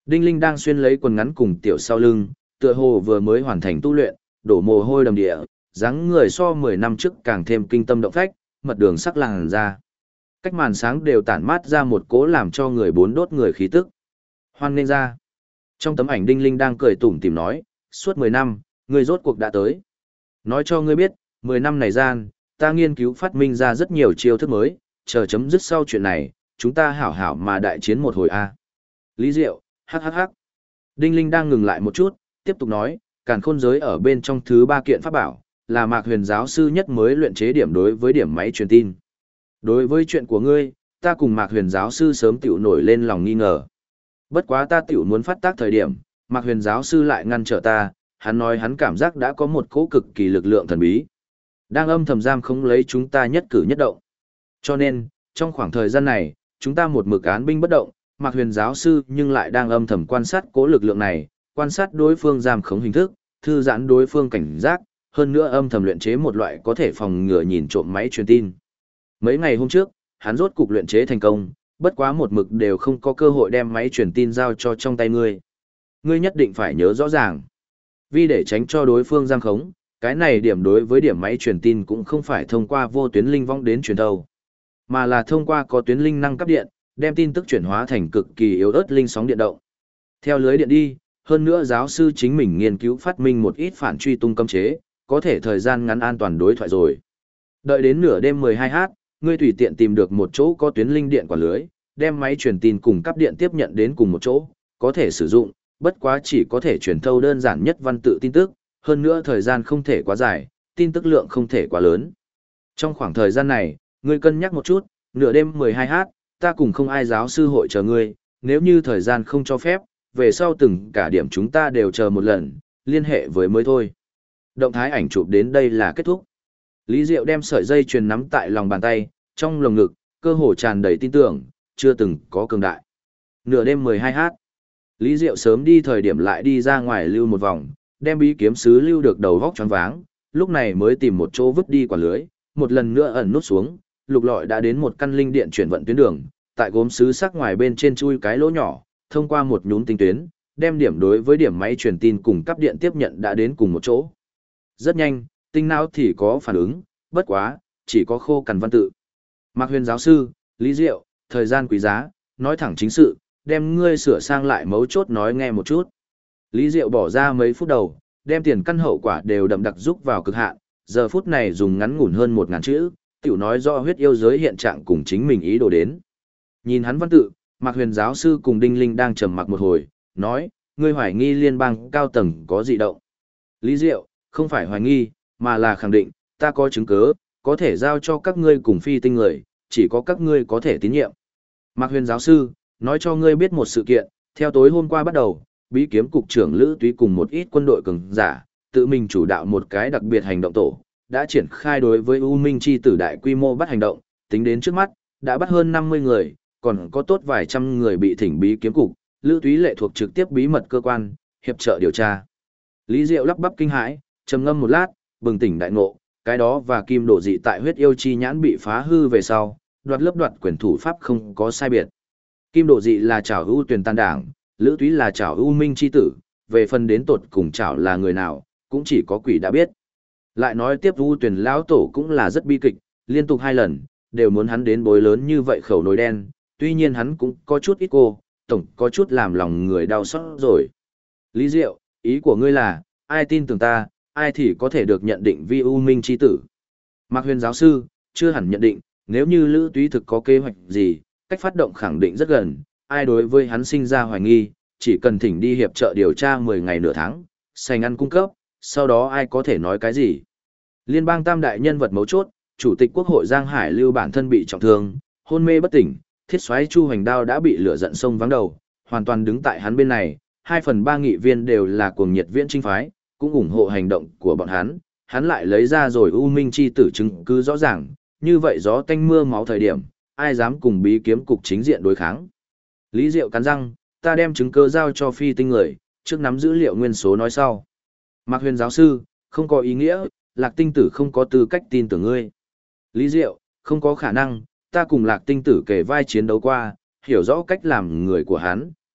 Đinh Linh đang xuyên lấy quần ngắn cùng tiểu sau lưng, tựa hồ vừa mới hoàn thành tu luyện, đổ mồ hôi đầm địa, dáng người so 10 năm trước càng thêm kinh tâm động phách, mật đường sắc làn ra. Cách màn sáng đều tản mát ra một cỗ làm cho người bốn đốt người khí tức. Hoan nên ra. Trong tấm ảnh Đinh Linh đang cười tủm tỉm nói, suốt 10 năm, ngươi rốt cuộc đã tới. Nói cho ngươi biết, 10 năm này gian, ta nghiên cứu phát minh ra rất nhiều chiêu thức mới, chờ chấm dứt sau chuyện này, chúng ta hảo hảo mà đại chiến một hồi a. Lý Diệu, hắc hắc hắc. Đinh Linh đang ngừng lại một chút, tiếp tục nói, càn khôn giới ở bên trong thứ 3 kiện pháp bảo, là Mạc Huyền giáo sư nhất mới luyện chế điểm đối với điểm máy truyền tin. Đối với chuyện của ngươi, ta cùng Mạc Huyền giáo sư sớm tiểu nổi lên lòng nghi ngờ. Bất quá ta tiểu muốn phát tác thời điểm, Mạc Huyền giáo sư lại ngăn trở ta, hắn nói hắn cảm giác đã có một cỗ cực kỳ lực lượng thần bí, đang âm thầm giam không lấy chúng ta nhất cử nhất động. Cho nên, trong khoảng thời gian này, chúng ta một mực án binh bất động, Mạc Huyền giáo sư nhưng lại đang âm thầm quan sát cỗ lực lượng này, quan sát đối phương giam khống hình thức, thư giãn đối phương cảnh giác, hơn nữa âm thầm luyện chế một loại có thể phòng ngừa nhìn trộm máy truyền tin. Mấy ngày hôm trước, hắn rốt cục luyện chế thành công, bất quá một mực đều không có cơ hội đem máy truyền tin giao cho trong tay ngươi. Ngươi nhất định phải nhớ rõ ràng. Vì để tránh cho đối phương giam khống, cái này điểm đối với điểm máy truyền tin cũng không phải thông qua vô tuyến linh vong đến truyền thâu, mà là thông qua có tuyến linh năng cấp điện, đem tin tức chuyển hóa thành cực kỳ yếu ớt linh sóng điện động. Theo lưới điện đi, hơn nữa giáo sư chính mình nghiên cứu phát minh một ít phản truy tung cấm chế, có thể thời gian ngắn an toàn đối thoại rồi. Đợi đến nửa đêm 12h, ngươi tùy tiện tìm được một chỗ có tuyến linh điện quản lưới, đem máy truyền tin cùng cáp điện tiếp nhận đến cùng một chỗ, có thể sử dụng, bất quá chỉ có thể truyền thâu đơn giản nhất văn tự tin tức, hơn nữa thời gian không thể quá dài, tin tức lượng không thể quá lớn. Trong khoảng thời gian này, ngươi cân nhắc một chút, nửa đêm 12h, ta cùng không ai giáo sư hội chờ ngươi, nếu như thời gian không cho phép, về sau từng cả điểm chúng ta đều chờ một lần, liên hệ với mới thôi. Động thái ảnh chụp đến đây là kết thúc. Lý Diệu đem sợi dây chuyền nắm tại lòng bàn tay, trong lồng ngực, cơ hồ tràn đầy tin tưởng, chưa từng có cường đại. Nửa đêm 12h, Lý Diệu sớm đi thời điểm lại đi ra ngoài lưu một vòng, đem bí kiếm sứ lưu được đầu vóc choáng váng, lúc này mới tìm một chỗ vứt đi quả lưới, một lần nữa ẩn nút xuống, lục lọi đã đến một căn linh điện chuyển vận tuyến đường, tại gốm sứ sắc ngoài bên trên chui cái lỗ nhỏ, thông qua một nhún tinh tuyến, đem điểm đối với điểm máy truyền tin cùng cáp điện tiếp nhận đã đến cùng một chỗ. Rất nhanh, tinh não thì có phản ứng, bất quá, chỉ có khô cằn văn tự. Mạc Huyền giáo sư, Lý Diệu, thời gian quý giá, nói thẳng chính sự, đem ngươi sửa sang lại mấu chốt nói nghe một chút. Lý Diệu bỏ ra mấy phút đầu, đem tiền căn hậu quả đều đậm đặc rúc vào cực hạn, giờ phút này dùng ngắn ngủn hơn 1000 chữ, tiểu nói rõ huyết yêu giới hiện trạng cùng chính mình ý đồ đến. Nhìn hắn văn tự, Mạc Huyền giáo sư cùng Đinh Linh đang trầm mặc một hồi, nói, ngươi hoài nghi liên bang cao tầng có dị động. Lý Diệu, không phải hoài nghi, mà là khẳng định, ta có chứng cứ, có thể giao cho các ngươi cùng phi tinh người, chỉ có các ngươi có thể tín nhiệm. Mạc Huyền giáo sư, nói cho ngươi biết một sự kiện, theo tối hôm qua bắt đầu, bí kiếm cục trưởng Lữ Túy cùng một ít quân đội cường giả, tự mình chủ đạo một cái đặc biệt hành động tổ, đã triển khai đối với U Minh chi tử đại quy mô bắt hành động, tính đến trước mắt, đã bắt hơn 50 người, còn có tốt vài trăm người bị thỉnh bí kiếm cục, Lữ Túy lệ thuộc trực tiếp bí mật cơ quan, hiệp trợ điều tra. Lý Diệu lắp bắp kinh hãi, trầm ngâm một lát, bừng tỉnh đại ngộ, cái đó và kim độ dị tại huyết yêu chi nhãn bị phá hư về sau, đoạt lớp đoạt quyền thủ pháp không có sai biệt. Kim độ dị là Trảo ưu tuyển tan đảng, Lữ Túy là Trảo ưu minh chi tử, về phần đến tột cùng Trảo là người nào, cũng chỉ có quỷ đã biết. Lại nói tiếp ưu tuyển lão tổ cũng là rất bi kịch, liên tục 2 lần, đều muốn hắn đến bối lớn như vậy khẩu nồi đen, tuy nhiên hắn cũng có chút ít cô, tổng có chút làm lòng người đau xót rồi. Lý Diệu, ý của ngươi là, ai tin tưởng ta, ai thì có thể được nhận định vi U Minh chi tử. Mạc Huyền giáo sư, chưa hẳn nhận định, nếu như Lữ Túy thực có kế hoạch gì, cách phát động khẳng định rất gần, ai đối với hắn sinh ra hoài nghi, chỉ cần thỉnh đi hiệp trợ điều tra 10 ngày nửa tháng, sành ăn cung cấp, sau đó ai có thể nói cái gì. Liên bang tam đại nhân vật mấu chốt, Chủ tịch Quốc hội Giang Hải Lưu bản thân bị trọng thương, hôn mê bất tỉnh, thiết soái Chu Hoành Đao đã bị lửa giận sông vắng đầu, hoàn toàn đứng tại hắn bên này, 2/3 nghị viên đều là cuồng nhiệt viễn chinh phái, cũng ủng hộ hành động của bọn hắn lại lấy ra rồi U Minh chi tử chứng cứ rõ ràng, như vậy gió tanh mưa máu thời điểm, ai dám cùng bí kiếm cục chính diện đối kháng. Lý Diệu cắn răng, ta đem chứng cứ giao cho phi tinh người, trước nắm dữ liệu nguyên số nói sau. Mạc Huyền giáo sư, không có ý nghĩa, Lạc tinh tử không có tư cách tin tưởng ngươi. Lý Diệu, không có khả năng, ta cùng Lạc tinh tử kể vai chiến đấu qua, hiểu rõ cách làm người của hắn,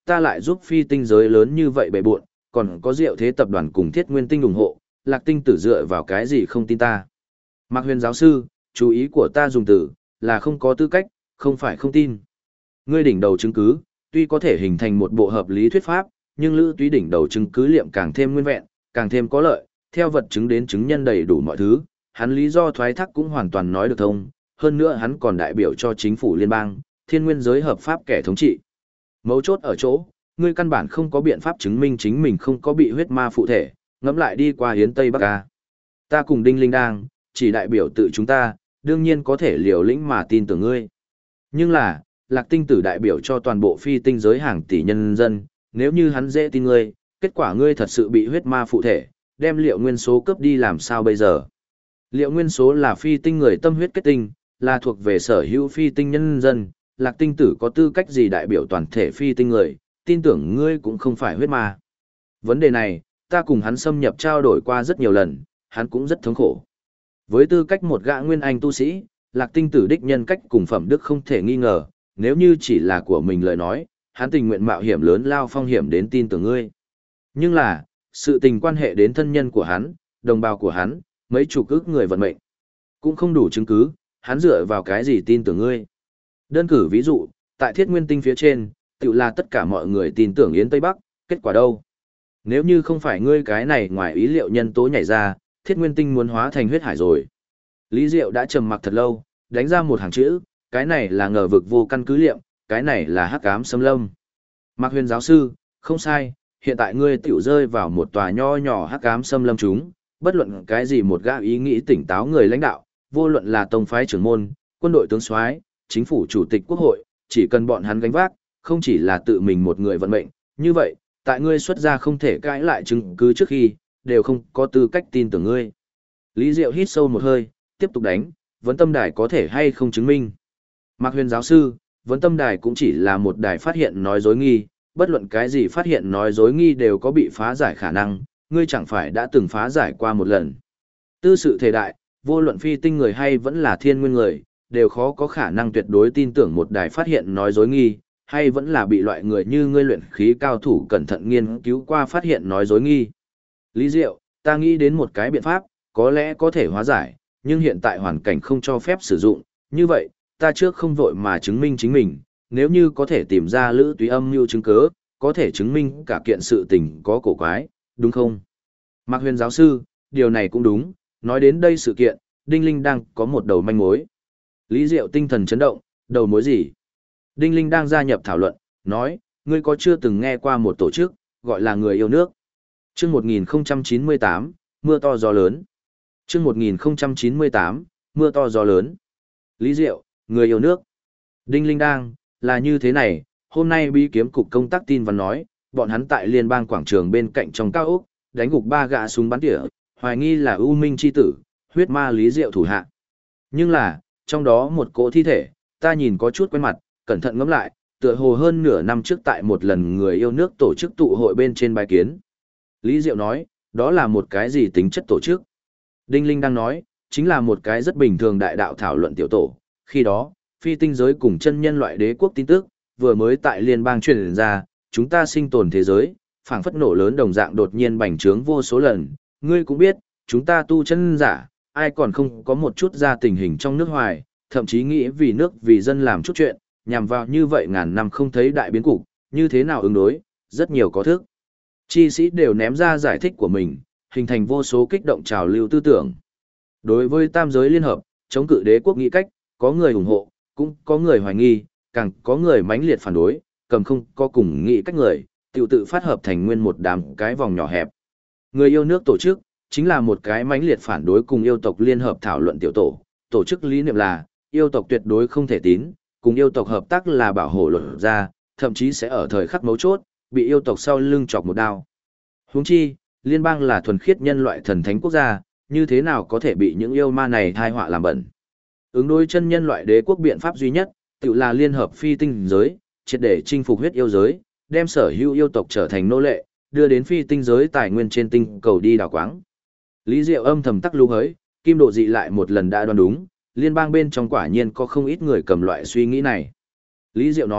ta lại giúp phi tinh giới lớn như vậy bề bộn, còn có Diệu Thế tập đoàn cùng Thiết Nguyên Tinh ủng hộ, Lạc Tinh Tử dựa vào cái gì không tin ta. Mạc Huyền giáo sư, chú ý của ta dùng từ, là không có tư cách, không phải không tin. Ngươi đỉnh đầu chứng cứ, tuy có thể hình thành một bộ hợp lý thuyết pháp, nhưng lữ túy đỉnh đầu chứng cứ liệm càng thêm nguyên vẹn, càng thêm có lợi, theo vật chứng đến chứng nhân đầy đủ mọi thứ, hắn lý do thoái thác cũng hoàn toàn nói được thông, hơn nữa hắn còn đại biểu cho chính phủ liên bang, thiên nguyên giới hợp pháp kẻ thống trị. Mấu chốt ở chỗ, ngươi căn bản không có biện pháp chứng minh chính mình không có bị huyết ma phụ thể, ngẫm lại đi qua hiến Tây Bắc Ca. Ta cùng Đinh Linh Đang, chỉ đại biểu tự chúng ta, đương nhiên có thể liều lĩnh mà tin tưởng ngươi. Nhưng là, Lạc Tinh Tử đại biểu cho toàn bộ phi tinh giới hàng tỷ nhân dân, nếu như hắn dễ tin ngươi, kết quả ngươi thật sự bị huyết ma phụ thể, đem liệu nguyên số cướp đi làm sao bây giờ? Liệu nguyên số là phi tinh người tâm huyết kết tinh, là thuộc về sở hữu phi tinh nhân dân, Lạc Tinh Tử có tư cách gì đại biểu toàn thể phi tinh người, tin tưởng ngươi cũng không phải huyết ma. Vấn đề này, ta cùng hắn xâm nhập trao đổi qua rất nhiều lần, hắn cũng rất thống khổ. Với tư cách một gã nguyên anh tu sĩ, Lạc Tinh Tử đích nhân cách cùng phẩm đức không thể nghi ngờ, nếu như chỉ là của mình lời nói, hắn tình nguyện mạo hiểm lớn lao phong hiểm đến tin tưởng ngươi. Nhưng là, sự tình quan hệ đến thân nhân của hắn, đồng bào của hắn, mấy chục ức người vận mệnh. Cũng không đủ chứng cứ, hắn dựa vào cái gì tin tưởng ngươi. Đơn cử ví dụ, tại Thiết Nguyên Tinh phía trên, tự là tất cả mọi người tin tưởng Yến Tây Bắc, kết quả đâu? Nếu như không phải ngươi cái này ngoài ý liệu nhân tố nhảy ra, Thiết Nguyên Tinh muốn hóa thành huyết hải rồi. Lý Diệu đã trầm mặc thật lâu, đánh ra một hàng chữ, cái này là ngờ vực vô căn cứ liệm, cái này là hắc ám xâm lâm. Mạc Huyền giáo sư, không sai, hiện tại ngươi tiểu rơi vào một tòa nho nhỏ hắc ám xâm lâm chúng, bất luận cái gì một gã ý nghĩ tỉnh táo người lãnh đạo, vô luận là tông phái trưởng môn, quân đội tướng soái, chính phủ chủ tịch quốc hội, chỉ cần bọn hắn gánh vác, không chỉ là tự mình một người vận mệnh, như vậy, tại ngươi xuất ra không thể cãi lại chứng cứ trước khi, đều không có tư cách tin tưởng ngươi. Lý Diệu hít sâu một hơi, tiếp tục đánh, vấn tâm đài có thể hay không chứng minh. Mạc Huyền giáo sư, vấn tâm đài cũng chỉ là một đài phát hiện nói dối nghi, bất luận cái gì phát hiện nói dối nghi đều có bị phá giải khả năng, ngươi chẳng phải đã từng phá giải qua một lần. Tư sự thể đại, vô luận phi tinh người hay vẫn là thiên nguyên người, đều khó có khả năng tuyệt đối tin tưởng một đài phát hiện nói dối nghi, hay vẫn là bị loại người như ngươi luyện khí cao thủ cẩn thận nghiên cứu qua phát hiện nói dối nghi. Lý Diệu, ta nghĩ đến một cái biện pháp, có lẽ có thể hóa giải, nhưng hiện tại hoàn cảnh không cho phép sử dụng, như vậy, ta trước không vội mà chứng minh chính mình, nếu như có thể tìm ra lữ túy âm mưu chứng cứ, có thể chứng minh cả kiện sự tình có cổ quái, đúng không? Mạc Huyền giáo sư, điều này cũng đúng, nói đến đây sự kiện, Đinh Linh đang có một đầu manh mối. Lý Diệu tinh thần chấn động, đầu mối gì? Đinh Linh đang gia nhập thảo luận, nói, ngươi có chưa từng nghe qua một tổ chức, gọi là Người Yêu Nước. Chương 1098, mưa to gió lớn. Chương 1098, mưa to gió lớn. Lý Diệu, Người Yêu Nước. Đinh Linh đang, là như thế này, hôm nay bí kiếm cục công tác tin và nói, bọn hắn tại liên bang quảng trường bên cạnh trong cao ốc, đánh gục 3 gã súng bắn tỉa, hoài nghi là U Minh chi tử, huyết ma Lý Diệu thủ hạ. Nhưng là, trong đó một cỗ thi thể, ta nhìn có chút quen mặt, cẩn thận ngẫm lại, tựa hồ hơn nửa năm trước tại một lần Người Yêu Nước tổ chức tụ hội bên trên bài kiến. Lý Diệu nói, đó là một cái gì tính chất tổ chức? Đinh Linh đang nói, chính là một cái rất bình thường đại đạo thảo luận tiểu tổ. Khi đó, phi tinh giới cùng chân nhân loại đế quốc tin tức, vừa mới tại liên bang truyền ra, chúng ta sinh tồn thế giới, phảng phất nổ lớn đồng dạng đột nhiên bành trướng vô số lần. Ngươi cũng biết, chúng ta tu chân giả, ai còn không có một chút ra tình hình trong nước ngoài, thậm chí nghĩ vì nước vì dân làm chút chuyện, nhằm vào như vậy ngàn năm không thấy đại biến cục, như thế nào ứng đối, rất nhiều có thức. Chi sĩ đều ném ra giải thích của mình, hình thành vô số kích động trào lưu tư tưởng. Đối với tam giới liên hợp, chống cự đế quốc nghĩ cách, có người ủng hộ, cũng có người hoài nghi, càng có người mãnh liệt phản đối, cầm không có cùng nghĩ cách người, tự phát hợp thành nguyên một đám cái vòng nhỏ hẹp. Người yêu nước tổ chức, chính là một cái mãnh liệt phản đối cùng yêu tộc liên hợp thảo luận tiểu tổ. Tổ chức lý niệm là, yêu tộc tuyệt đối không thể tín, cùng yêu tộc hợp tác là bảo hộ luật ra, thậm chí sẽ ở thời khắc mấu chốt, bị yêu tộc sau lưng chọc một đao. Huống chi, liên bang là thuần khiết nhân loại thần thánh quốc gia, như thế nào có thể bị những yêu ma này thai họa làm bẩn. Ứng đối chân nhân loại đế quốc biện pháp duy nhất, tự là liên hợp phi tinh giới, triệt để chinh phục huyết yêu giới, đem sở hữu yêu tộc trở thành nô lệ, đưa đến phi tinh giới tài nguyên trên tinh cầu đi đào quáng. Lý Diệu âm thầm tắc lưu hới, kim độ dị lại một lần đã đoán đúng, liên bang bên trong quả nhiên có không ít người cầm loại suy nghĩ này. Lý Diệu nói,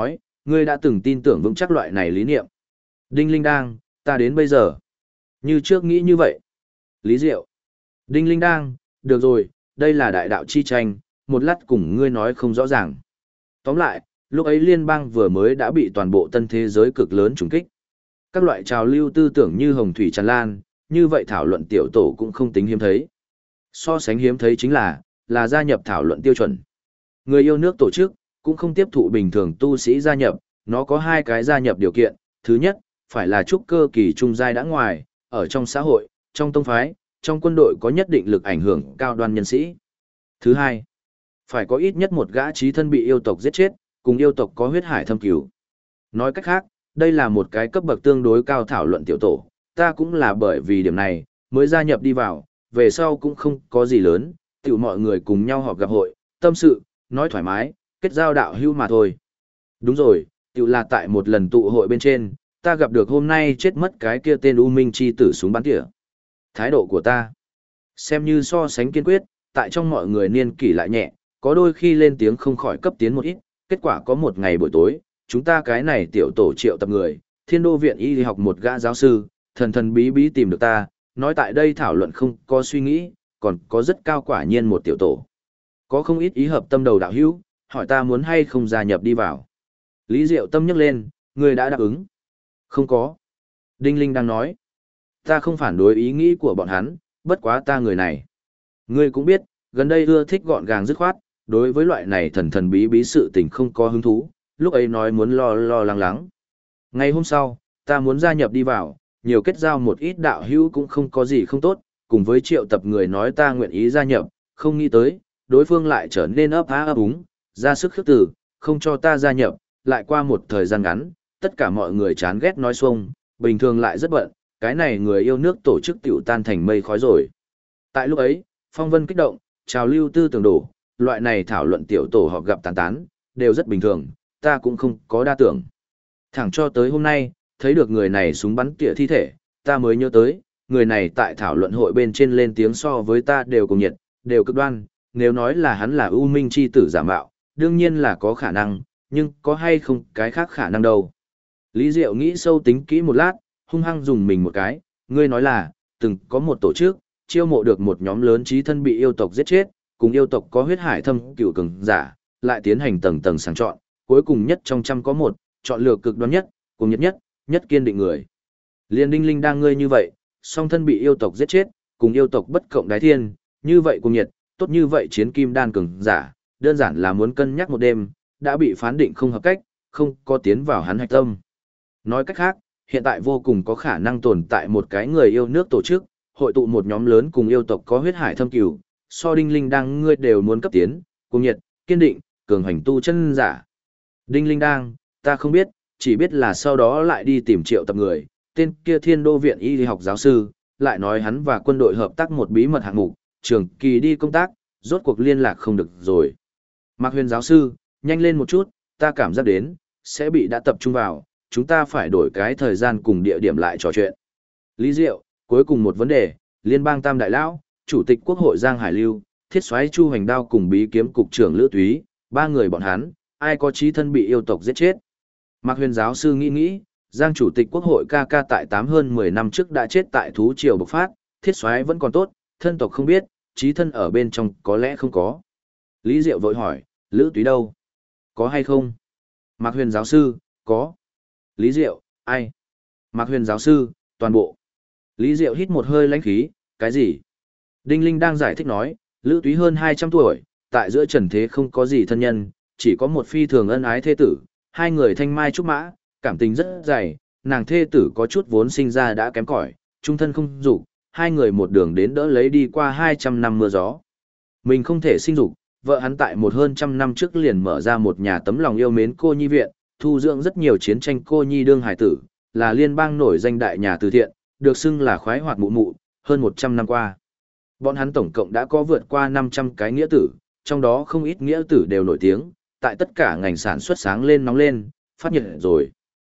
Ngươi đã từng tin tưởng vững chắc loại này lý niệm. Đinh Linh Đang, ta đến bây giờ. Như trước nghĩ như vậy. Lý Diệu. Đinh Linh Đang, được rồi, đây là đại đạo chi tranh, một lát cùng ngươi nói không rõ ràng. Tóm lại, lúc ấy liên bang vừa mới đã bị toàn bộ tân thế giới cực lớn trùng kích. Các loại trào lưu tư tưởng như hồng thủy tràn lan, như vậy thảo luận tiểu tổ cũng không tính hiếm thấy. So sánh hiếm thấy chính là gia nhập thảo luận tiêu chuẩn. Người yêu nước tổ chức cũng không tiếp thụ bình thường tu sĩ gia nhập, nó có hai cái gia nhập điều kiện. Thứ nhất, phải là trúc cơ kỳ trung giai đã ngoài, ở trong xã hội, trong tông phái, trong quân đội có nhất định lực ảnh hưởng cao đoan nhân sĩ. Thứ hai, phải có ít nhất một gã chí thân bị yêu tộc giết chết, cùng yêu tộc có huyết hải thâm cửu. Nói cách khác, đây là một cái cấp bậc tương đối cao thảo luận tiểu tổ, ta cũng là bởi vì điểm này, mới gia nhập đi vào, về sau cũng không có gì lớn, tiểu mọi người cùng nhau họp gặp hội, tâm sự, nói thoải mái, kết giao đạo hữu mà thôi. Đúng rồi, tiểu là tại một lần tụ hội bên trên, ta gặp được hôm nay chết mất cái kia tên U Minh chi tử súng bắn tỉa. Thái độ của ta, xem như so sánh kiên quyết, tại trong mọi người niên kỷ lại nhẹ, có đôi khi lên tiếng không khỏi cấp tiến một ít, kết quả có một ngày buổi tối, chúng ta cái này tiểu tổ triệu tập người, Thiên Đô viện y học một gã giáo sư, thần thần bí bí tìm được ta, nói tại đây thảo luận không có suy nghĩ, còn có rất cao quả nhiên một tiểu tổ. Có không ít ý hợp tâm đầu đạo hữu, hỏi ta muốn hay không gia nhập đi vào. Lý Diệu Tâm nhắc lên, người đã đáp ứng. Không có. Đinh Linh đang nói. Ta không phản đối ý nghĩ của bọn hắn, bất quá ta người này. Ngươi cũng biết, gần đây ưa thích gọn gàng dứt khoát, đối với loại này thần thần bí bí sự tình không có hứng thú, lúc ấy nói muốn lo lo lắng lắng. Ngày hôm sau, ta muốn gia nhập đi vào, nhiều kết giao một ít đạo hữu cũng không có gì không tốt, cùng với triệu tập người nói ta nguyện ý gia nhập, không nghĩ tới, đối phương lại trở nên ấp á ấp úng, ra sức khước từ, không cho ta gia nhập, lại qua một thời gian ngắn, tất cả mọi người chán ghét nói xuông, bình thường lại rất bận, cái này người yêu nước tổ chức tiểu tan thành mây khói rồi. Tại lúc ấy, phong vân kích động, trào lưu tư tưởng đổ, loại này thảo luận tiểu tổ họp gặp tán tán, đều rất bình thường, ta cũng không có đa tưởng. Thẳng cho tới hôm nay, thấy được người này súng bắn tỉa thi thể, ta mới nhớ tới, người này tại thảo luận hội bên trên lên tiếng so với ta đều cùng nhiệt, đều cực đoan, nếu nói là hắn là ưu minh chi tử giả mạo, đương nhiên là có khả năng, nhưng có hay không cái khác khả năng đâu. Lý Diệu nghĩ sâu tính kỹ một lát, hung hăng dùng mình một cái, ngươi nói là, từng có một tổ chức, chiêu mộ được một nhóm lớn trí thân bị yêu tộc giết chết, cùng yêu tộc có huyết hải thâm cửu cường giả, lại tiến hành tầng tầng sàng chọn, cuối cùng nhất trong trăm có một, chọn lựa cực đoan nhất, cùng nhất kiên định người. Liên Đinh Linh đang ngươi như vậy, song thân bị yêu tộc giết chết, cùng yêu tộc bất cộng đái thiên, như vậy cùng nhiệt, tốt như vậy chiến kim đan cường giả, đơn giản là muốn cân nhắc một đêm, đã bị phán định không hợp cách, không có tiến vào hắn hạch tâm. Nói cách khác, hiện tại vô cùng có khả năng tồn tại một cái người yêu nước tổ chức, hội tụ một nhóm lớn cùng yêu tộc có huyết hải thâm cửu, so Đinh Linh đang ngươi đều muốn cấp tiến, cùng nhiệt, kiên định, cường hành tu chân giả. Đinh Linh đang, ta không biết, chỉ biết là sau đó lại đi tìm triệu tập người, tên kia Thiên Đô viện y học giáo sư, lại nói hắn và quân đội hợp tác một bí mật hạng mục, trường kỳ đi công tác, rốt cuộc liên lạc không được rồi. Mạc Huyền giáo sư, nhanh lên một chút, ta cảm giác đến, sẽ bị đã tập trung vào, chúng ta phải đổi cái thời gian cùng địa điểm lại trò chuyện. Lý Diệu, cuối cùng một vấn đề, Liên bang Tam Đại Lão, Chủ tịch Quốc hội Giang Hải Lưu, Thiết soái Chu Hoành Đao cùng bí kiếm cục trưởng Lữ Túy, ba người bọn hắn, ai có chí thân bị yêu tộc giết chết. Mạc Huyền giáo sư nghĩ, Giang Chủ tịch Quốc hội ca ca tại hơn 10 năm trước đã chết tại thú triều bộc phát, Thiết soái vẫn còn tốt, thân tộc không biết, chí thân ở bên trong có lẽ không có. Lý Diệu vội hỏi, Lữ Túy đâu? Có hay không? Mạc Huyền giáo sư, có. Lý Diệu, ai? Mạc Huyền giáo sư, toàn bộ. Lý Diệu hít một hơi lãnh khí, cái gì? Đinh Linh đang giải thích nói, Lữ Túy hơn 200 tuổi, tại giữa trần thế không có gì thân nhân, chỉ có một phi thường ân ái thê tử, hai người thanh mai trúc mã, cảm tình rất dày, nàng thê tử có chút vốn sinh ra đã kém cỏi, trung thân không dục, hai người một đường đến đỡ lấy đi qua 200 năm mưa gió. Mình không thể sinh dục, vợ hắn tại hơn 100 năm trước liền mở ra một nhà tấm lòng yêu mến cô nhi viện, thu dưỡng rất nhiều chiến tranh cô nhi đương hải tử, là liên bang nổi danh đại nhà từ thiện, được xưng là khoái hoạt mụ mụ, hơn 100 năm qua. Bọn hắn tổng cộng đã có vượt qua 500 cái nghĩa tử, trong đó không ít nghĩa tử đều nổi tiếng, tại tất cả ngành sản xuất sáng lên nóng lên, phát nhiệt rồi.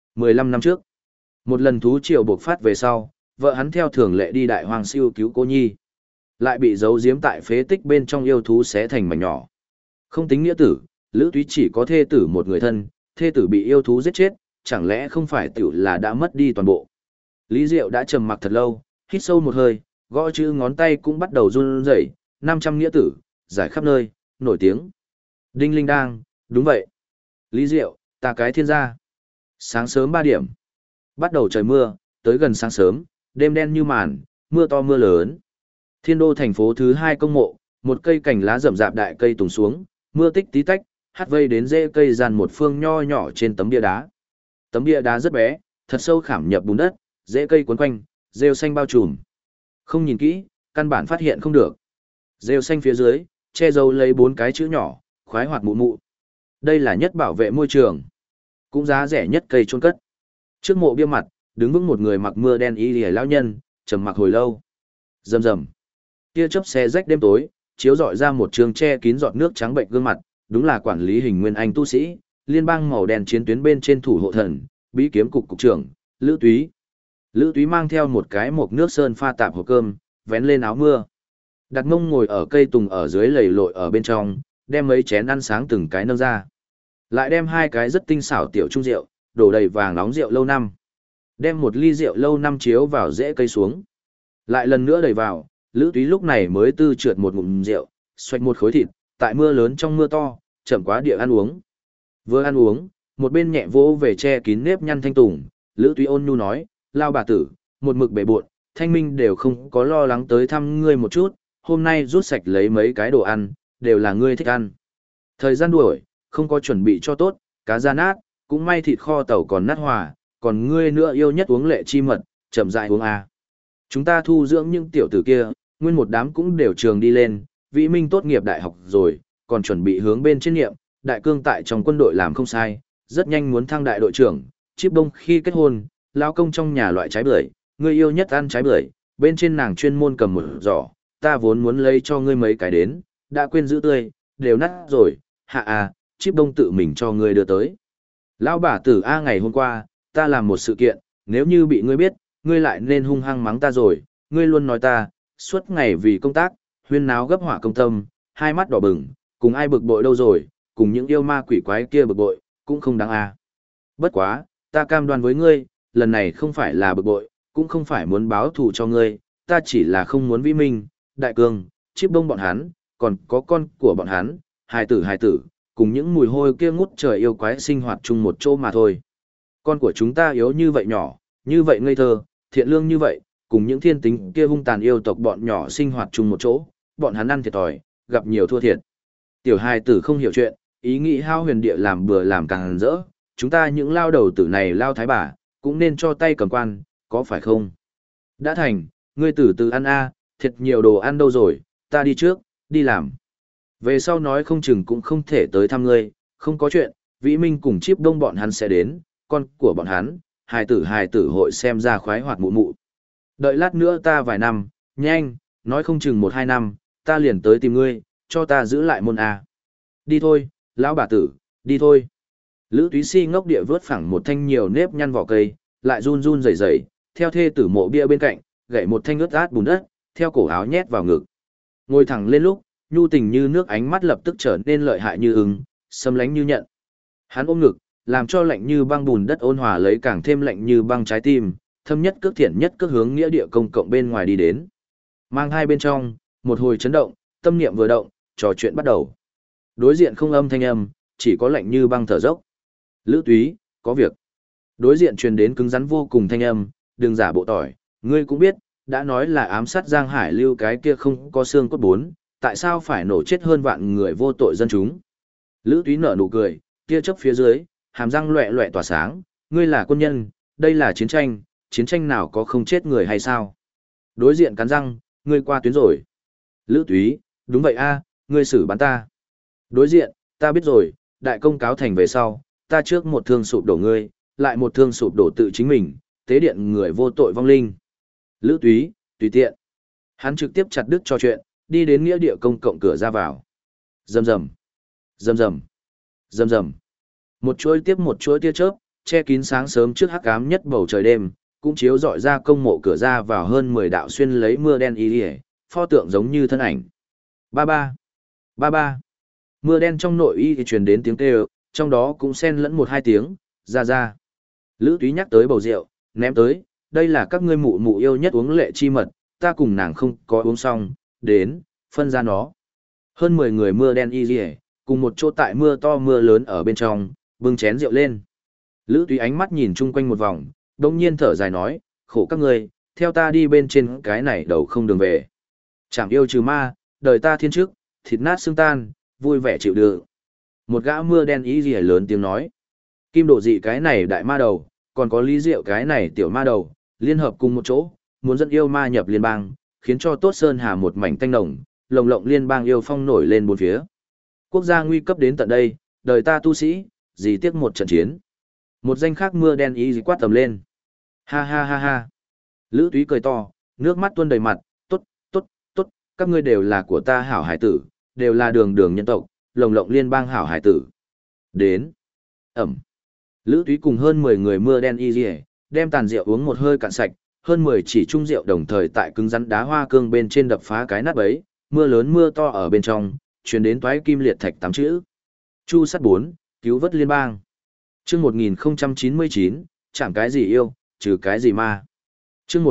15 năm trước, một lần thú triều bộc phát về sau, vợ hắn theo thường lệ đi đại hoang siêu cứu cô nhi, lại bị giấu giếm tại phế tích bên trong yêu thú xé thành mảnh nhỏ. Không tính nghĩa tử, Lữ Túy chỉ có thê tử một người thân, thê tử bị yêu thú giết chết, chẳng lẽ không phải tiểu là đã mất đi toàn bộ. Lý Diệu đã trầm mặc thật lâu, hít sâu một hơi, gõ chữ ngón tay cũng bắt đầu run rẩy, 500 nghĩa tử, giải khắp nơi, nổi tiếng. Đinh linh đang, đúng vậy. Lý Diệu, ta cái thiên gia. Sáng sớm 3 điểm. Bắt đầu trời mưa, tới gần sáng sớm, đêm đen như màn, mưa to mưa lớn. Thiên đô thành phố thứ 2 công mộ, một cây cành lá rậm rạp đại cây tùng xuống, mưa tích tí tách, hắt vây đến rễ cây dàn một phương nho nhỏ trên tấm bia đá. Tấm bia đá rất bé, thật sâu khảm nhập bùn đất, rễ cây quấn quanh, rêu xanh bao trùm. Không nhìn kỹ, căn bản phát hiện không được. Rêu xanh phía dưới, che giấu lấy 4 cái chữ nhỏ, khoái hoạt mụ mụ. Đây là nhất bảo vệ môi trường, cũng giá rẻ nhất cây chôn cất. Trước mộ bia mặt, đứng vững một người mặc mưa đen y lìa lão nhân, trầm mặc hồi lâu. Rầm rầm. Tia chớp xé rách đêm tối, chiếu rọi ra một trường che kín giọt nước trắng bệnh gương mặt, đúng là quản lý hình nguyên anh tu sĩ, liên bang màu đen chiến tuyến bên trên thủ hộ thần, bí kiếm cục cục trưởng, Lữ Túy. Lữ Túy mang theo một cái mộc nước sơn pha tạp hộp cơm, vén lên áo mưa. Đặt mông ngồi ở cây tùng ở dưới lầy lội ở bên trong, đem mấy chén ăn sáng từng cái nâng ra. Lại đem 2 cái rất tinh xảo tiểu trung rượu, đổ đầy vàng nóng rượu lâu năm. Đem 1 ly rượu lâu năm chiếu vào rễ cây xuống. Lại lần nữa đẩy vào, Lữ Túy lúc này mới tư trượt một ngụm rượu, xoạch một khối thịt, tại mưa lớn trong mưa to, chậm quá địa ăn uống. Vừa ăn uống, một bên nhẹ vỗ về che kín nếp nhăn thanh tùng, Lữ Túy ôn nhu nói, lao bà tử, một mực bể buộn, thanh minh đều không có lo lắng tới thăm ngươi một chút, hôm nay rút sạch lấy mấy cái đồ ăn, đều là ngươi thích ăn. Thời gian đuổi, không có chuẩn bị cho tốt, cá ra nát, cũng may thịt kho tàu còn nát hòa, còn ngươi nữa yêu nhất uống lệ chi mật, chậm rãi uống à. Chúng ta thu dưỡng những tiểu tử kia, nguyên một đám cũng đều trường đi lên, Vĩ Minh tốt nghiệp đại học rồi, còn chuẩn bị hướng bên trên nghiệm, đại cương tại trong quân đội làm không sai, rất nhanh muốn thăng đại đội trưởng, Chíp Đông khi kết hôn, lao công trong nhà loại trái bưởi, ngươi yêu nhất ăn trái bưởi, bên trên nàng chuyên môn cầm một giỏ, ta vốn muốn lấy cho ngươi mấy cái đến, đã quên giữ tươi, đều nát rồi, hạ à, Chíp Đông tự mình cho ngươi đưa tới. Lão bà tử A ngày hôm qua, ta làm một sự kiện, nếu như bị ngươi biết, ngươi lại nên hung hăng mắng ta rồi, ngươi luôn nói ta, suốt ngày vì công tác, huyên náo gấp hỏa công tâm, hai mắt đỏ bừng, cùng ai bực bội đâu rồi, cùng những yêu ma quỷ quái kia bực bội, cũng không đáng à. Bất quá, ta cam đoan với ngươi, lần này không phải là bực bội, cũng không phải muốn báo thù cho ngươi, ta chỉ là không muốn Vĩ Minh, Đại Cương, Chíp Đông bọn hắn, còn có con của bọn hắn, hài tử, cùng những mùi hôi kia ngút trời yêu quái sinh hoạt chung một chỗ mà thôi. Con của chúng ta yếu như vậy nhỏ, như vậy ngây thơ, thiện lương như vậy, cùng những thiên tính kia hung tàn yêu tộc bọn nhỏ sinh hoạt chung một chỗ, bọn hắn ăn thiệt thòi, gặp nhiều thua thiệt. Tiểu hài tử không hiểu chuyện, ý nghĩ hao huyền địa làm bừa làm càng rỡ, chúng ta những lao đầu tử này lao thái bà, cũng nên cho tay cầm quan, có phải không? Đã thành, ngươi từ từ ăn a, thiệt nhiều đồ ăn đâu rồi, ta đi trước, đi làm. Về sau nói không chừng cũng không thể tới thăm ngươi, không có chuyện, Vĩ Minh cùng Chíp Đông bọn hắn sẽ đến, con của bọn hắn, hài tử hội xem ra khoái hoạt mụ mụ. Đợi lát nữa ta vài năm, nhanh, nói không chừng 1-2 năm, ta liền tới tìm ngươi, cho ta giữ lại môn A. Đi thôi, lão bà tử, đi thôi. Lữ Túy Si ngốc địa vớt phẳng một thanh nhiều nếp nhăn vỏ cây, lại run run rẩy rẩy, theo thê tử mộ bia bên cạnh, gậy một thanh ướt át bùn đất, theo cổ áo nhét vào ngực. Ngồi thẳng lên lúc, nhu tình như nước ánh mắt lập tức trở nên lợi hại như ứng, xâm lánh như nhận. Hắn ôm ngực, làm cho lạnh như băng bùn đất ôn hòa lấy càng thêm lạnh như băng trái tim, thâm nhất cước thiện nhất cước hướng nghĩa địa công cộng bên ngoài đi đến. Mang hai bên trong, một hồi chấn động, tâm niệm vừa động, trò chuyện bắt đầu. Đối diện không âm thanh âm, chỉ có lạnh như băng thở dốc. Lữ Túy, có việc. Đối diện truyền đến cứng rắn vô cùng thanh âm, đừng giả bộ tỏi, ngươi cũng biết, đã nói là ám sát Giang Hải Lưu cái kia không có xương cốt 4, tại sao phải nổ chết hơn vạn người vô tội dân chúng. Lữ Túy nở nụ cười, tia chớp phía dưới, hàm răng loẹ loẹ tỏa sáng, ngươi là quân nhân, đây là chiến tranh nào có không chết người hay sao? Đối diện cắn răng, ngươi qua tuyến rồi. Lữ Túy, đúng vậy a, ngươi xử bắn ta. Đối diện, ta biết rồi, đại công cáo thành về sau, ta trước một thương sụp đổ ngươi, lại một thương sụp đổ tự chính mình, tế điện người vô tội vong linh. Lữ Túy, tùy tiện. Hắn trực tiếp chặt đứt trò chuyện, đi đến nghĩa địa công cộng cửa ra vào. Rầm rầm, rầm rầm, rầm rầm. Một chuỗi tiếp một chuỗi tia chớp, che kín sáng sớm trước hắc ám nhất bầu trời đêm, cũng chiếu rọi ra công mộ cửa ra vào hơn 10 đạo xuyên lấy mưa đen y y, pho tượng giống như thân ảnh. Ba ba, ba ba. Mưa đen trong nội y thì truyền đến tiếng kêu, trong đó cũng xen lẫn một hai tiếng, ra ra. Lữ Túy nhắc tới bầu rượu, ném tới, đây là các ngươi mụ mụ yêu nhất uống lệ chi mật, ta cùng nàng không có uống xong, đến, phân ra nó. Hơn 10 người mưa đen y rìa, cùng một chỗ tại mưa to mưa lớn ở bên trong, bưng chén rượu lên. Lữ Túy ánh mắt nhìn chung quanh một vòng, đông nhiên thở dài nói, khổ các ngươi, theo ta đi bên trên cái này đầu không đường về. Chảm yêu trừ ma, đời ta thiên trước, thịt nát xương tan, vui vẻ chịu đựng. Một gã mưa đen y rìa lớn tiếng nói, Kim Độ Dị cái này đại ma đầu, còn có Lý Diệu cái này tiểu ma đầu, liên hợp cùng một chỗ, muốn dẫn yêu ma nhập liên bang, khiến cho Tốt Sơn Hà một mảnh tanh nồng, lồng lộng liên bang yêu phong nổi lên bốn phía. Quốc gia nguy cấp đến tận đây, đời ta tu sĩ, gì tiếc một trận chiến. Một danh khác mưa đen ý quát tầm lên. Ha ha ha ha. Lữ Túy cười to, nước mắt tuôn đầy mặt, tốt, tốt, tốt, các ngươi đều là của ta hảo hải tử, đều là đường đường nhân tộc, lồng lộng liên bang hảo hải tử. Đến. Ẩm. Lữ Túy cùng hơn 10 người mưa đen y rìa, đem tàn rượu uống một hơi cạn sạch, hơn 10 chỉ chung rượu đồng thời tại cứng rắn đá hoa cương bên trên đập phá cái nát bấy, mưa lớn mưa to ở bên trong, truyền đến toái kim liệt thạch 8 chữ. Chu Sắt 4, cứu vớt liên bang. Chương 1099, chẳng cái gì yêu, trừ cái gì ma. Chương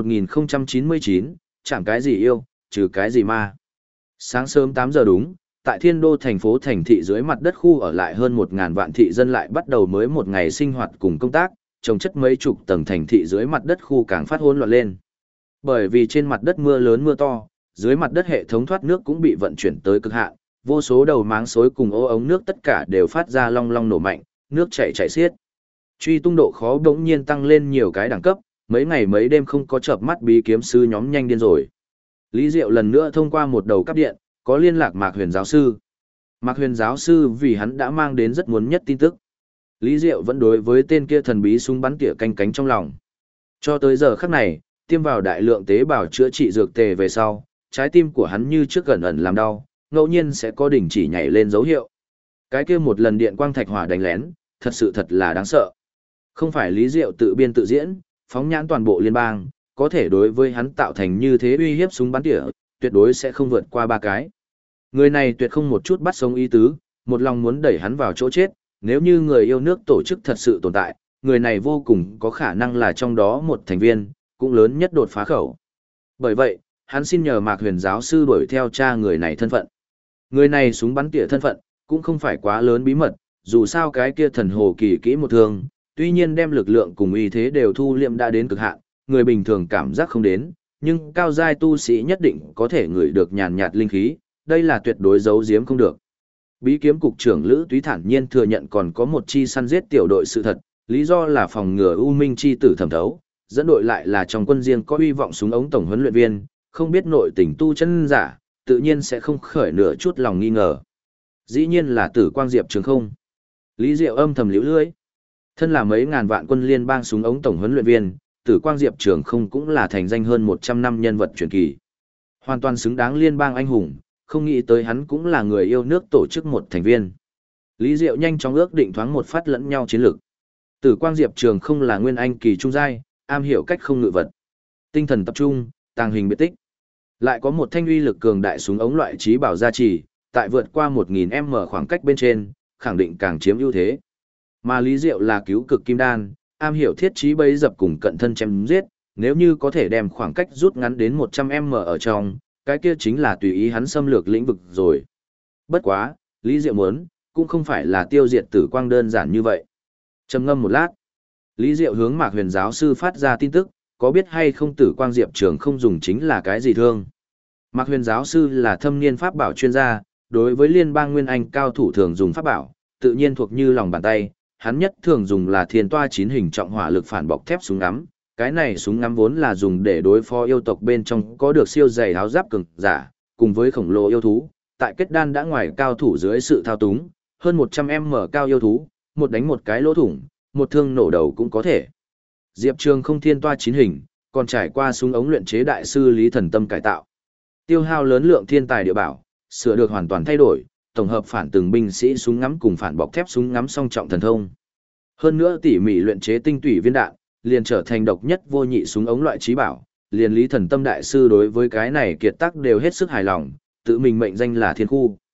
1099, chẳng cái gì yêu, trừ cái gì ma. Sáng sớm 8 giờ đúng, tại Thiên Đô thành phố thành thị dưới mặt đất khu ở lại hơn 1000 vạn thị dân lại bắt đầu mới một ngày sinh hoạt cùng công tác, trồng chất mấy chục tầng thành thị dưới mặt đất khu càng phát hỗn loạn lên. Bởi vì trên mặt đất mưa lớn mưa to, dưới mặt đất hệ thống thoát nước cũng bị vận chuyển tới cực hạn, vô số đầu máng xối cùng ô ống nước tất cả đều phát ra long long nổ mạnh, nước chảy xiết. Truy tung độ khó bỗng nhiên tăng lên nhiều cái đẳng cấp, mấy ngày mấy đêm không có chợp mắt bí kiếm sư nhóm nhanh điên rồi. Lý Diệu lần nữa thông qua một đầu cáp điện, có liên lạc Mạc Huyền giáo sư. Mạc Huyền giáo sư vì hắn đã mang đến rất muốn nhất tin tức. Lý Diệu vẫn đối với tên kia thần bí súng bắn tỉa canh cánh trong lòng. Cho tới giờ khắc này, tiêm vào đại lượng tế bào chữa trị dược tề về sau, trái tim của hắn như trước gần ẩn làm đau, ngẫu nhiên sẽ có đình chỉ nhảy lên dấu hiệu. Cái kia một lần điện quang thạch hỏa đánh lén, thật là đáng sợ. Không phải Lý Diệu tự biên tự diễn, phóng nhãn toàn bộ liên bang, có thể đối với hắn tạo thành như thế uy hiếp súng bắn tỉa, tuyệt đối sẽ không vượt qua 3 cái. Người này tuyệt không một chút bắt sống ý tứ, một lòng muốn đẩy hắn vào chỗ chết, nếu như người yêu nước tổ chức thật sự tồn tại, người này vô cùng có khả năng là trong đó một thành viên, cũng lớn nhất đột phá khẩu. Bởi vậy, hắn xin nhờ Mạc Huyền giáo sư đuổi theo tra người này thân phận. Người này súng bắn tỉa thân phận, cũng không phải quá lớn bí mật, dù sao cái kia thần hồ kỳ kỹ một thương, tuy nhiên đem lực lượng cùng uy thế đều thu liệm đã đến cực hạn, người bình thường cảm giác không đến, nhưng cao giai tu sĩ nhất định có thể ngửi được nhàn nhạt linh khí, đây là tuyệt đối giấu giếm không được. Bí kiếm cục trưởng Lữ Túy thản nhiên thừa nhận còn có một chi săn giết tiểu đội sự thật, lý do là phòng ngừa U Minh chi tử thẩm thấu, dẫn đội lại là trong quân riêng có uy vọng súng ống tổng huấn luyện viên, không biết nội tình tu chân giả, tự nhiên sẽ không khởi nửa chút lòng nghi ngờ. Dĩ nhiên là Tử Quang Diệp Trường không. Lý Diệu âm thầm liễu lưỡi. Thân là mấy ngàn vạn quân liên bang súng ống tổng huấn luyện viên, Tử Quang Diệp Trường không cũng là thành danh hơn 100 năm nhân vật truyền kỳ. Hoàn toàn xứng đáng liên bang anh hùng, không nghĩ tới hắn cũng là người yêu nước tổ chức một thành viên. Lý Diệu nhanh chóng ước định thoáng một phát lẫn nhau chiến lược. Tử Quang Diệp Trường không là nguyên anh kỳ trung giai, am hiểu cách không ngự vật. Tinh thần tập trung, tàng hình biệt tích. Lại có một thanh uy lực cường đại súng ống loại trí bảo gia trì, tại vượt qua 1000m khoảng cách bên trên, khẳng định càng chiếm ưu thế. Mà Lý Diệu là cứu cực kim đan, am hiểu thiết trí bấy dập cùng cận thân chém giết, nếu như có thể đem khoảng cách rút ngắn đến 100m ở trong, cái kia chính là tùy ý hắn xâm lược lĩnh vực rồi. Bất quá, Lý Diệu muốn, cũng không phải là tiêu diệt Tử Quang đơn giản như vậy. Trầm ngâm một lát, Lý Diệu hướng Mạc Huyền giáo sư phát ra tin tức, có biết hay không Tử Quang Diệp Trường không dùng chính là cái gì thương. Mạc Huyền giáo sư là thâm niên pháp bảo chuyên gia, đối với liên bang nguyên anh cao thủ thường dùng pháp bảo, tự nhiên thuộc như lòng bàn tay, hắn nhất thường dùng là Thiên Toa 9 hình trọng hỏa lực phản bọc thép súng ngắm. Cái này súng ngắm vốn là dùng để đối phó yêu tộc bên trong có được siêu dày áo giáp cường giả, cùng với khổng lồ yêu thú, tại kết đan đã ngoài cao thủ dưới sự thao túng, hơn 100m cao yêu thú, một đánh một cái lỗ thủng, một thương nổ đầu cũng có thể. Diệp Trường không Thiên Toa 9 hình, còn trải qua súng ống luyện chế đại sư Lý Thần Tâm cải tạo. Tiêu hao lớn lượng thiên tài địa bảo, sửa được hoàn toàn thay đổi, tổng hợp phản từng binh sĩ súng ngắm cùng phản bọc thép súng ngắm song trọng thần thông. Hơn nữa tỉ mỉ luyện chế tinh tủy viên đạn, liền trở thành độc nhất vô nhị súng ống loại trí bảo, liền Lý Thần Tâm đại sư đối với cái này kiệt tác đều hết sức hài lòng, tự mình mệnh danh là Thiên Khu.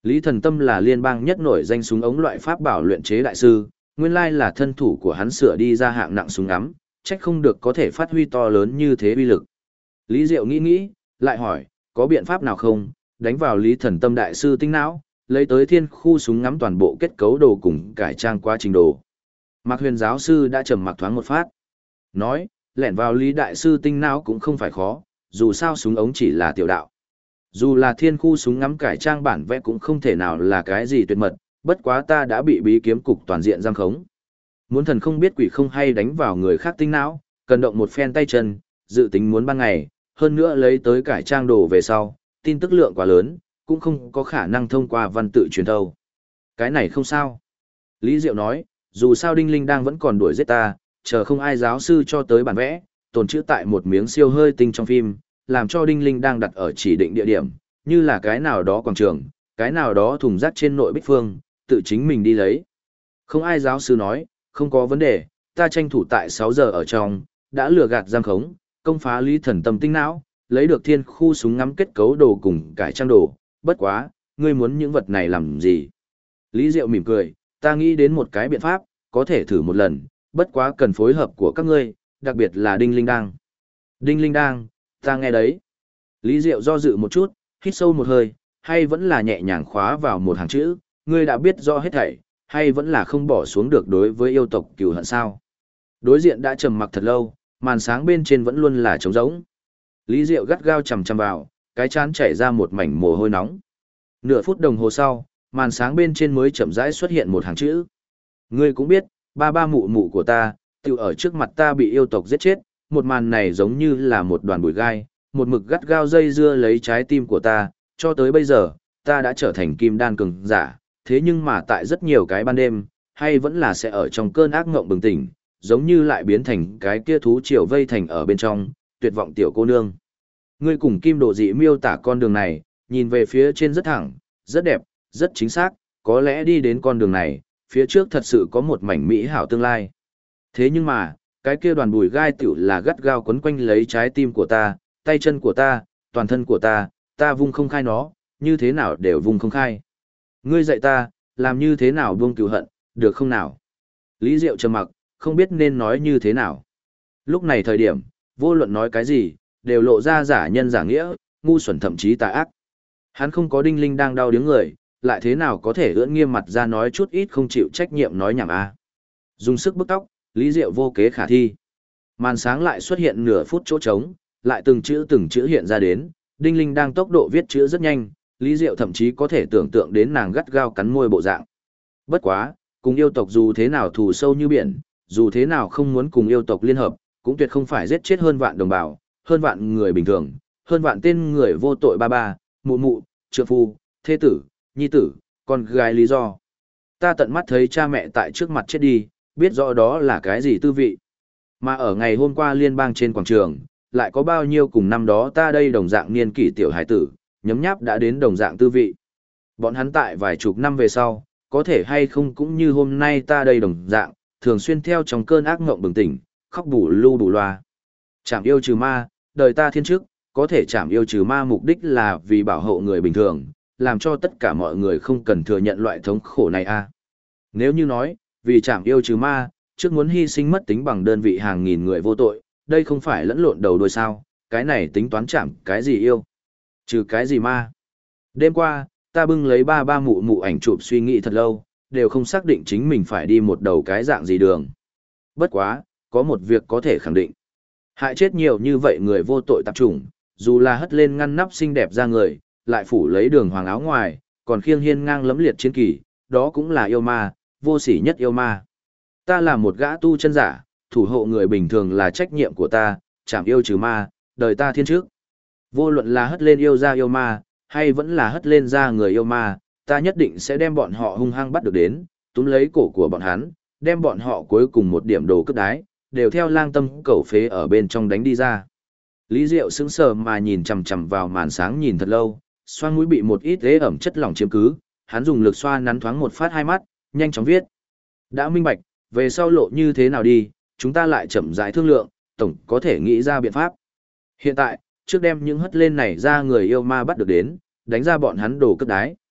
Lý Thần Tâm là liên bang nhất nổi danh súng ống loại pháp bảo luyện chế đại sư, nguyên lai là thân thủ của hắn sửa đi ra hạng nặng súng ngắm, trách không được có thể phát huy to lớn như thế uy lực. Lý Diệu nghĩ nghĩ, lại hỏi, có biện pháp nào không, đánh vào Lý Thần Tâm đại sư tinh não, lấy tới thiên khu súng ngắm toàn bộ kết cấu đồ cùng cải trang quá trình đồ. Mạc Huyền giáo sư đã trầm mặc thoáng một phát. Nói, lẻn vào Lý đại sư tinh não cũng không phải khó, dù sao súng ống chỉ là tiểu đạo. Dù là thiên khu súng ngắm cải trang bản vẽ cũng không thể nào là cái gì tuyệt mật, bất quá ta đã bị bí kiếm cục toàn diện giam khống. Muốn thần không biết quỷ không hay đánh vào người khác tinh não, cần động một phen tay chân, dự tính muốn ban ngày, hơn nữa lấy tới cải trang đồ về sau, tin tức lượng quá lớn, cũng không có khả năng thông qua văn tự truyền thâu. Cái này không sao. Lý Diệu nói, dù sao Đinh Linh đang vẫn còn đuổi giết ta, chờ không ai giáo sư cho tới bản vẽ, tồn trữ tại một miếng siêu hơi tinh trong phim, làm cho Đinh Linh đang đặt ở chỉ định địa điểm, như là cái nào đó quảng trường, cái nào đó thùng rác trên nội bích phương, tự chính mình đi lấy. Không ai giáo sư nói, không có vấn đề, ta tranh thủ tại 6 giờ ở trong, đã lừa gạt giam khống, công phá Lý Thần Tâm tinh não, lấy được thiên khu súng ngắm kết cấu đồ cùng cải trang đồ, bất quá, ngươi muốn những vật này làm gì? Lý Diệu mỉm cười, ta nghĩ đến một cái biện pháp, có thể thử một lần, bất quá cần phối hợp của các ngươi, đặc biệt là Đinh Linh Đang. Đinh Linh Đang, ta nghe đấy. Lý Diệu do dự một chút, hít sâu một hơi, hay vẫn là nhẹ nhàng khóa vào một hàng chữ, ngươi đã biết rõ hết thảy, hay vẫn là không bỏ xuống được đối với yêu tộc cừu hận sao? Đối diện đã trầm mặc thật lâu, màn sáng bên trên vẫn luôn là trống rỗng. Lý Diệu gắt gao chằm chằm vào, cái trán chảy ra một mảnh mồ hôi nóng. Nửa phút đồng hồ sau, màn sáng bên trên mới chậm rãi xuất hiện một hàng chữ. Ngươi cũng biết, ba ba mụ mụ của ta, tiểu ở trước mặt ta bị yêu tộc giết chết, một màn này giống như là một đoàn bụi gai, một mực gắt gao dây dưa lấy trái tim của ta, cho tới bây giờ, ta đã trở thành kim đan cường giả, thế nhưng mà tại rất nhiều cái ban đêm, hay vẫn là sẽ ở trong cơn ác ngộng bừng tỉnh, giống như lại biến thành cái kia thú triều vây thành ở bên trong, tuyệt vọng tiểu cô nương. Ngươi cùng Kim Độ Dị miêu tả con đường này, nhìn về phía trên rất thẳng, rất đẹp, rất chính xác, có lẽ đi đến con đường này, phía trước thật sự có một mảnh mỹ hảo tương lai. Thế nhưng mà, cái kia đoàn bùi gai tiểu là gắt gao quấn quanh lấy trái tim của ta, tay chân của ta, toàn thân của ta vung không khai nó, như thế nào đều vung không khai. Ngươi dạy ta, làm như thế nào buông cừu hận, được không nào? Lý Diệu trầm mặc, không biết nên nói như thế nào. Lúc này thời điểm, vô luận nói cái gì, đều lộ ra giả nhân giả nghĩa, ngu xuẩn thậm chí tà ác. Hắn không có Đinh Linh đang đau điếng người, lại thế nào có thể ưỡn nghiêm mặt ra nói chút ít không chịu trách nhiệm nói nhảm a. Dùng sức bức tóc, Lý Diệu vô kế khả thi. Màn sáng lại xuất hiện nửa phút chỗ trống, lại từng chữ hiện ra đến, Đinh Linh đang tốc độ viết chữ rất nhanh, Lý Diệu thậm chí có thể tưởng tượng đến nàng gắt gao cắn môi bộ dạng. Bất quá, cùng yêu tộc dù thế nào thù sâu như biển, dù thế nào không muốn cùng yêu tộc liên hợp, cũng tuyệt không phải giết chết hơn vạn đồng bào, hơn vạn người bình thường, hơn vạn tên người vô tội ba ba, mụ mụ, trượng phu, thê tử, nhi tử, con gái lý do. Ta tận mắt thấy cha mẹ tại trước mặt chết đi, biết rõ đó là cái gì tư vị. Mà ở ngày hôm qua liên bang trên quảng trường, lại có bao nhiêu cùng năm đó ta đây đồng dạng niên kỷ tiểu hải tử, nhấm nháp đã đến đồng dạng tư vị. Bọn hắn tại vài chục năm về sau, có thể hay không cũng như hôm nay ta đây đồng dạng, thường xuyên theo trong cơn ác ngộng bừng tỉnh, khóc bù lu bù loa. Chảm yêu trừ ma, đời ta thiên chức, có thể chảm yêu trừ ma mục đích là vì bảo hộ người bình thường, làm cho tất cả mọi người không cần thừa nhận loại thống khổ này a. Nếu như nói, vì chảm yêu trừ ma, trước muốn hy sinh mất tính bằng đơn vị hàng nghìn người vô tội, đây không phải lẫn lộn đầu đuôi sao, cái này tính toán chảm cái gì yêu, trừ cái gì ma. Đêm qua, ta bưng lấy ba ba mụ mụ ảnh chụp suy nghĩ thật lâu, đều không xác định chính mình phải đi một đầu cái dạng gì đường. Bất quá, có một việc có thể khẳng định. Hại chết nhiều như vậy người vô tội tạp chủng, dù là hất lên ngăn nắp xinh đẹp ra người, lại phủ lấy đường hoàng áo ngoài, còn khiêng hiên ngang lẫm liệt chiến kỳ, đó cũng là yêu ma, vô sỉ nhất yêu ma. Ta là một gã tu chân giả, thủ hộ người bình thường là trách nhiệm của ta, chảm yêu trừ ma, đời ta thiên trước. Vô luận là hất lên yêu ra yêu ma, hay vẫn là hất lên ra người yêu ma, ta nhất định sẽ đem bọn họ hung hăng bắt được đến, túm lấy cổ của bọn hắn, đem bọn họ cuối cùng một điểm đồ cướp đái, đều theo lang tâm cẩu phế ở bên trong đánh đi ra. Lý Diệu sững sờ mà nhìn chằm chằm vào màn sáng nhìn thật lâu, xoang mũi bị một ít ế ẩm chất lỏng chiếm cứ, hắn dùng lực xoa nắn thoáng một phát hai mắt, nhanh chóng viết. Đã minh bạch, về sau lộ như thế nào đi, chúng ta lại chậm rãi thương lượng, tổng có thể nghĩ ra biện pháp. Hiện tại, trước đem những hất lên này ra người yêu ma bắt được đến, đánh ra bọn hắn đồ cướp đái.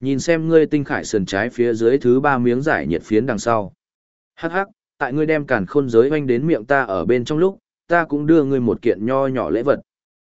Nhìn xem ngươi tinh khải sườn trái phía dưới thứ 3 miếng giải nhiệt phiến đằng sau. Hắc hắc, tại ngươi đem càn khôn giới oanh đến miệng ta ở bên trong lúc, ta cũng đưa ngươi một kiện nho nhỏ lễ vật.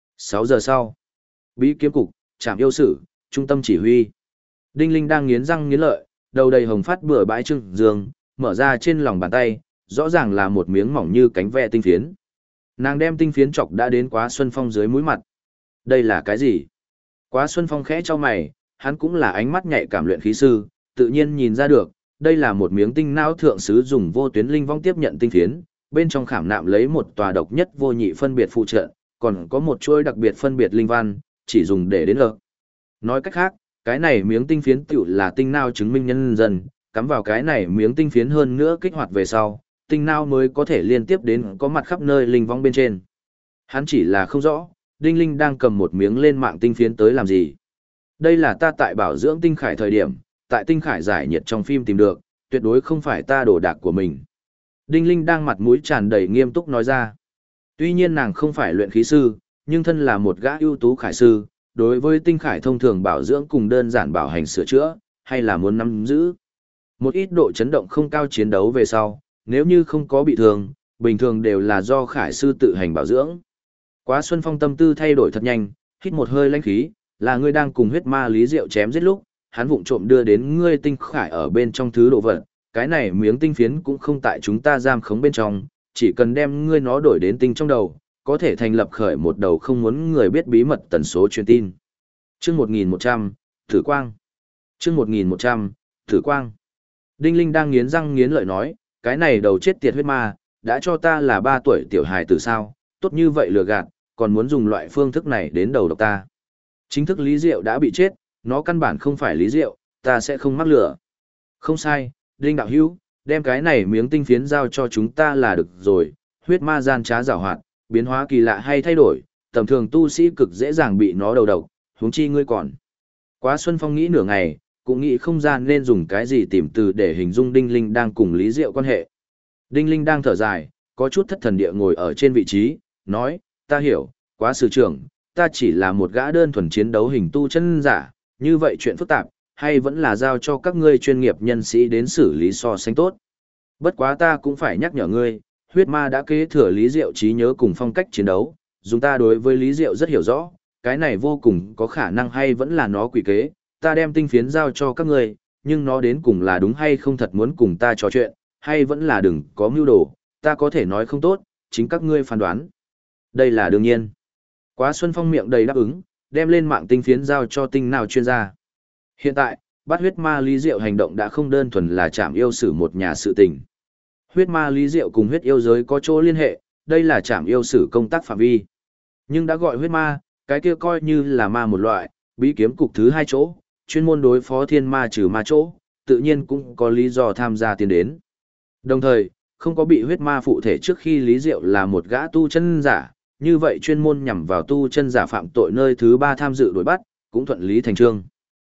6 giờ sau, Bí kiếm cục, trạm yêu sử, trung tâm chỉ huy. Đinh Linh đang nghiến răng nghiến lợi, đầu đầy hồng phát bừa bãi trưng dương, mở ra trên lòng bàn tay, rõ ràng là một miếng mỏng như cánh ve tinh phiến. Nàng đem tinh phiến chọc đã đến Quá Xuân Phong dưới mũi mặt. Đây là cái gì? Quá Xuân Phong khẽ cho mày, hắn cũng là ánh mắt nhạy cảm luyện khí sư, tự nhiên nhìn ra được, đây là một miếng tinh não thượng sứ dùng vô tuyến linh vong tiếp nhận tinh phiến, bên trong khảm nạm lấy một tòa độc nhất vô nhị phân biệt phụ trợ, còn có một chuỗi đặc biệt phân biệt linh văn, chỉ dùng để đến lợ. Nói cách khác, cái này miếng tinh phiến tiểu là tinh não chứng minh nhân dân, cắm vào cái này miếng tinh phiến hơn nữa kích hoạt về sau, tinh não mới có thể liên tiếp đến có mặt khắp nơi linh vong bên trên. Hắn chỉ là không rõ, Đinh Linh đang cầm một miếng lên mạng tinh phiến tới làm gì. Đây là ta tại bảo dưỡng tinh khải thời điểm, tại tinh khải giải nhiệt trong phim tìm được, tuyệt đối không phải ta đồ đạc của mình. Đinh Linh đang mặt mũi tràn đầy nghiêm túc nói ra. Tuy nhiên nàng không phải luyện khí sư, nhưng thân là một gã ưu tú khải sư, đối với tinh khải thông thường bảo dưỡng cùng đơn giản bảo hành sửa chữa, hay là muốn nắm giữ. Một ít độ chấn động không cao chiến đấu về sau, nếu như không có bị thương, bình thường đều là do khải sư tự hành bảo dưỡng. Quá Xuân Phong tâm tư thay đổi thật nhanh, hít một hơi lãnh khí, là ngươi đang cùng huyết ma Lý Diệu chém giết lúc, hắn vụng trộm đưa đến ngươi tinh khải ở bên trong thứ đồ vật, cái này miếng tinh phiến cũng không tại chúng ta giam khống bên trong, chỉ cần đem ngươi nó đổi đến tinh trong đầu, có thể thành lập khởi một đầu không muốn người biết bí mật tần số truyền tin. Chương 1100, Thử Quang. Chương 1100, Thử Quang. Đinh Linh đang nghiến răng nghiến lợi nói, cái này đầu chết tiệt huyết ma, đã cho ta là 3 tuổi tiểu hài tử sao, tốt như vậy lừa gạt, còn muốn dùng loại phương thức này đến đầu độc ta. Chính thức Lý Diệu đã bị chết, nó căn bản không phải Lý Diệu, ta sẽ không mắc lừa. Không sai, Đinh đạo hữu, đem cái này miếng tinh phiến giao cho chúng ta là được rồi, huyết ma gian trá giảo hoạt, biến hóa kỳ lạ hay thay đổi, tầm thường tu sĩ cực dễ dàng bị nó đầu độc, huống chi ngươi còn. Quá Xuân Phong nghĩ nửa ngày, cũng nghĩ không ra nên dùng cái gì tìm từ để hình dung Đinh Linh đang cùng Lý Diệu quan hệ. Đinh Linh đang thở dài, có chút thất thần địa ngồi ở trên vị trí, nói, ta hiểu, Quá sư trưởng, ta chỉ là một gã đơn thuần chiến đấu hình tu chân giả, như vậy chuyện phức tạp, hay vẫn là giao cho các ngươi chuyên nghiệp nhân sĩ đến xử lý so sánh tốt. Bất quá ta cũng phải nhắc nhở ngươi, huyết ma đã kế thừa Lý Diệu trí nhớ cùng phong cách chiến đấu, dùng ta đối với Lý Diệu rất hiểu rõ, cái này vô cùng có khả năng hay vẫn là nó quỷ kế, ta đem tinh phiến giao cho các ngươi, nhưng nó đến cùng là đúng hay không thật muốn cùng ta trò chuyện, hay vẫn là đừng có mưu đồ, ta có thể nói không tốt, chính các ngươi phán đoán. Đây là đương nhiên. Quá Xuân Phong miệng đầy đáp ứng, đem lên mạng tinh phiến giao cho tinh nào chuyên gia. Hiện tại, bắt huyết ma Lý Diệu hành động đã không đơn thuần là trảm yêu sử một nhà sự tình. Huyết ma Lý Diệu cùng huyết yêu giới có chỗ liên hệ, đây là trảm yêu sử công tác phạm vi. Nhưng đã gọi huyết ma, cái kia coi như là ma một loại, bí kiếm cục thứ 2 chỗ, chuyên môn đối phó thiên ma trừ ma chỗ, tự nhiên cũng có lý do tham gia tiến đến. Đồng thời, không có bị huyết ma phụ thể trước khi Lý Diệu là một gã tu chân giả, như vậy chuyên môn nhằm vào tu chân giả phạm tội nơi thứ 3 tham dự đuổi bắt, cũng thuận lý thành trương.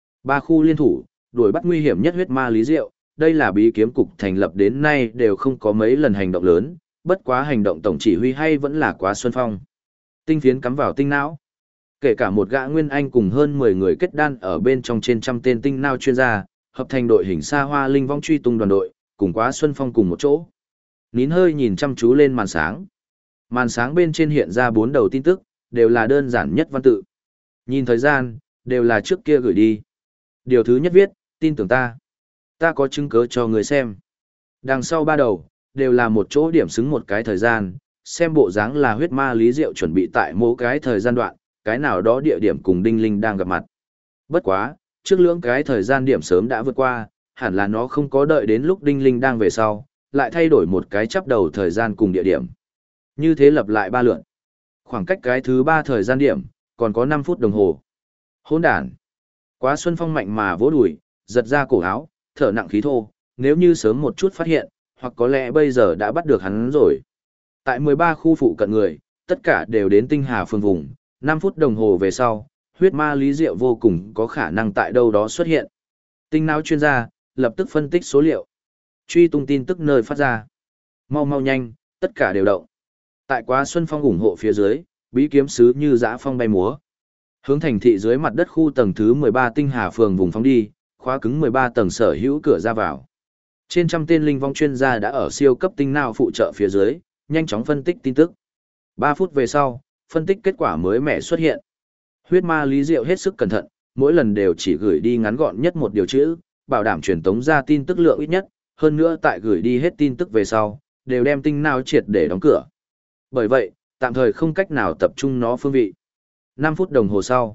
3 khu liên thủ, đuổi bắt nguy hiểm nhất huyết ma Lý Diệu, đây là bí kiếm cục thành lập đến nay đều không có mấy lần hành động lớn, bất quá hành động tổng chỉ huy hay vẫn là Quá Xuân Phong. Tinh phiến cắm vào tinh não. Kể cả một gã nguyên anh cùng hơn 10 người kết đan ở bên trong trên trăm tên tinh não chuyên gia, hợp thành đội hình xa hoa linh vong truy tung đoàn đội, cùng Quá Xuân Phong cùng một chỗ. Nín hơi nhìn chăm chú lên màn sáng. Màn sáng bên trên hiện ra 4 đầu tin tức, đều là đơn giản nhất văn tự. Nhìn thời gian, đều là trước kia gửi đi. Điều thứ nhất viết, tin tưởng ta. Ta có chứng cứ cho người xem. Đằng sau 3 đầu, đều là một chỗ điểm xứng một cái thời gian, xem bộ dáng là huyết ma Lý Diệu chuẩn bị tại mỗi cái thời gian đoạn, cái nào đó địa điểm cùng Đinh Linh đang gặp mặt. Bất quá, trước lưỡng cái thời gian điểm sớm đã vượt qua, hẳn là nó không có đợi đến lúc Đinh Linh đang về sau, lại thay đổi một cái chắp đầu thời gian cùng địa điểm. Như thế lặp lại 3 lượt. Khoảng cách cái thứ 3 thời gian điểm, còn có 5 phút đồng hồ. Hỗn đản. Quá Xuân Phong mạnh mà vỗ đùi, giật ra cổ áo, thở nặng khí thô, nếu như sớm một chút phát hiện, hoặc có lẽ bây giờ đã bắt được hắn rồi. Tại 13 khu phụ cận người, tất cả đều đến tinh hà phương vùng, 5 phút đồng hồ về sau, huyết ma Lý Diệu vô cùng có khả năng tại đâu đó xuất hiện. Tinh não chuyên gia, lập tức phân tích số liệu. Truy tung tin tức nơi phát ra. Mau mau nhanh, tất cả đều động. Tại Quá Xuân Phong ủng hộ phía dưới, bí kiếm sứ như dã phong bay múa. Hướng thành thị dưới mặt đất khu tầng thứ 13 tinh hà phường vùng phóng đi, khóa cứng 13 tầng sở hữu cửa ra vào. Trên trăm tên linh vong chuyên gia đã ở siêu cấp tinh não phụ trợ phía dưới, nhanh chóng phân tích tin tức. 3 phút về sau, phân tích kết quả mới mẻ xuất hiện. Huyết ma Lý Diệu hết sức cẩn thận, mỗi lần đều chỉ gửi đi ngắn gọn nhất một điều chữ, bảo đảm truyền tống ra tin tức lượng ít nhất, hơn nữa tại gửi đi hết tin tức về sau, đều đem tinh não triệt để đóng cửa. Bởi vậy, tạm thời không cách nào tập trung nó phương vị. 5 phút đồng hồ sau,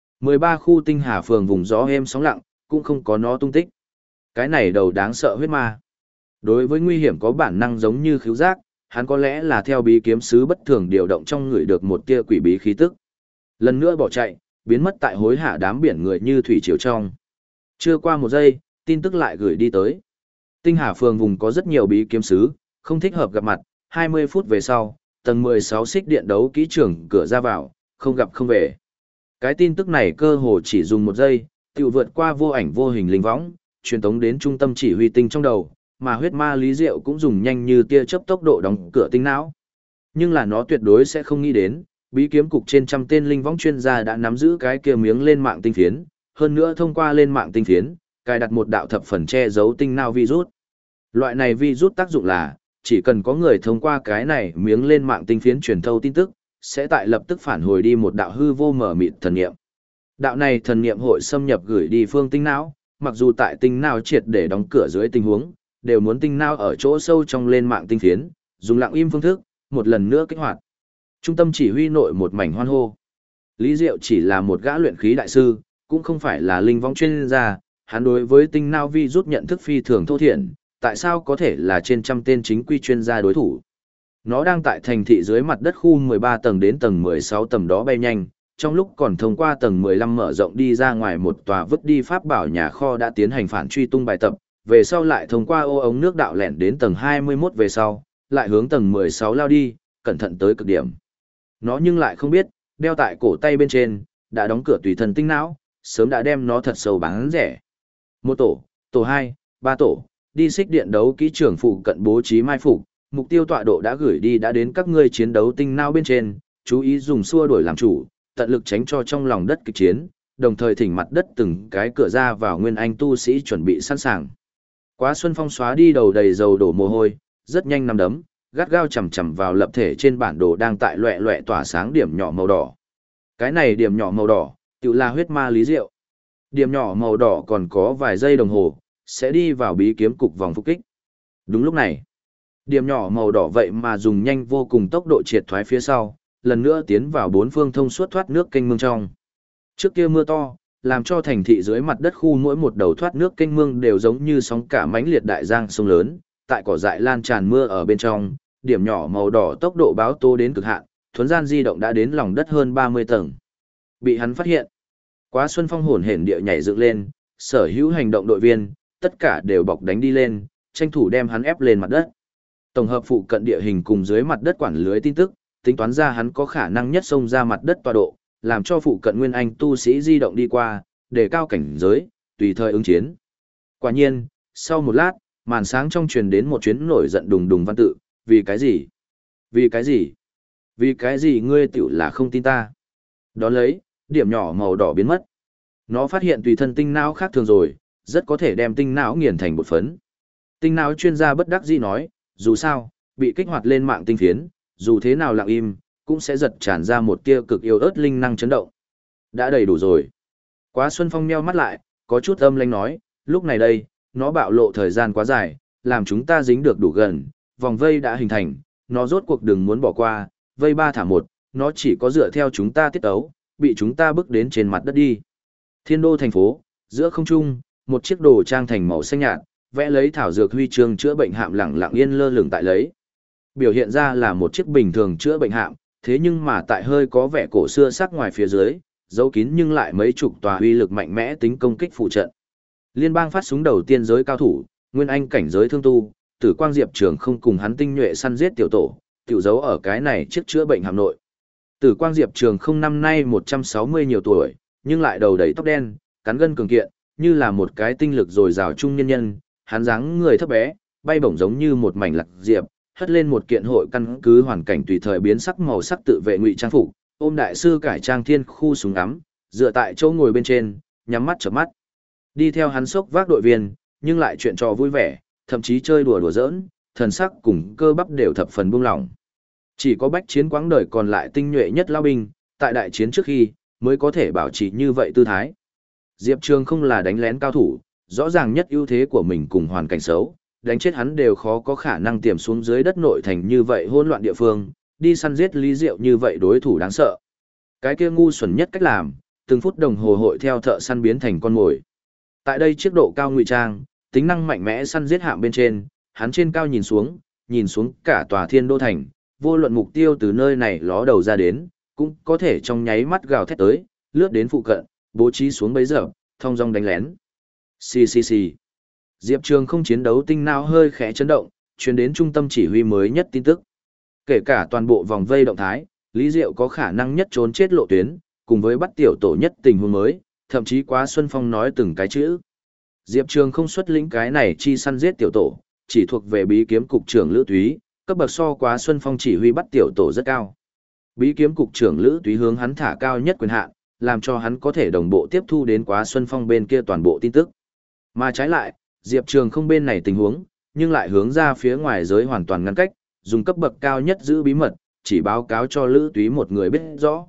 13 khu tinh hà phường vùng gió êm sóng lặng, cũng không có nó tung tích. Cái này đầu đáng sợ huyết ma. Đối với nguy hiểm có bản năng giống như khứu giác, hắn có lẽ là theo bí kiếm sứ bất thường điều động trong người được một tia quỷ bí khí tức. Lần nữa bỏ chạy, biến mất tại hối hạ đám biển người như thủy triều trong. Chưa qua một giây, tin tức lại gửi đi tới. Tinh hà phường vùng có rất nhiều bí kiếm sứ, không thích hợp gặp mặt, 20 phút về sau, tầng 16 xích điện đấu kỹ trưởng cửa ra vào, không gặp không về. Cái tin tức này cơ hồ chỉ dùng một giây, tự vượt qua vô ảnh vô hình linh võng, truyền tống đến trung tâm chỉ huy tinh trong đầu, mà huyết ma Lý Diệu cũng dùng nhanh như tia chớp tốc độ đóng cửa tinh não. Nhưng là nó tuyệt đối sẽ không nghĩ đến, bí kiếm cục trên trăm tên linh võng chuyên gia đã nắm giữ cái kia miếng lên mạng tinh phiến, hơn nữa thông qua lên mạng tinh phiến, cài đặt một đạo thập phần che giấu tinh não virus. Loại này virus tác dụng là, chỉ cần có người thông qua cái này miếng lên mạng tinh phiến truyền thâu tin tức, sẽ tại lập tức phản hồi đi một đạo hư vô mở mịt thần niệm. Đạo này thần niệm hội xâm nhập gửi đi phương tinh não, mặc dù tại tinh não triệt để đóng cửa dưới tình huống, đều muốn tinh não ở chỗ sâu trong lên mạng tinh phiến, dùng lặng im phương thức, một lần nữa kích hoạt. Trung tâm chỉ huy nội một mảnh hoan hô. Lý Diệu chỉ là một gã luyện khí đại sư, cũng không phải là linh vong chuyên gia, hắn đối với tinh não vi rút nhận thức phi thường thô thiển, tại sao có thể là trên trăm tên chính quy chuyên gia đối thủ. Nó đang tại thành thị dưới mặt đất khu 13 tầng đến tầng 16 tầm đó bay nhanh, trong lúc còn thông qua tầng 15 mở rộng đi ra ngoài một tòa vứt đi pháp bảo nhà kho đã tiến hành phản truy tung bài tập, về sau lại thông qua ô ống nước đạo lẻn đến tầng 21 về sau, lại hướng tầng 16 lao đi, cẩn thận tới cực điểm. Nó nhưng lại không biết, đeo tại cổ tay bên trên, đã đóng cửa tùy thân tinh não, sớm đã đem nó thật sâu bán rẻ. Một tổ, tổ 2, 3 tổ, đi xích điện đấu kỹ trưởng phụ cận bố trí mai phục, mục tiêu tọa độ đã gửi đi đã đến các ngươi chiến đấu tinh não bên trên, chú ý dùng xua đuổi làm chủ, tận lực tránh cho trong lòng đất kịch chiến, đồng thời thỉnh mặt đất từng cái cửa ra vào nguyên anh tu sĩ chuẩn bị sẵn sàng. Quá Xuân Phong xóa đi đầu đầy dầu đổ mồ hôi, rất nhanh nắm đấm, gắt gao chầm chầm vào lập thể trên bản đồ đang tại loẹ loẹ tỏa sáng điểm nhỏ màu đỏ. Cái này điểm nhỏ màu đỏ, tự là huyết ma Lý Diệu. Điểm nhỏ màu đỏ còn có vài giây đồng hồ, sẽ đi vào bí kiếm cục vòng phục kích. Đúng lúc này, điểm nhỏ màu đỏ vậy mà dùng nhanh vô cùng tốc độ triệt thoái phía sau, lần nữa tiến vào bốn phương thông suốt thoát nước kênh mương trong. Trước kia mưa to, làm cho thành thị dưới mặt đất khu mỗi một đầu thoát nước kênh mương đều giống như sóng cả mãnh liệt đại giang sông lớn, tại cỏ dại lan tràn mưa ở bên trong, điểm nhỏ màu đỏ tốc độ báo tố đến cực hạn, thuấn gian di động đã đến lòng đất hơn 30 tầng. Bị hắn phát hiện. Quá Xuân Phong hồn hển địa nhảy dựng lên, sở hữu hành động đội viên, tất cả đều bọc đánh đi lên, tranh thủ đem hắn ép lên mặt đất. Tổng hợp phụ cận địa hình cùng dưới mặt đất quản lưới tin tức, tính toán ra hắn có khả năng nhất xông ra mặt đất tọa độ, làm cho phụ cận nguyên anh tu sĩ di động đi qua, để cao cảnh giới, tùy thời ứng chiến. Quả nhiên, sau một lát, màn sáng trong truyền đến một chuyến nổi giận đùng đùng văn tự, vì cái gì? Vì cái gì? Vì cái gì ngươi tiểu là không tin ta? Đó lấy, điểm nhỏ màu đỏ biến mất. Nó phát hiện tùy thân tinh não khác thường rồi, rất có thể đem tinh não nghiền thành bột phấn. Tinh não chuyên gia bất đắc dĩ nói, dù sao, bị kích hoạt lên mạng tinh phiến, dù thế nào lặng im, cũng sẽ giật tràn ra một tia cực yếu ớt linh năng chấn động. Đã đầy đủ rồi. Quá Xuân Phong nheo mắt lại, có chút âm lãnh nói, lúc này đây, nó bạo lộ thời gian quá dài, làm chúng ta dính được đủ gần, vòng vây đã hình thành, nó rốt cuộc đừng muốn bỏ qua, vây 3 thả 1, nó chỉ có dựa theo chúng ta tiết tấu, bị chúng ta bước đến trên mặt đất đi. Thiên đô thành phố, giữa không trung, một chiếc đồ trang thành màu xanh nhạt, vẽ lấy thảo dược huy chương chữa bệnh hạm lẳng lặng yên lơ lửng tại lấy. Biểu hiện ra là một chiếc bình thường chữa bệnh hạm, thế nhưng mà tại hơi có vẻ cổ xưa sắc ngoài phía dưới, giấu kín nhưng lại mấy chục tòa uy lực mạnh mẽ tính công kích phụ trận. Liên bang phát súng đầu tiên giới cao thủ, nguyên anh cảnh giới thương tu, Tử Quang Diệp Trường không cùng hắn tinh nhuệ săn giết tiểu tổ, tiểu giấu ở cái này chiếc chữa bệnh hạm nội. Tử Quang Diệp Trường không năm nay 160 nhiều tuổi, nhưng lại đầu đầy tóc đen, cán gân cường kiện, như là một cái tinh lực dồi dào trung nhân nhân, hắn dáng người thấp bé, bay bổng giống như một mảnh lạc diệp, hất lên một kiện hội căn cứ hoàn cảnh tùy thời biến sắc màu sắc tự vệ ngụy trang phục, ôm đại sư cải trang thiên khu súng ngắm, dựa tại chỗ ngồi bên trên, nhắm mắt chớp mắt. Đi theo hắn sốc vác đội viên, nhưng lại chuyện trò vui vẻ, thậm chí chơi đùa đùa giỡn, thần sắc cùng cơ bắp đều thập phần buông lỏng. Chỉ có bách chiến quãng đời còn lại tinh nhuệ nhất lao binh, tại đại chiến trước khi, mới có thể bảo trì như vậy tư thái. Diệp Trường không là đánh lén cao thủ, rõ ràng nhất ưu thế của mình cùng hoàn cảnh xấu, đánh chết hắn đều khó có khả năng tiềm xuống dưới đất nội thành như vậy hỗn loạn địa phương, đi săn giết Lý Diệu như vậy đối thủ đáng sợ. Cái kia ngu xuẩn nhất cách làm, từng phút đồng hồ hội theo thợ săn biến thành con mồi. Tại đây chiếc độ cao ngụy trang, tính năng mạnh mẽ săn giết hạm bên trên, hắn trên cao nhìn xuống cả tòa Thiên Đô thành, vô luận mục tiêu từ nơi này ló đầu ra đến, cũng có thể trong nháy mắt gào thét tới, lướt đến phụ cận, bố trí xuống bấy giờ, thông dong đánh lén. Xì xì xì. Diệp Trường không chiến đấu tinh não hơi khẽ chấn động, truyền đến trung tâm chỉ huy mới nhất tin tức. Kể cả toàn bộ vòng vây động thái, Lý Diệu có khả năng nhất trốn chết lộ tuyến, cùng với bắt tiểu tổ nhất tình huống mới, thậm chí Quá Xuân Phong nói từng cái chữ. Diệp Trường không xuất lĩnh cái này chi săn giết tiểu tổ, chỉ thuộc về bí kiếm cục trưởng Lữ Túy, cấp bậc so Quá Xuân Phong chỉ huy bắt tiểu tổ rất cao. Bí kiếm cục trưởng Lữ Túy hướng hắn thả cao nhất quyền hạn, làm cho hắn có thể đồng bộ tiếp thu đến Quá Xuân Phong bên kia toàn bộ tin tức. Mà trái lại, Diệp Trường không bên này tình huống, nhưng lại hướng ra phía ngoài giới hoàn toàn ngăn cách, dùng cấp bậc cao nhất giữ bí mật, chỉ báo cáo cho Lữ Túy một người biết rõ.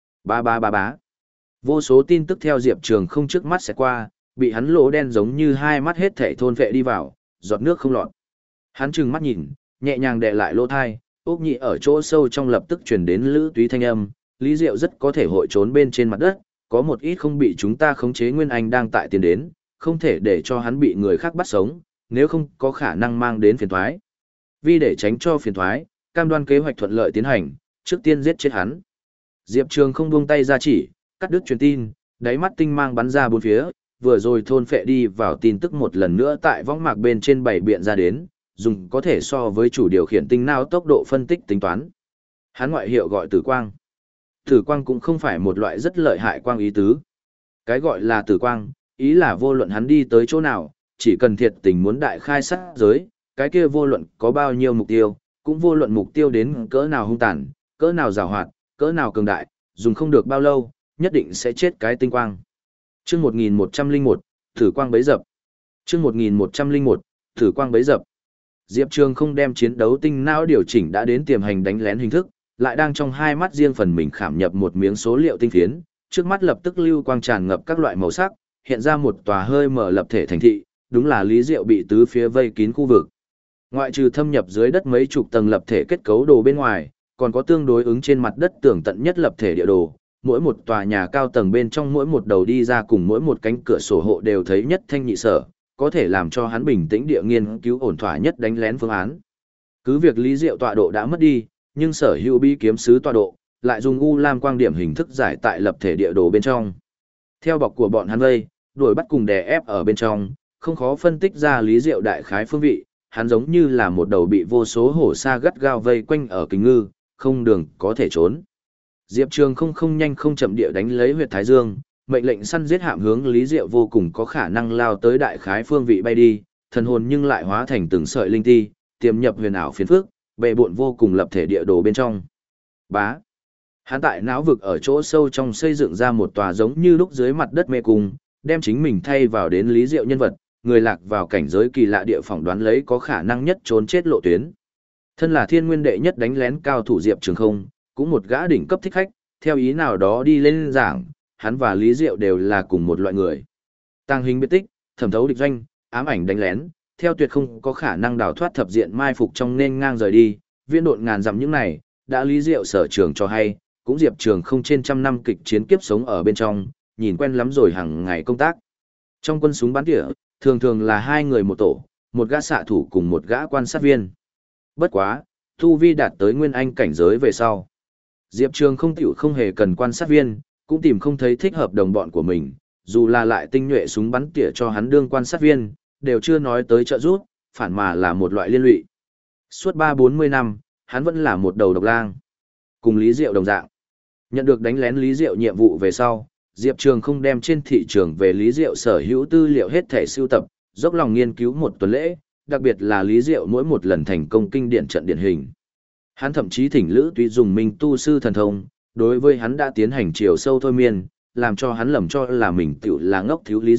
Ba. Vô số tin tức theo Diệp Trường không trước mắt sẽ qua, bị hắn lỗ đen giống như hai mắt hết thảy thôn vệ đi vào, giọt nước không lọt. Hắn trừng mắt nhìn, nhẹ nhàng đè lại lỗ thai, ốc nhị ở chỗ sâu trong lập tức truyền đến Lữ Túy thanh âm, Lý Diệu rất có thể hội trốn bên trên mặt đất, có một ít không bị chúng ta khống chế Nguyên Anh đang tại tiến đến, không thể để cho hắn bị người khác bắt sống, nếu không có khả năng mang đến phiền toái. Vì để tránh cho phiền toái, cam đoan kế hoạch thuận lợi tiến hành, trước tiên giết chết hắn. Diệp Trường không buông tay ra chỉ, cắt đứt truyền tin, đáy mắt tinh mang bắn ra bốn phía, vừa rồi thôn phệ đi vào tin tức một lần nữa tại võng mạc bên trên bảy biện ra đến, dùng có thể so với chủ điều khiển tinh não tốc độ phân tích tính toán. Hắn ngoại hiệu gọi tử quang. Tử quang cũng không phải một loại rất lợi hại quang ý tứ. Cái gọi là tử quang, ý là vô luận hắn đi tới chỗ nào, chỉ cần thiệt tình muốn đại khai sát giới, cái kia vô luận có bao nhiêu mục tiêu, cũng vô luận mục tiêu đến cỡ nào hung tàn, cỡ nào giàu hoạt, cỡ nào cường đại, dùng không được bao lâu, nhất định sẽ chết cái tinh quang. Chương 1101, Tử quang bấy dập. Chương 1101, Tử quang bấy dập. Diệp Trường không đem chiến đấu tinh não điều chỉnh đã đến tiềm hành đánh lén hình thức, lại đang trong hai mắt riêng phần mình khảm nhập một miếng số liệu tinh phiến, trước mắt lập tức lưu quang tràn ngập các loại màu sắc, hiện ra một tòa hơi mở lập thể thành thị, đúng là Lý Diệu bị tứ phía vây kín khu vực. Ngoại trừ thâm nhập dưới đất mấy chục tầng lập thể kết cấu đồ bên ngoài, còn có tương đối ứng trên mặt đất tường tận nhất lập thể địa đồ, mỗi một tòa nhà cao tầng bên trong mỗi một đầu đi ra cùng mỗi một cánh cửa sổ hộ đều thấy nhất thanh nhị sở, có thể làm cho hắn bình tĩnh địa nghiên cứu ổn thỏa nhất đánh lén phương án. Cứ việc Lý Diệu tọa độ đã mất đi, nhưng sở hữu bí kiếm sứ tọa độ lại dùng u lam quang điểm hình thức giải tại lập thể địa đồ bên trong. Theo bọc của bọn hắn vây, đuổi bắt cùng đè ép ở bên trong, không khó phân tích ra Lý Diệu đại khái phương vị, hắn giống như là một đầu bị vô số hổ sa gắt gao vây quanh ở kính ngư, không đường có thể trốn. Diệp Trường không nhanh không chậm địa đánh lấy huyệt Thái Dương, mệnh lệnh săn giết hạm hướng Lý Diệu vô cùng có khả năng lao tới đại khái phương vị bay đi, thần hồn nhưng lại hóa thành từng sợi linh ti, tiềm nhập huyền ảo phiến phước, bệ bộn vô cùng lập thể địa đồ bên trong. Bá. Hắn tại não vực ở chỗ sâu trong xây dựng ra một tòa giống như lúc dưới mặt đất mê cung, đem chính mình thay vào đến Lý Diệu nhân vật, người lạc vào cảnh giới kỳ lạ địa phỏng đoán lấy có khả năng nhất trốn chết lộ tuyến. Thân là thiên nguyên đệ nhất đánh lén cao thủ Diệp Trường không, cũng một gã đỉnh cấp thích khách, theo ý nào đó đi lên giảng, hắn và Lý Diệu đều là cùng một loại người. Tàng hình biệt tích, thẩm thấu địch doanh, ám ảnh đánh lén, theo tuyệt không có khả năng đào thoát thập diện mai phục trong nên ngang rời đi, viễn độn ngàn dặm những này, đã Lý Diệu sở trường cho hay, cũng Diệp Trường không trên trăm năm kịch chiến kiếp sống ở bên trong, nhìn quen lắm rồi hàng ngày công tác. Trong quân súng bắn tỉa, thường thường là hai người một tổ, một gã xạ thủ cùng một gã quan sát viên. Bất quá, tu vi đạt tới nguyên anh cảnh giới về sau. Diệp Trường không tiểu không hề cần quan sát viên, cũng tìm không thấy thích hợp đồng bọn của mình, dù là lại tinh nhuệ súng bắn tỉa cho hắn đương quan sát viên, đều chưa nói tới trợ giúp, phản mà là một loại liên lụy. Suốt 30-40 năm, hắn vẫn là một đầu độc lang. Cùng Lý Diệu đồng dạng. Nhận được đánh lén Lý Diệu nhiệm vụ về sau, Diệp Trường không đem trên thị trường về Lý Diệu sở hữu tư liệu hết thể sưu tập, dốc lòng nghiên cứu một tuần lễ, đặc biệt là Lý Diệu mỗi một lần thành công kinh điển trận điển hình. Hắn thậm chí thỉnh Lữ Túy dùng minh tu sư thần thông, đối với hắn đã tiến hành chiều sâu thôi miên, làm cho hắn lầm cho là mình tiểu là ngốc thiếu Lý Diệu,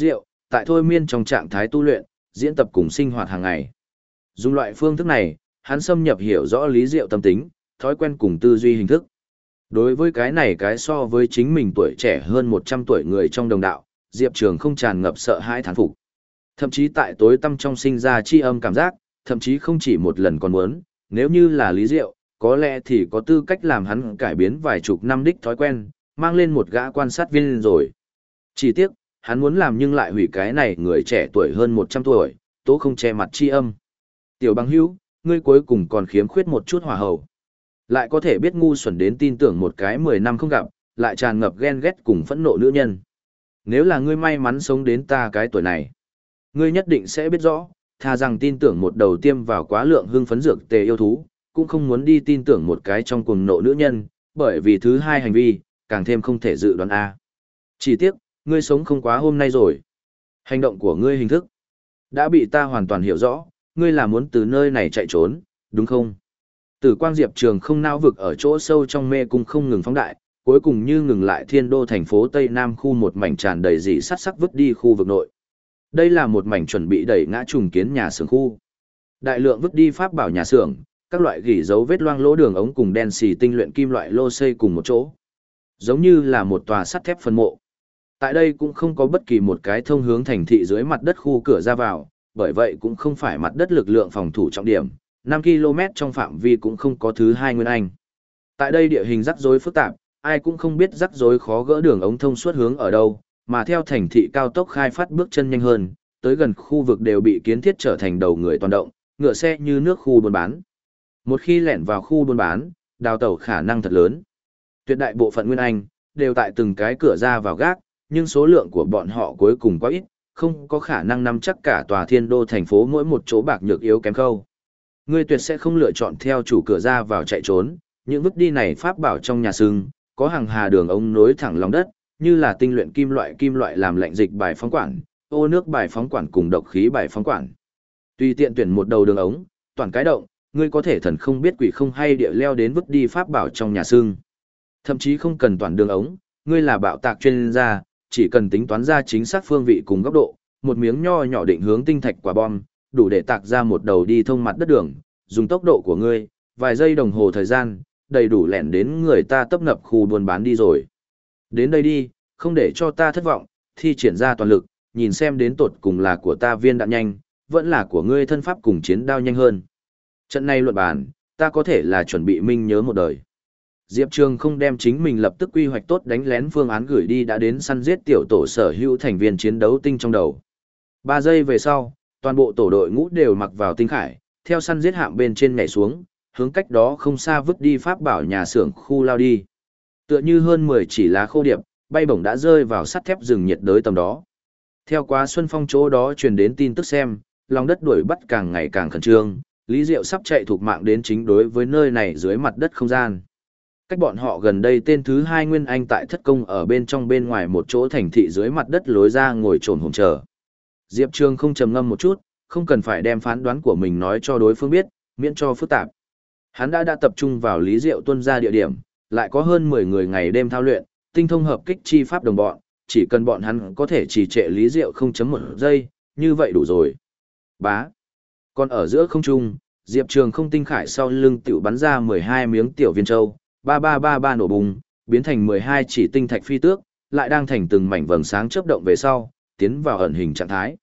tại thôi miên trong trạng thái tu luyện, diễn tập cùng sinh hoạt hàng ngày. Dùng loại phương thức này, hắn xâm nhập hiểu rõ Lý Diệu tâm tính, thói quen cùng tư duy hình thức. Đối với cái này cái so với chính mình tuổi trẻ hơn 100 tuổi người trong đồng đạo, Diệp Trường không tràn ngập sợ hãi thán phục. Thậm chí tại tối tâm trong sinh ra chi âm cảm giác, thậm chí không chỉ một lần còn muốn, nếu như là Lý Diệu, có lẽ thì có tư cách làm hắn cải biến vài chục năm đích thói quen, mang lên một gã quan sát viên rồi. Chỉ tiếc, hắn muốn làm nhưng lại hủy cái này người trẻ tuổi hơn 100 tuổi, tố không che mặt chi âm. Tiểu bằng hữu, ngươi cuối cùng còn khiếm khuyết một chút hòa hậu. Lại có thể biết ngu xuẩn đến tin tưởng một cái 10 năm không gặp, lại tràn ngập ghen ghét cùng phẫn nộ nữ nhân. Nếu là ngươi may mắn sống đến ta cái tuổi này, ngươi nhất định sẽ biết rõ, thà rằng tin tưởng một đầu tiêm vào quá lượng hưng phấn dược tề yêu thú, cũng không muốn đi tin tưởng một cái trong cuồng nộ nữ nhân, bởi vì thứ hai hành vi, càng thêm không thể dự đoán A. Chỉ tiếc, ngươi sống không quá hôm nay rồi. Hành động của ngươi hình thức, đã bị ta hoàn toàn hiểu rõ, ngươi là muốn từ nơi này chạy trốn, đúng không? Tử quang Diệp Trường không nao vực ở chỗ sâu trong mê cung không ngừng phóng đại, cuối cùng như ngừng lại thiên đô thành phố Tây Nam khu một mảnh tràn đầy dị sắt sắc vứt đi khu vực nội. Đây là một mảnh chuẩn bị đẩy ngã trùng kiến nhà xưởng khu. Đại lượng vứt đi pháp bảo nhà xưởng, các loại gỉ dấu vết loang lỗ đường ống cùng đen xì tinh luyện kim loại lô xây cùng một chỗ. Giống như là một tòa sắt thép phân mộ. Tại đây cũng không có bất kỳ một cái thông hướng thành thị dưới mặt đất khu cửa ra vào, bởi vậy cũng không phải mặt đất lực lượng phòng thủ trọng điểm, 5 km trong phạm vi cũng không có thứ hai nguyên anh. Tại đây địa hình rắc rối phức tạp, ai cũng không biết rắc rối khó gỡ đường ống thông suốt hướng ở đâu, mà theo thành thị cao tốc khai phát bước chân nhanh hơn, tới gần khu vực đều bị kiến thiết trở thành đầu người toàn động, ngựa xe như nước khu buôn bán. Một khi lẻn vào khu buôn bán, đào tẩu khả năng thật lớn. Tuyệt đại bộ phận nguyên anh đều tại từng cái cửa ra vào gác, nhưng số lượng của bọn họ cuối cùng quá ít, không có khả năng nắm chắc cả tòa thiên đô thành phố mỗi một chỗ bạc nhược yếu kém khâu. Ngươi tuyệt sẽ không lựa chọn theo chủ cửa ra vào chạy trốn, những vứt đi này pháp bảo trong nhà xương, có hàng hà đường ống nối thẳng lòng đất, như là tinh luyện kim loại làm lạnh dịch bài phóng quản, ô nước bài phóng quản cùng độc khí bài phóng quản. Tùy tiện tuyển một đầu đường ống, toàn cái động, ngươi có thể thần không biết quỷ không hay địa leo đến vứt đi pháp bảo trong nhà xương. Thậm chí không cần toàn đường ống, ngươi là bạo tạc chuyên gia, chỉ cần tính toán ra chính xác phương vị cùng góc độ, một miếng nho nhỏ định hướng tinh thạch quả bom, đủ để tạc ra một đầu đi thông mặt đất đường, dùng tốc độ của ngươi, vài giây đồng hồ thời gian, đầy đủ lẻn đến người ta tấp nập khu buôn bán đi rồi. Đến đây đi, không để cho ta thất vọng, thi triển ra toàn lực, nhìn xem đến tột cùng là của ta viên đạn nhanh, vẫn là của ngươi thân pháp cùng chiến đao nhanh hơn. Trận này luận bàn, ta có thể là chuẩn bị minh nhớ một đời. Diệp Trường không đem chính mình lập tức quy hoạch tốt đánh lén phương án gửi đi đã đến săn giết tiểu tổ sở hữu thành viên chiến đấu tinh trong đầu. 3 giây về sau, toàn bộ tổ đội ngũ đều mặc vào tinh khải, theo săn giết hạm bên trên nhảy xuống, hướng cách đó không xa vứt đi pháp bảo nhà xưởng khu lao đi. Tựa như hơn 10 chỉ lá khô điệp, bay bổng đã rơi vào sắt thép rừng nhiệt đới tầm đó. Theo quá Xuân Phong chỗ đó truyền đến tin tức xem, lòng đất đuổi bắt càng ngày càng khẩn trương, Lý Diệu sắp chạy thuộc mạng đến chính đối với nơi này dưới mặt đất không gian. Cách bọn họ gần đây tên thứ 2 Nguyên Anh tại thất công ở bên trong bên ngoài một chỗ thành thị dưới mặt đất lối ra ngồi trồn hồn chờ. Diệp Trường không trầm ngâm một chút, không cần phải đem phán đoán của mình nói cho đối phương biết, miễn cho phức tạp. Hắn đã tập trung vào Lý Diệu tuân ra địa điểm, lại có hơn 10 người ngày đêm thao luyện, tinh thông hợp kích chi pháp đồng bọn, chỉ cần bọn hắn có thể trì trệ Lý Diệu 0.1 giây, như vậy đủ rồi. Bá. Còn ở giữa không trung, Diệp Trường không tinh khải sau lưng tiểu bắn ra 12 miếng tiểu viên châu, 3333 nổ bùng, biến thành 12 chỉ tinh thạch phi tước, lại đang thành từng mảnh vầng sáng chớp động về sau, tiến vào ẩn hình trạng thái.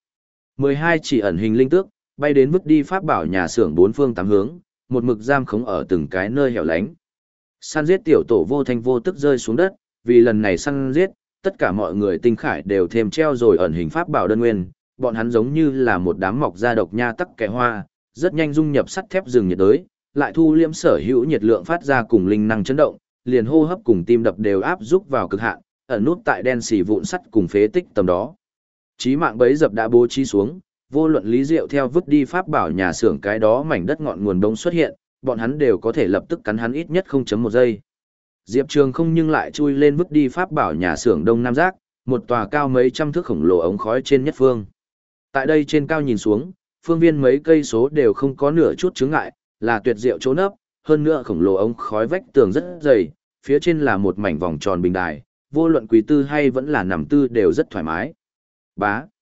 12 chỉ ẩn hình linh tước, bay đến vứt đi pháp bảo nhà xưởng bốn phương tám hướng, một mực giam khống ở từng cái nơi hẻo lánh. Săn giết tiểu tổ vô thanh vô tức rơi xuống đất, vì lần này săn giết, tất cả mọi người tinh khải đều thêm treo rồi ẩn hình pháp bảo đơn nguyên, bọn hắn giống như là một đám mọc ra độc nha tắc kẻ hoa, rất nhanh dung nhập sắt thép rừng nhiệt đới, lại thu liễm sở hữu nhiệt lượng phát ra cùng linh năng chấn động, liền hô hấp cùng tim đập đều áp giúp vào cực hạn, ẩn nút tại đen xì vụn sắt cùng phế tích tầm đó. Chí mạng bấy dập đã bố trí xuống, vô luận Lý Diệu theo vứt đi pháp bảo nhà xưởng cái đó mảnh đất ngọn nguồn đông xuất hiện, bọn hắn đều có thể lập tức cắn hắn ít nhất 0.1 giây. Diệp Trường không nhưng lại chui lên vứt đi pháp bảo nhà xưởng Đông Nam Giác, một tòa cao mấy trăm thước khổng lồ ống khói trên nhất phương. Tại đây trên cao nhìn xuống, phương viên mấy cây số đều không có nửa chút chướng ngại, là tuyệt diệu chỗ nấp, hơn nữa khổng lồ ống khói vách tường rất dày, phía trên là một mảnh vòng tròn bình đài, vô luận quý tư hay vẫn là nằm tư đều rất thoải mái. Bá.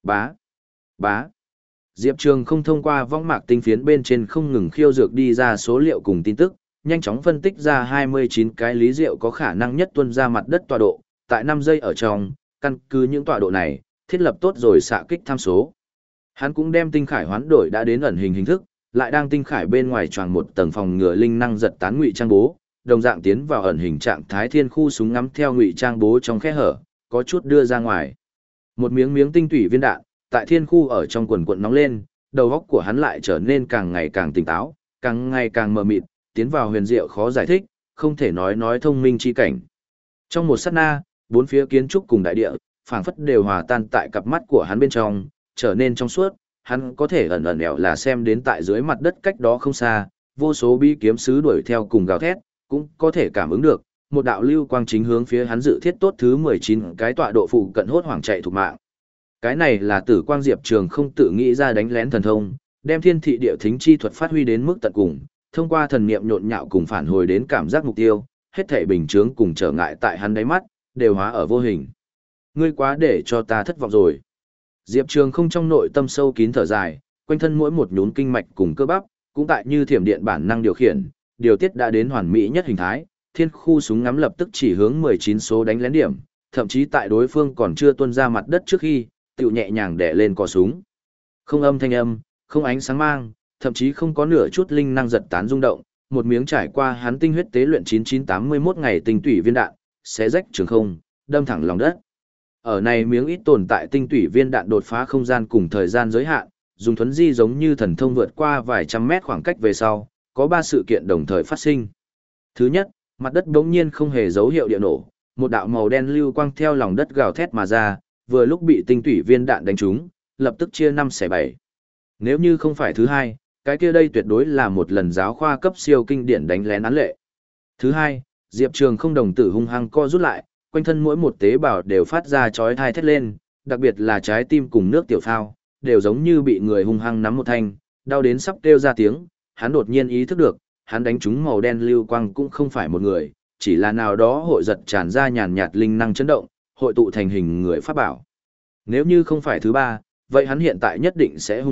Bá, bá. Diệp Trường không thông qua võng mạc tinh phiến bên trên không ngừng khiêu dược đi ra số liệu cùng tin tức, nhanh chóng phân tích ra 29 cái lý diệu có khả năng nhất tuôn ra mặt đất tọa độ, tại 5 giây ở trong, căn cứ những tọa độ này, thiết lập tốt rồi xạ kích tham số. Hắn cũng đem tinh khải hoán đổi đã đến ẩn hình hình thức, lại đang tinh khải bên ngoài choàng một tầng phòng ngừa linh năng giật tán ngụy trang bố, đồng dạng tiến vào ẩn hình trạng thái thiên khu súng ngắm theo ngụy trang bố trong khe hở, có chút đưa ra ngoài. Một miếng miếng tinh tủy viên đạn, tại thiên khu ở trong quần quần nóng lên, đầu óc của hắn lại trở nên càng ngày càng tỉnh táo, càng ngày càng mờ mịt, tiến vào huyền diệu khó giải thích, không thể nói thông minh chi cảnh. Trong một sát na, bốn phía kiến trúc cùng đại địa, phảng phất đều hòa tan tại cặp mắt của hắn bên trong, trở nên trong suốt, hắn có thể ẩn ẩn ẻo là xem đến tại dưới mặt đất cách đó không xa, vô số bi kiếm sứ đuổi theo cùng gào thét, cũng có thể cảm ứng được, một đạo lưu quang chính hướng phía hắn dự thiết tốt thứ 19 cái tọa độ phụ cận hốt hoảng chạy thục mạng. Cái này là Tử Quang Diệp Trường không tự nghĩ ra đánh lén thần thông, đem thiên thị địa thính chi thuật phát huy đến mức tận cùng, thông qua thần niệm nhộn nhạo cùng phản hồi đến cảm giác mục tiêu, hết thảy bình chướng cùng trở ngại tại hắn đáy mắt, đều hóa ở vô hình. Ngươi quá để cho ta thất vọng rồi. Diệp Trường không trong nội tâm sâu kín thở dài, quanh thân mỗi một nhún kinh mạch cùng cơ bắp, cũng tại như thiểm điện bản năng điều khiển, điều tiết đã đến hoàn mỹ nhất hình thái, thiên khu súng ngắm lập tức chỉ hướng 19 số đánh lén điểm, thậm chí tại đối phương còn chưa tuôn ra mặt đất trước khi, tiểu nhẹ nhàng đè lên cò súng. Không âm thanh âm, không ánh sáng mang, thậm chí không có nửa chút linh năng giật tán rung động, một miếng trải qua hắn tinh huyết tế luyện 9981 ngày tinh tủy viên đạn, xé rách trường không, đâm thẳng lòng đất. Ở này miếng ít tồn tại tinh tủy viên đạn đột phá không gian cùng thời gian giới hạn, dùng thuấn di giống như thần thông vượt qua vài trăm mét khoảng cách về sau, có 3 sự kiện đồng thời phát sinh. Thứ nhất, mặt đất bỗng nhiên không hề dấu hiệu địa nổ, một đạo màu đen lưu quang theo lòng đất gào thét mà ra, vừa lúc bị tinh tủy viên đạn đánh trúng, lập tức chia 5 xẻ 7. Nếu như không phải thứ hai, cái kia đây tuyệt đối là một lần giáo khoa cấp siêu kinh điển đánh lén án lệ. Thứ hai, Diệp Trường không đồng tử hung hăng co rút lại, quanh thân mỗi một tế bào đều phát ra chói tai thét lên, đặc biệt là trái tim cùng nước tiểu phao, đều giống như bị người hung hăng nắm một thanh, đau đến sắp kêu ra tiếng, hắn đột nhiên ý thức được, hắn đánh trúng màu đen lưu quang cũng không phải một người, chỉ là nào đó hội giật tràn ra nhàn nhạt linh năng chấn động, hội tụ thành hình người pháp bảo. Nếu như không phải thứ ba, vậy hắn hiện tại nhất định sẽ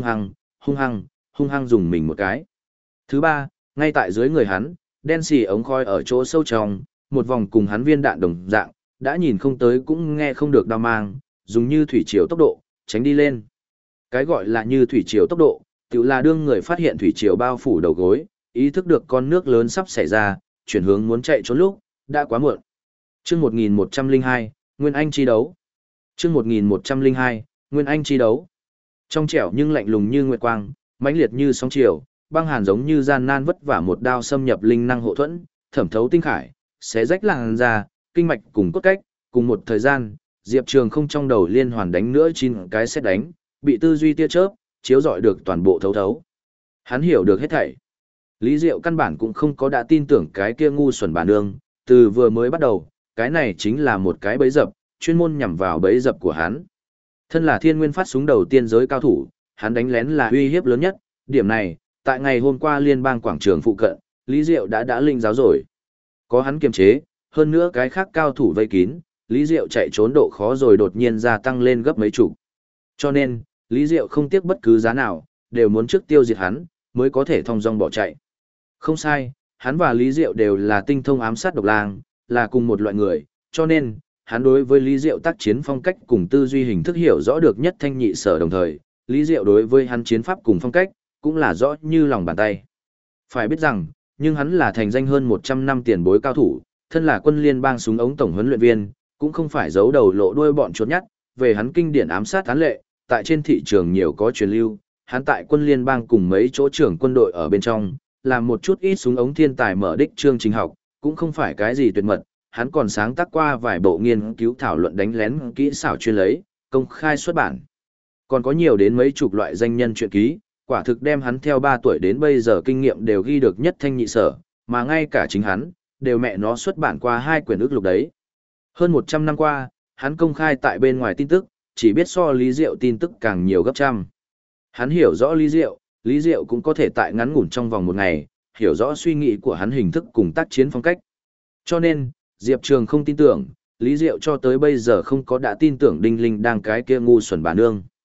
hung hăng dùng mình một cái. Thứ ba, ngay tại dưới người hắn, đen xì ống khói ở chỗ sâu trong, một vòng cùng hắn viên đạn đồng dạng, đã nhìn không tới cũng nghe không được đau mang, dùng như thủy triều tốc độ, tránh đi lên. Cái gọi là như thủy triều tốc độ, tự là đương người phát hiện thủy triều bao phủ đầu gối, ý thức được con nước lớn sắp xảy ra, chuyển hướng muốn chạy trốn lúc, đã quá muộn. Chương 1102, Nguyên Anh chi đấu. Chương 1102, Nguyên Anh chi đấu. Trong trẻo nhưng lạnh lùng như nguyệt quang, mãnh liệt như sóng chiều, băng hàn giống như gian nan vất vả một đao xâm nhập linh năng hộ thuẫn, thẩm thấu tinh khải, xé rách làn da, kinh mạch cùng cốt cách, cùng một thời gian, Diệp Trường không trong đầu liên hoàn đánh nữa 9 cái xét đánh, bị tư duy tia chớp chiếu rọi được toàn bộ thấu thấu. Hắn hiểu được hết thảy. Lý Diệu căn bản cũng không có đã tin tưởng cái kia ngu xuẩn bản nương, từ vừa mới bắt đầu, cái này chính là một cái bẫy dập, chuyên môn nhằm vào bẫy dập của hắn. Thân là thiên nguyên phát súng đầu tiên giới cao thủ, hắn đánh lén là uy hiếp lớn nhất, điểm này, tại ngày hôm qua liên bang quảng trường phụ cận, Lý Diệu đã linh giáo rồi. Có hắn kiềm chế, hơn nữa cái khác cao thủ vây kín, Lý Diệu chạy trốn độ khó rồi đột nhiên gia tăng lên gấp mấy chục. Cho nên, Lý Diệu không tiếc bất cứ giá nào, đều muốn trước tiêu diệt hắn, mới có thể thong dong bỏ chạy. Không sai, hắn và Lý Diệu đều là tinh thông ám sát độc lang, là cùng một loại người, cho nên, hắn đối với Lý Diệu tác chiến phong cách cùng tư duy hình thức hiểu rõ được nhất thanh nhị sở đồng thời, Lý Diệu đối với hắn chiến pháp cùng phong cách, cũng là rõ như lòng bàn tay. Phải biết rằng, nhưng hắn là thành danh hơn 100 năm tiền bối cao thủ, thân là quân liên bang súng ống tổng huấn luyện viên, cũng không phải giấu đầu lộ đuôi bọn chuột nhắt, về hắn kinh điển ám sát án lệ, tại trên thị trường nhiều có truyền lưu, hắn tại quân liên bang cùng mấy chỗ trưởng quân đội ở bên trong, làm một chút ít súng ống thiên tài mở đích chương trình học, cũng không phải cái gì tuyệt mật, hắn còn sáng tác qua vài bộ nghiên cứu thảo luận đánh lén kỹ xảo chuyên lấy, công khai xuất bản. Còn có nhiều đến mấy chục loại danh nhân truyện ký, quả thực đem hắn theo 3 tuổi đến bây giờ kinh nghiệm đều ghi được nhất thanh nhị sở, mà ngay cả chính hắn, đều mẹ nó xuất bản qua 2 quyển ước lục đấy. Hơn 100 năm qua, hắn công khai tại bên ngoài tin tức, chỉ biết so Lý Diệu tin tức càng nhiều gấp trăm. Hắn hiểu rõ Lý Diệu cũng có thể tại ngắn ngủn trong vòng một ngày, hiểu rõ suy nghĩ của hắn hình thức cùng tác chiến phong cách. Cho nên, Diệp Trường không tin tưởng, Lý Diệu cho tới bây giờ không có đã tin tưởng Đinh Linh đang cái kia ngu xuẩn bà nương.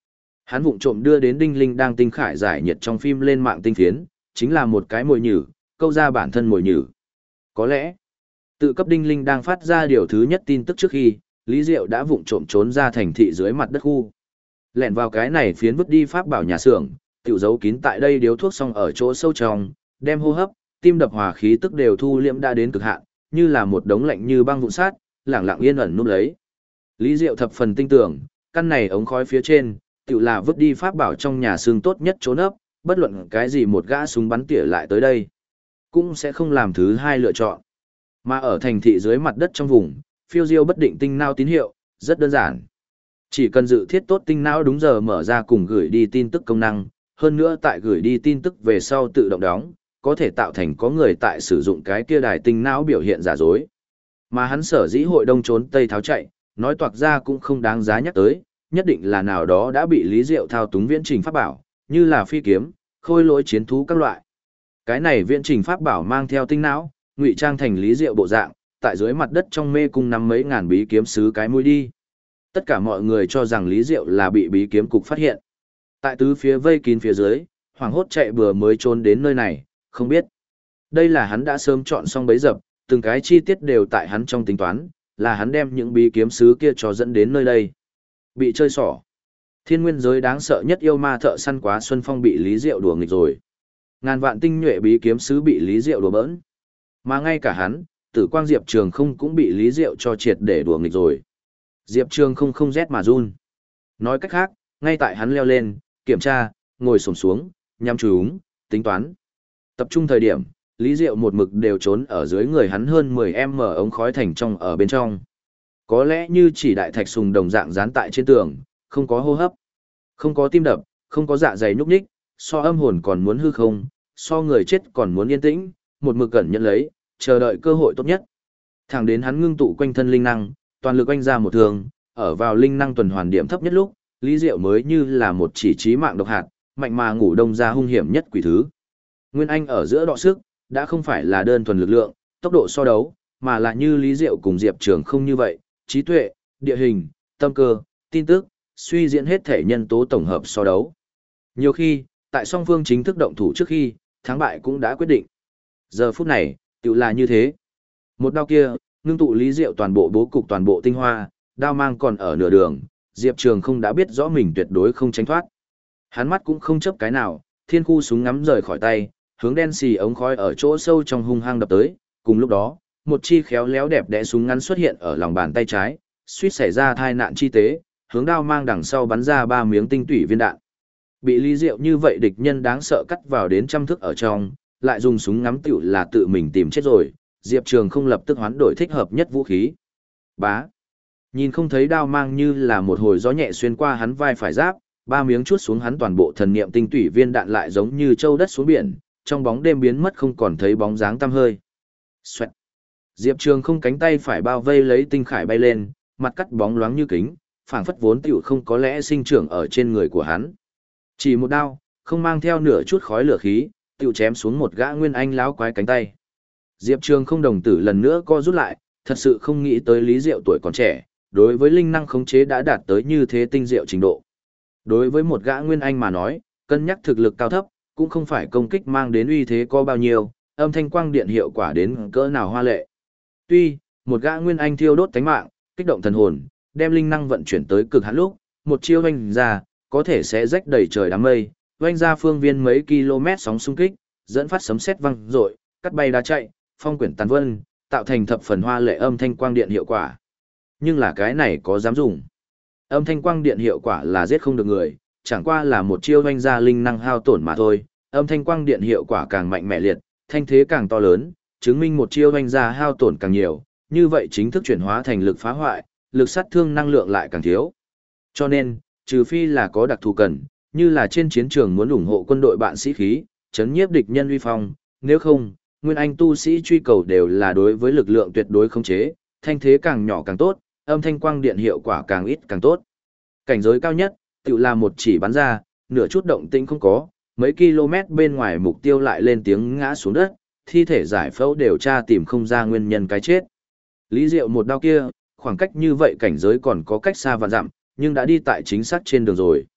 Hắn vụng trộm đưa đến Đinh Linh đang tinh khải giải nhiệt trong phim lên mạng tinh phiến, chính là một cái mồi nhử, câu ra bản thân mồi nhử. Có lẽ, tự cấp Đinh Linh đang phát ra điều thứ nhất tin tức trước khi, Lý Diệu đã vụng trộm trốn ra thành thị dưới mặt đất khu. Lẻn vào cái này phiến vứt đi pháp bảo nhà xưởng, tiểu giấu kín tại đây điếu thuốc xong ở chỗ sâu trong, đem hô hấp, tim đập hòa khí tức đều thu liễm đã đến cực hạn, như là một đống lạnh như băng vụn sát, lẳng lặng yên ẩn núp lấy. Lý Diệu thập phần tinh tưởng, căn này ống khói phía trên, tiểu là vứt đi pháp bảo trong nhà xương tốt nhất trốn ấp, bất luận cái gì một gã súng bắn tỉa lại tới đây, cũng sẽ không làm thứ hai lựa chọn. Mà ở thành thị dưới mặt đất trong vùng, phiêu diêu bất định tinh não tín hiệu, rất đơn giản. Chỉ cần dự thiết tốt tinh não đúng giờ mở ra cùng gửi đi tin tức công năng, hơn nữa tại gửi đi tin tức về sau tự động đóng, có thể tạo thành có người tại sử dụng cái kia đài tinh não biểu hiện giả dối. Mà hắn sở dĩ hội đông trốn tây tháo chạy, nói toạc ra cũng không đáng giá nhắc tới, nhất định là nào đó đã bị Lý Diệu thao túng viễn trình pháp bảo, như là phi kiếm, khôi lỗi chiến thú các loại. Cái này viễn trình pháp bảo mang theo tinh não, ngụy trang thành Lý Diệu bộ dạng, tại dưới mặt đất trong mê cung nắm mấy ngàn bí kiếm sứ cái mũi đi. Tất cả mọi người cho rằng Lý Diệu là bị bí kiếm cục phát hiện. Tại tứ phía vây kín phía dưới, hoảng hốt chạy bừa mới trốn đến nơi này, không biết. Đây là hắn đã sớm chọn xong bấy dập, từng cái chi tiết đều tại hắn trong tính toán, là hắn đem những bí kiếm sứ kia cho dẫn đến nơi đây. Bị chơi xỏ. Thiên nguyên giới đáng sợ nhất yêu ma thợ săn Quá Xuân Phong bị Lý Diệu đùa nghịch rồi. Ngàn vạn tinh nhuệ bí kiếm sứ bị Lý Diệu đùa bỡn. Mà ngay cả hắn, Tử Quang Diệp Trường không cũng bị Lý Diệu cho triệt để đùa nghịch rồi. Diệp Trường không rét mà run. Nói cách khác, ngay tại hắn leo lên, kiểm tra, ngồi xổm xuống, nhắm trúng, tính toán. Tập trung thời điểm, Lý Diệu một mực đều trốn ở dưới người hắn hơn 10m ống khói thành trong ở bên trong. Có lẽ như chỉ đại thạch sùng đồng dạng dán tại trên tường, không có hô hấp, không có tim đập, không có dạ dày nhúc nhích, so âm hồn còn muốn hư không, so người chết còn muốn yên tĩnh, một mực cẩn nhận lấy, chờ đợi cơ hội tốt nhất. Thẳng đến hắn ngưng tụ quanh thân linh năng, toàn lực oanh ra một thường, ở vào linh năng tuần hoàn điểm thấp nhất lúc, Lý Diệu mới như là một chỉ trí mạng độc hạt, mạnh mà ngủ đông ra hung hiểm nhất quỷ thứ. Nguyên Anh ở giữa đọ sức, đã không phải là đơn thuần lực lượng, tốc độ so đấu, mà là như Lý Diệu cùng Diệp Trường không như vậy, trí tuệ, địa hình, tâm cơ, tin tức, suy diễn hết thể nhân tố tổng hợp so đấu. Nhiều khi, tại song phương chính thức động thủ trước khi, thắng bại cũng đã quyết định. Giờ phút này, tự là như thế. Một đao kia, ngưng tụ Lý Diệu toàn bộ bố cục toàn bộ tinh hoa, đao mang còn ở nửa đường, Diệp Trường không đã biết rõ mình tuyệt đối không tránh thoát. Hắn mắt cũng không chấp cái nào, thiên khu súng ngắm rời khỏi tay, hướng đen xì ống khói ở chỗ sâu trong hung hăng đập tới, cùng lúc đó, một chi khéo léo đẹp đẽ súng ngắn xuất hiện ở lòng bàn tay trái, suýt xảy ra tai nạn chi tế, hướng đao mang đằng sau bắn ra 3 miếng tinh tủy viên đạn. Bị Lý Diệu như vậy địch nhân đáng sợ cắt vào đến trăm thước ở trong, lại dùng súng ngắm tiểu là tự mình tìm chết rồi, Diệp Trường không lập tức hoán đổi thích hợp nhất vũ khí. Bá. Nhìn không thấy đao mang như là một hồi gió nhẹ xuyên qua hắn vai phải giáp, 3 miếng chuốt xuống hắn toàn bộ thần niệm tinh tủy viên đạn lại giống như châu đất xuống biển, trong bóng đêm biến mất không còn thấy bóng dáng tăm hơi. Xoẹt. Diệp Trường không cánh tay phải bao vây lấy tinh khải bay lên, mặt cắt bóng loáng như kính, phảng phất vốn tiểu không có lẽ sinh trưởng ở trên người của hắn. Chỉ một đao, không mang theo nửa chút khói lửa khí, tiểu chém xuống một gã nguyên anh láo quái cánh tay. Diệp Trường không đồng tử lần nữa co rút lại, thật sự không nghĩ tới Lý Diệu tuổi còn trẻ, đối với linh năng khống chế đã đạt tới như thế tinh diệu trình độ. Đối với một gã nguyên anh mà nói, cân nhắc thực lực cao thấp, cũng không phải công kích mang đến uy thế có bao nhiêu, âm thanh quang điện hiệu quả đến cỡ nào hoa lệ. Tuy, một gã nguyên anh thiêu đốt tánh mạng, kích động thần hồn, đem linh năng vận chuyển tới cực hạn lúc, một chiêu oanh ra, có thể sẽ rách đầy trời đám mây, oanh ra phương viên mấy km sóng xung kích, dẫn phát sấm sét vang rội, cắt bay đá chạy, phong quyển tàn vân, tạo thành thập phần hoa lệ âm thanh quang điện hiệu quả. Nhưng là cái này có dám dùng. Âm thanh quang điện hiệu quả là giết không được người, chẳng qua là một chiêu oanh ra linh năng hao tổn mà thôi. Âm thanh quang điện hiệu quả càng mạnh mẽ liệt, thanh thế càng to lớn, chứng minh một chiêu oanh ra hao tổn càng nhiều, như vậy chính thức chuyển hóa thành lực phá hoại, lực sát thương năng lượng lại càng thiếu. Cho nên, trừ phi là có đặc thù cần, như là trên chiến trường muốn ủng hộ quân đội bạn sĩ khí, chấn nhiếp địch nhân uy phong, nếu không, nguyên anh tu sĩ truy cầu đều là đối với lực lượng tuyệt đối khống chế, thanh thế càng nhỏ càng tốt, âm thanh quang điện hiệu quả càng ít càng tốt. Cảnh giới cao nhất, tự là một chỉ bắn ra, nửa chút động tĩnh không có, mấy km bên ngoài mục tiêu lại lên tiếng ngã xuống đất, thi thể giải phẫu điều tra tìm không ra nguyên nhân cái chết. Lý Diệu một đao kia, khoảng cách như vậy cảnh giới còn có cách xa vạn dặm, nhưng đã đi tại chính xác trên đường rồi.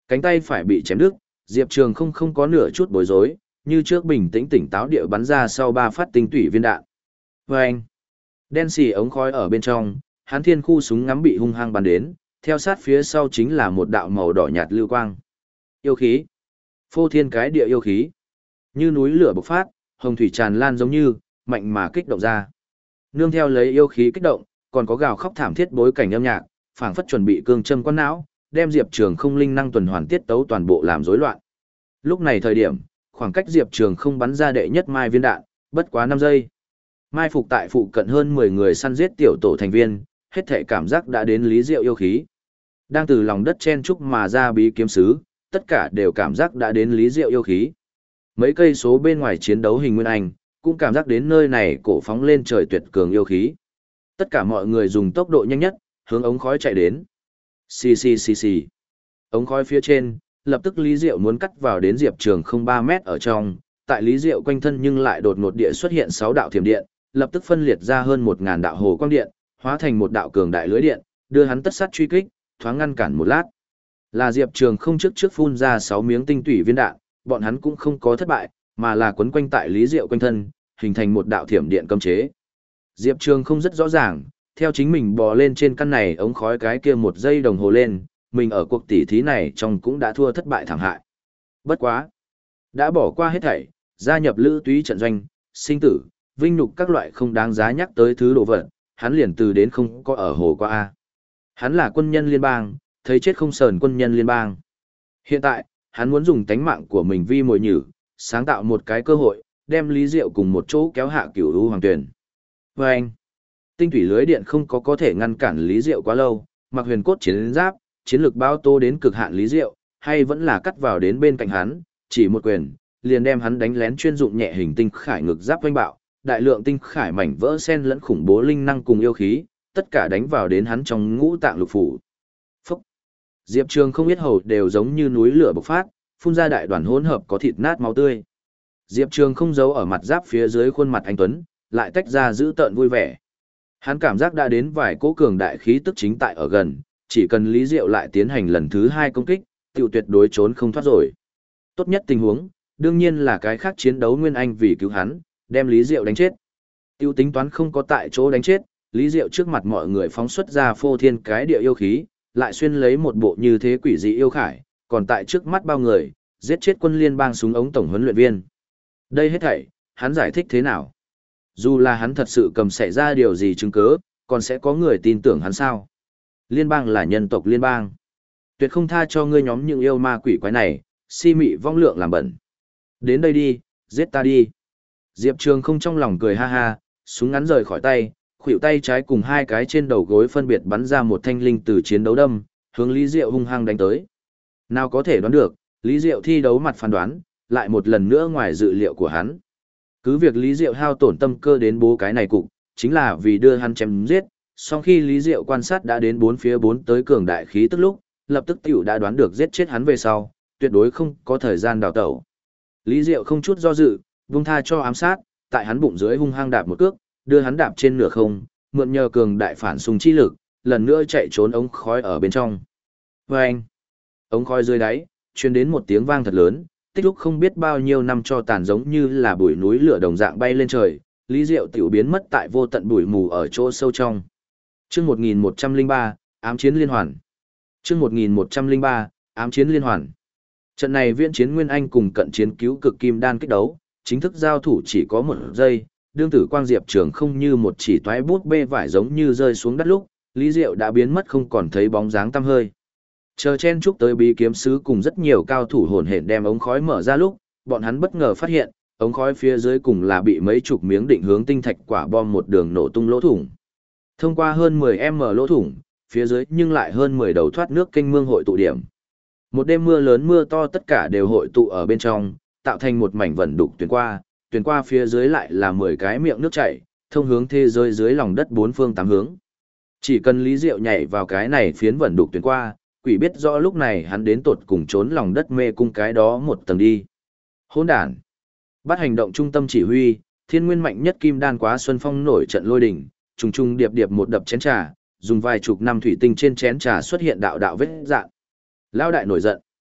Cánh tay phải bị chém đứt, Diệp Trường không có nửa chút bối rối, như trước bình tĩnh tỉnh táo địa bắn ra sau 3 phát tinh tủy viên đạn. Vâng! Đen xì ống khói ở bên trong, hắn thiên khu súng ngắm bị hung hăng bắn đến, theo sát phía sau chính là một đạo màu đỏ nhạt lưu quang. Yêu khí! Phô thiên cái địa yêu khí! Như núi lửa bộc phát, hồng thủy tràn lan giống như, mạnh mà kích động ra. Nương theo lấy yêu khí kích động, còn có gào khóc thảm thiết bối cảnh âm nhạc, phảng phất chuẩn bị cương châm quan não, đem Diệp Trường không linh năng tuần hoàn tiết tấu toàn bộ làm rối loạn. Lúc này thời điểm, khoảng cách Diệp Trường không bắn ra đệ nhất mai viên đạn, bất quá 5 giây. Mai phục tại phụ cận hơn 10 người săn giết tiểu tổ thành viên, hết thể cảm giác đã đến lý diệu yêu khí. Đang từ lòng đất chen trúc mà ra bí kiếm sứ, tất cả đều cảm giác đã đến lý diệu yêu khí. Mấy cây số bên ngoài chiến đấu hình nguyên anh, cũng cảm giác đến nơi này cổ phóng lên trời tuyệt cường yêu khí. Tất cả mọi người dùng tốc độ nhanh nhất, hướng ống khói chạy đến. Xì xì xì xì. Ống khói phía trên, lập tức Lý Diệu muốn cắt vào đến Diệp Trường không 3 mét ở trong, tại Lý Diệu quanh thân nhưng lại đột ngột địa xuất hiện 6 đạo thiểm điện, lập tức phân liệt ra hơn 1000 đạo hồ quang điện, hóa thành một đạo cường đại lưới điện, đưa hắn tất sát truy kích, thoáng ngăn cản một lát. Là Diệp Trường không trước phun ra 6 miếng tinh tủy viên đạn, bọn hắn cũng không có thất bại, mà là quấn quanh tại Lý Diệu quanh thân, hình thành một đạo thiểm điện cấm chế. Diệp Trường không rất rõ ràng, theo chính mình bò lên trên căn này ống khói cái kia 1 giây đồng hồ lên, mình ở cuộc tỉ thí này trong cũng đã thua thất bại thảm hại. Bất quá, đã bỏ qua hết thảy, gia nhập lữ túy trận doanh, sinh tử, vinh nhục các loại không đáng giá nhắc tới thứ đồ vật, hắn liền từ đến không có ở hồ qua A. Hắn là quân nhân liên bang, thấy chết không sờn quân nhân liên bang. Hiện tại, hắn muốn dùng tánh mạng của mình vi mồi nhử, sáng tạo một cái cơ hội, đem Lý Diệu cùng một chỗ kéo hạ Cửu U Hoàng Tuyển. Và anh, tinh thủy lưới điện không có thể ngăn cản Lý Diệu quá lâu, mặc huyền cốt chiến giáp, chiến lược bao tô đến cực hạn Lý Diệu, hay vẫn là cắt vào đến bên cạnh hắn, chỉ một quyền, liền đem hắn đánh lén chuyên dụng nhẹ hình tinh khải ngực giáp vanh bạo, đại lượng tinh khải mảnh vỡ xen lẫn khủng bố linh năng cùng yêu khí, tất cả đánh vào đến hắn trong ngũ tạng lục phủ. Phúc! Diệp Trường không biết hầu đều giống như núi lửa bộc phát, phun ra đại đoàn hỗn hợp có thịt nát máu tươi. Diệp Trường không giấu ở mặt giáp phía dưới khuôn mặt anh tuấn, lại tách ra giữ tợn vui vẻ. Hắn cảm giác đã đến vài cỗ cường đại khí tức chính tại ở gần, chỉ cần Lý Diệu lại tiến hành lần thứ 2 công kích, tiểu tuyệt đối trốn không thoát rồi. Tốt nhất tình huống, đương nhiên là cái khác chiến đấu Nguyên Anh vì cứu hắn, đem Lý Diệu đánh chết. Tiêu tính toán không có tại chỗ đánh chết, Lý Diệu trước mặt mọi người phóng xuất ra phô thiên cái địa yêu khí, lại xuyên lấy một bộ như thế quỷ dị yêu khải, còn tại trước mắt bao người, giết chết quân liên bang súng ống tổng huấn luyện viên. Đây hết thảy, hắn giải thích thế nào? Dù là hắn thật sự cầm xảy ra điều gì chứng cứ, còn sẽ có người tin tưởng hắn sao? Liên bang là nhân tộc liên bang. Tuyệt không tha cho ngươi nhóm những yêu ma quỷ quái này, si mị vong lượng làm bẩn. Đến đây đi, giết ta đi. Diệp Trường không trong lòng cười ha ha, súng ngắn rời khỏi tay, khuỷu tay trái cùng 2 cái trên đầu gối phân biệt bắn ra một thanh linh từ chiến đấu đâm, hướng Lý Diệu hung hăng đánh tới. Nào có thể đoán được, Lý Diệu thi đấu mặt phán đoán, lại một lần nữa ngoài dự liệu của hắn. Cứ việc Lý Diệu hao tổn tâm cơ đến bố cái này cục, chính là vì đưa hắn chém giết, sau khi Lý Diệu quan sát đã đến 4 phía 4 tới cường đại khí tức lúc, lập tức tiểu đã đoán được giết chết hắn về sau, tuyệt đối không có thời gian đào tẩu. Lý Diệu không chút do dự, vung tha cho ám sát, tại hắn bụng dưới hung hăng đạp một cước, đưa hắn đạp trên nửa không, mượn nhờ cường đại phản xung chi lực, lần nữa chạy trốn ống khói ở bên trong. Vâng! Ống khói dưới đáy, truyền đến một tiếng vang thật lớn, tích lúc không biết bao nhiêu năm cho tàn giống như là bụi núi lửa đồng dạng bay lên trời, Lý Diệu tiểu biến mất tại vô tận bụi mù ở chỗ sâu trong. Chương 1103, ám chiến liên hoàn. Chương 1103, ám chiến liên hoàn. Trận này viễn chiến Nguyên Anh cùng cận chiến cứu cực kim đan kích đấu, chính thức giao thủ chỉ có 1 giây, đương tử quang Diệp Trường không như một chỉ toái bút bê vải giống như rơi xuống đất lúc, Lý Diệu đã biến mất không còn thấy bóng dáng tăm hơi. Chờ chen chúc tới bí kiếm sứ cùng rất nhiều cao thủ hồn hển đem ống khói mở ra lúc, bọn hắn bất ngờ phát hiện, ống khói phía dưới cùng là bị mấy chục miếng định hướng tinh thạch quả bom một đường nổ tung lỗ thủng. Thông qua hơn 10m lỗ thủng, phía dưới nhưng lại hơn 10 đầu thoát nước kênh mương hội tụ điểm. Một đêm mưa lớn mưa to tất cả đều hội tụ ở bên trong, tạo thành một mảnh vẩn đục tuyển qua phía dưới lại là 10 cái miệng nước chảy, thông hướng thế giới dưới lòng đất 4 phương 8 hướng. Chỉ cần Lý Diệu nhảy vào cái này phiến vẩn đục tuyển qua, quỷ biết rõ lúc này hắn đến tột cùng trốn lòng đất mê cung cái đó một tầng đi. Hỗn đản. Bắt hành động trung tâm chỉ huy, thiên nguyên mạnh nhất kim đan quá xuân phong nổi trận lôi đỉnh, trùng trùng điệp điệp một đập chén trà, dùng vài chục năm thủy tinh trên chén trà xuất hiện đạo đạo vết dạn. Lao đại nổi giận.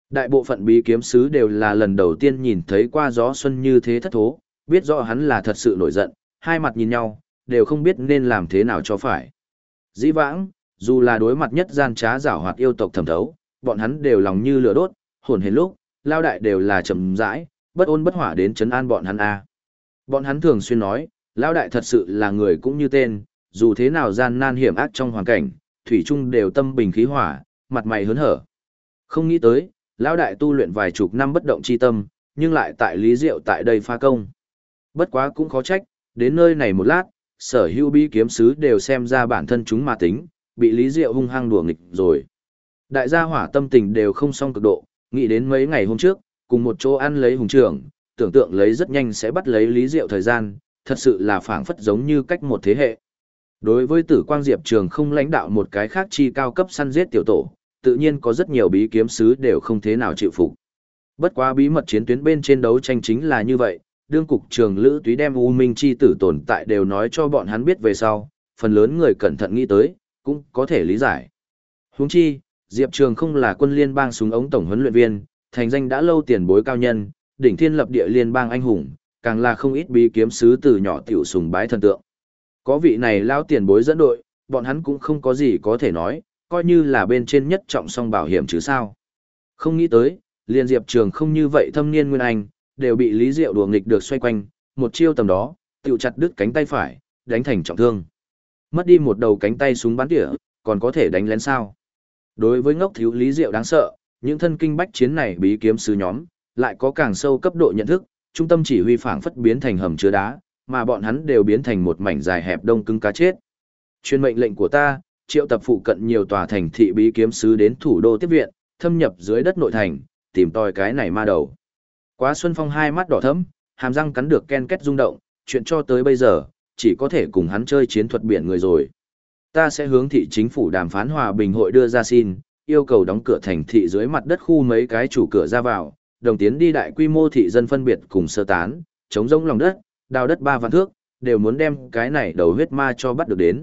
Đại bộ phận bí kiếm sứ đều là lần đầu tiên nhìn thấy qua Gió Xuân như thế thất thố, biết rõ hắn là thật sự nổi giận, hai mặt nhìn nhau, đều không biết nên làm thế nào cho phải. Dĩ vãng, dù là đối mặt nhất gian trá giảo hoạt yêu tộc thẩm thấu, bọn hắn đều lòng như lửa đốt, hồn hển lúc, lao đại đều là chậm rãi, bất ôn bất hỏa đến trấn an bọn hắn a. Bọn hắn thường xuyên nói, lao đại thật sự là người cũng như tên, dù thế nào gian nan hiểm ác trong hoàn cảnh, thủy chung đều tâm bình khí hỏa, mặt mày hớn hở. Không nghĩ tới, lão đại tu luyện vài chục năm bất động chi tâm, nhưng lại tại Lý Diệu tại đây pha công. Bất quá cũng khó trách, đến nơi này một lát, sở hữu bí kiếm sứ đều xem ra bản thân chúng mà tính, bị Lý Diệu hung hăng đùa nghịch rồi. Đại gia hỏa tâm tình đều không xong cực độ, nghĩ đến mấy ngày hôm trước, cùng một chỗ ăn lấy hùng trưởng, tưởng tượng lấy rất nhanh sẽ bắt lấy Lý Diệu thời gian, thật sự là phảng phất giống như cách một thế hệ. Đối với Tử Quang Diệp Trường không lãnh đạo một cái khác chi cao cấp săn giết tiểu tổ, tự nhiên có rất nhiều bí kiếm sứ đều không thế nào chịu phục. Bất quá bí mật chiến tuyến bên trên đấu tranh chính là như vậy, đương cục trường Lữ Túy đem U Minh chi tử tồn tại đều nói cho bọn hắn biết về sau, phần lớn người cẩn thận nghĩ tới, cũng có thể lý giải. Huống chi, Diệp Trường không là quân liên bang súng ống tổng huấn luyện viên, thành danh đã lâu tiền bối cao nhân, đỉnh thiên lập địa liên bang anh hùng, càng là không ít bí kiếm sứ từ nhỏ tiểu sùng bái thần tượng. Có vị này lao tiền bối dẫn đội, bọn hắn cũng không có gì có thể nói, coi như là bên trên nhất trọng song bảo hiểm chứ sao. Không nghĩ tới, liền Diệp Trường không như vậy thâm niên nguyên anh, đều bị Lý Diệu đùa nghịch được xoay quanh, một chiêu tầm đó, tiểu chặt đứt cánh tay phải, đánh thành trọng thương. Mất đi một đầu cánh tay súng bắn tỉa, còn có thể đánh lén sao. Đối với ngốc thiếu Lý Diệu đáng sợ, những thân kinh bách chiến này bí kiếm sứ nhóm, lại có càng sâu cấp độ nhận thức, trung tâm chỉ huy phảng phất biến thành hầm chứa đá, mà bọn hắn đều biến thành một mảnh dài hẹp đông cứng cá chết. Chuyên mệnh lệnh của ta, triệu tập phụ cận nhiều tòa thành thị bí kiếm sứ đến thủ đô tiếp viện, thâm nhập dưới đất nội thành, tìm tòi cái này ma đầu. Quá Xuân Phong hai mắt đỏ thẫm, hàm răng cắn được ken két rung động, chuyện cho tới bây giờ, chỉ có thể cùng hắn chơi chiến thuật biển người rồi. Ta sẽ hướng thị chính phủ đàm phán hòa bình hội đưa ra xin, yêu cầu đóng cửa thành thị dưới mặt đất khu mấy cái chủ cửa ra vào, đồng tiến đi đại quy mô thị dân phân biệt cùng sơ tán, chống rỗng lòng đất, đào đất 3 vạn thước, đều muốn đem cái này đầu huyết ma cho bắt được đến.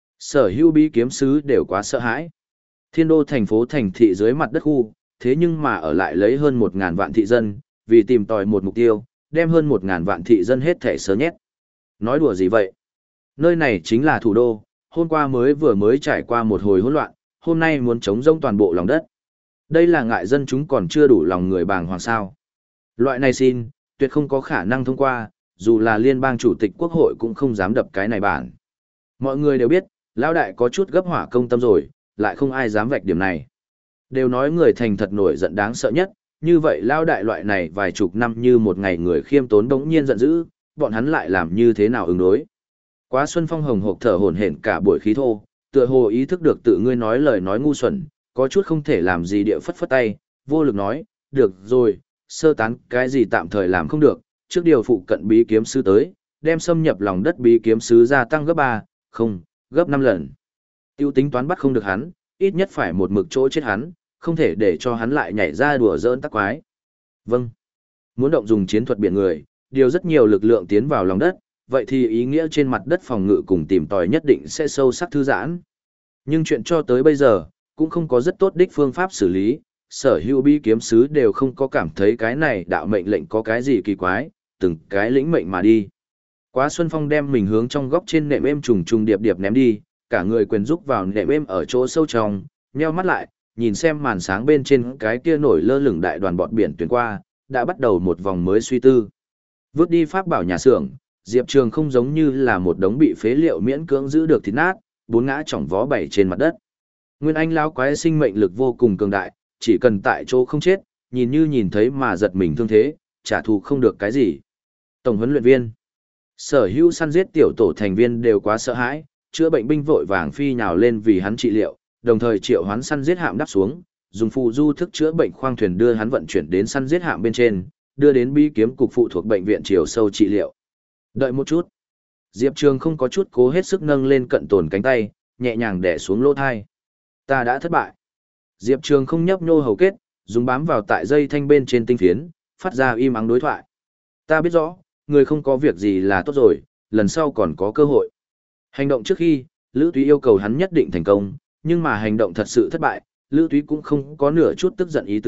Sở hữu bí kiếm sứ đều quá sợ hãi. Thiên đô thành phố thành thị dưới mặt đất khu, thế nhưng mà ở lại lấy hơn 1.000 vạn thị dân, vì tìm tòi một mục tiêu, đem hơn 1.000 vạn thị dân hết thể sớ nhét. Nói đùa gì vậy? Nơi này chính là thủ đô, hôm qua vừa mới trải qua một hồi hỗn loạn, hôm nay muốn chống rông toàn bộ lòng đất. Đây là ngại dân chúng còn chưa đủ lòng người bàng hoàng sao. Loại này xin, tuyệt không có khả năng thông qua, dù là liên bang chủ tịch quốc hội cũng không dám đập cái này bản. Mọi người đều biết, lão đại có chút gấp hỏa công tâm rồi, lại không ai dám vạch điểm này. Đều nói người thành thật nổi giận đáng sợ nhất, như vậy lão đại loại này vài chục năm như một ngày người khiêm tốn đống nhiên giận dữ, bọn hắn lại làm như thế nào ứng đối. Quá Xuân Phong hồng hộc thở hổn hển cả buổi khí thô, tựa hồ ý thức được tự ngươi nói lời nói ngu xuẩn, có chút không thể làm gì địa phất phất tay, vô lực nói, được rồi, sơ tán cái gì tạm thời làm không được, trước điều phụ cận bí kiếm sứ tới, đem xâm nhập lòng đất bí kiếm sứ gia tăng gấp 3, không, gấp 5 lần. Tiêu tính toán bắt không được hắn, ít nhất phải một mực chỗ chết hắn, không thể để cho hắn lại nhảy ra đùa giỡn tắc quái. Vâng. Muốn động dùng chiến thuật biển người, điều rất nhiều lực lượng tiến vào lòng đất, vậy thì ý nghĩa trên mặt đất phòng ngự cùng tìm tòi nhất định sẽ sâu sắc thư giãn. Nhưng chuyện cho tới bây giờ, cũng không có rất tốt đích phương pháp xử lý, sở hữu bí kiếm sứ đều không có cảm thấy cái này đạo mệnh lệnh có cái gì kỳ quái, từng cái lĩnh mệnh mà đi. Quá Xuân Phong đem mình hướng trong góc trên nệm êm trùng trùng điệp điệp ném đi, cả người quyền rúc vào nệm êm ở chỗ sâu trong, nheo mắt lại, nhìn xem màn sáng bên trên cái kia nổi lơ lửng đại đoàn bọt biển tuyển qua, đã bắt đầu một vòng mới suy tư. Vứt đi pháp bảo nhà xưởng, Diệp Trường không giống như là một đống bị phế liệu miễn cưỡng giữ được thịt nát, bốn ngã chỏng vó bảy trên mặt đất. Nguyên Anh lão quái sinh mệnh lực vô cùng cường đại, chỉ cần tại chỗ không chết, nhìn như nhìn thấy mà giật mình thương thế, trả thù không được cái gì. Tổng huấn luyện viên, sở hữu săn giết tiểu tổ thành viên đều quá sợ hãi, chữa bệnh binh vội vàng phi nhào lên vì hắn trị liệu, đồng thời triệu hoán săn giết hạm đáp xuống, dùng phù du thức chữa bệnh khoang thuyền đưa hắn vận chuyển đến săn giết hạm bên trên, đưa đến bí kiếm cục phụ thuộc bệnh viện chiều sâu trị liệu. Đợi một chút. Diệp Trường không có chút cố hết sức nâng lên cận tồn cánh tay, nhẹ nhàng đè xuống lỗ thai. Ta đã thất bại. Diệp Trường không nhấp nhô hầu kết, dùng bám vào tại dây thanh bên trên tinh phiến, phát ra im ắng đối thoại. Ta biết rõ, người không có việc gì là tốt rồi, lần sau còn có cơ hội. Hành động trước khi, Lữ Túy yêu cầu hắn nhất định thành công, nhưng mà hành động thật sự thất bại, Lữ Túy cũng không có nửa chút tức giận ý tứ,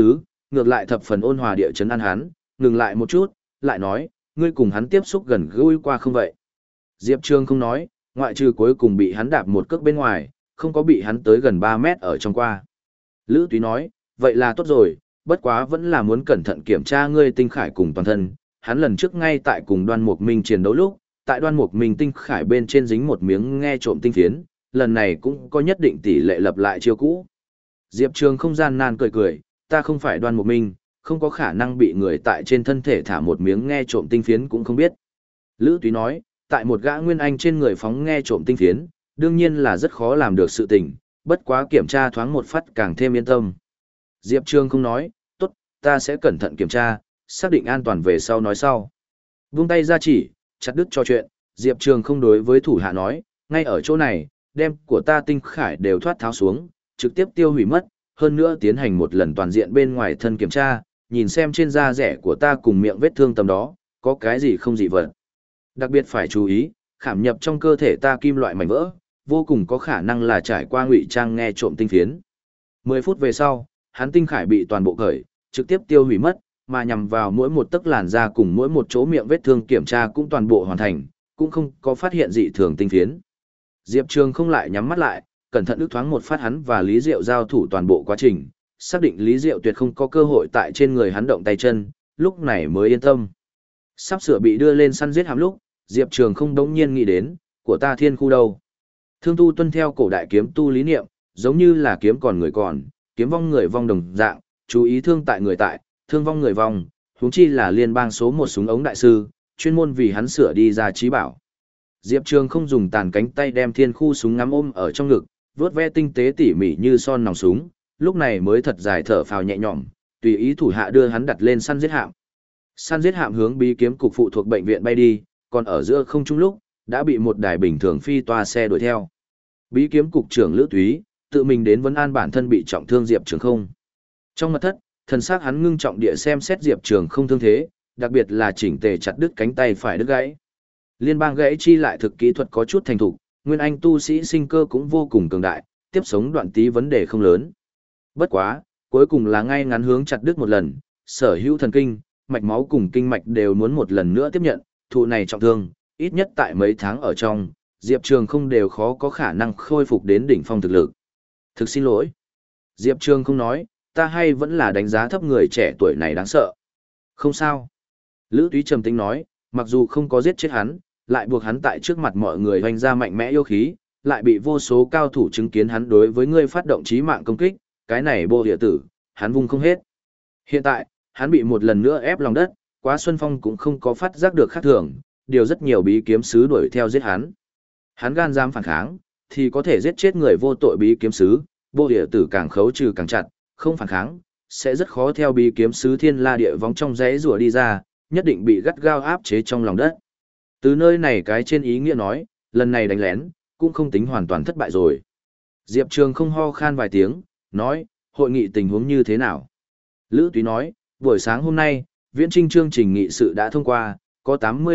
ngược lại thập phần ôn hòa địa chấn an hắn, ngừng lại một chút, lại nói, ngươi cùng hắn tiếp xúc gần gũi qua không vậy? Diệp Trường không nói, ngoại trừ cuối cùng bị hắn đạp một cước bên ngoài, không có bị hắn tới gần 3 mét ở trong qua. Lữ Túy nói, vậy là tốt rồi, bất quá vẫn là muốn cẩn thận kiểm tra ngươi tinh khải cùng toàn thân. Hắn lần trước ngay tại cùng Đoan Mục Minh chiến đấu lúc, tại Đoan Mục Minh tinh khải bên trên dính một miếng nghe trộm tinh phiến, lần này cũng có nhất định tỷ lệ lập lại chiêu cũ. Diệp Trường không gian nan cười cười, ta không phải Đoan Mục Minh, không có khả năng bị người tại trên thân thể thả một miếng nghe trộm tinh phiến cũng không biết. Lữ Túy nói, tại một gã nguyên anh trên người phóng nghe trộm tinh phiến, đương nhiên là rất khó làm được sự tình, bất quá kiểm tra thoáng một phát càng thêm yên tâm. Diệp Trường không nói, tốt, ta sẽ cẩn thận kiểm tra, xác định an toàn về sau nói sau. Vung tay ra chỉ, chặt đứt trò chuyện, Diệp Trường không đối với thủ hạ nói, ngay ở chỗ này, đem của ta tinh khải đều thoát tháo xuống, trực tiếp tiêu hủy mất, hơn nữa tiến hành một lần toàn diện bên ngoài thân kiểm tra, nhìn xem trên da rẻ của ta cùng miệng vết thương tầm đó, có cái gì không dị vật. Đặc biệt phải chú ý, khảm nhập trong cơ thể ta kim loại mảnh vỡ, vô cùng có khả năng là trải qua ngụy trang nghe trộm tinh phiến. 10 phút về sau, hắn tinh khải bị toàn bộ cởi, trực tiếp tiêu hủy mất, mà nhằm vào mỗi một tấc làn da cùng mỗi một chỗ miệng vết thương kiểm tra cũng toàn bộ hoàn thành, cũng không có phát hiện dị thường tinh phiến. Diệp Trường không lại nhắm mắt lại, cẩn thận ước thoáng một phát hắn và Lý Diệu giao thủ toàn bộ quá trình, xác định Lý Diệu tuyệt không có cơ hội tại trên người hắn động tay chân, lúc này mới yên tâm. Sắp sửa bị đưa lên săn giết hàm lúc, Diệp Trường không đống nhiên nghĩ đến, của ta thiên khu đâu. Thương tu tuân theo cổ đại kiếm tu lý niệm, giống như là kiếm còn người còn, kiếm vong người vong đồng dạng, chú ý thương tại người tại, thương vong người vong, huống chi là liên bang số một súng ống đại sư, chuyên môn vì hắn sửa đi ra trí bảo. Diệp Trường không dùng tàn cánh tay đem thiên khu súng ngắm ôm ở trong ngực, vớt ve tinh tế tỉ mỉ như son nòng súng, lúc này mới thật dài thở phào nhẹ nhõm, tùy ý thủ hạ đưa hắn đặt lên săn giết hạm. Săn giết hạm hướng bí kiếm cục phụ thuộc bệnh viện bay đi, còn ở giữa không trung lúc, đã bị một đài bình thường phi toa xe đuổi theo. Bí kiếm cục trưởng Lữ Túy, tự mình đến vấn an bản thân bị trọng thương Diệp Trường không. Trong mật thất, thần sắc hắn ngưng trọng địa xem xét Diệp Trường không thương thế, đặc biệt là chỉnh tề chặt đứt cánh tay phải đứt gãy. Liên bang gãy chi lại thực kỹ thuật có chút thành thục, nguyên anh tu sĩ sinh cơ cũng vô cùng cường đại, tiếp sống đoạn tí vấn đề không lớn. Bất quá, cuối cùng là ngay ngắn hướng chặt đứt một lần, sở hữu thần kinh, mạch máu cùng kinh mạch đều muốn một lần nữa tiếp nhận, thụ này trọng thương, ít nhất tại mấy tháng ở trong, Diệp Trường không đều khó có khả năng khôi phục đến đỉnh phong thực lực. Thực xin lỗi. Diệp Trường không nói, ta hay vẫn là đánh giá thấp người trẻ tuổi này đáng sợ. Không sao. Lữ Túy trầm tĩnh nói, mặc dù không có giết chết hắn, lại buộc hắn tại trước mặt mọi người hoành ra mạnh mẽ yêu khí, lại bị vô số cao thủ chứng kiến hắn đối với ngươi phát động chí mạng công kích, cái này bộ địa tử, hắn vung không hết. Hiện tại, hắn bị một lần nữa ép lòng đất, Quá Xuân Phong cũng không có phát giác được khác thường, điều rất nhiều bí kiếm sứ đuổi theo giết hắn. Hắn gan dám phản kháng, thì có thể giết chết người vô tội bí kiếm sứ, bộ địa tử càng khấu trừ càng chặt, không phản kháng, sẽ rất khó theo bí kiếm sứ thiên la địa vong trong rẽ rùa đi ra, nhất định bị gắt gao áp chế trong lòng đất. Từ nơi này cái trên ý nghĩa nói, lần này đánh lén, cũng không tính hoàn toàn thất bại rồi. Diệp Trường không ho khan vài tiếng, nói, hội nghị tình huống như thế nào? Lữ Túy nói, buổi sáng hôm nay, viễn trinh chương trình nghị sự đã thông qua, có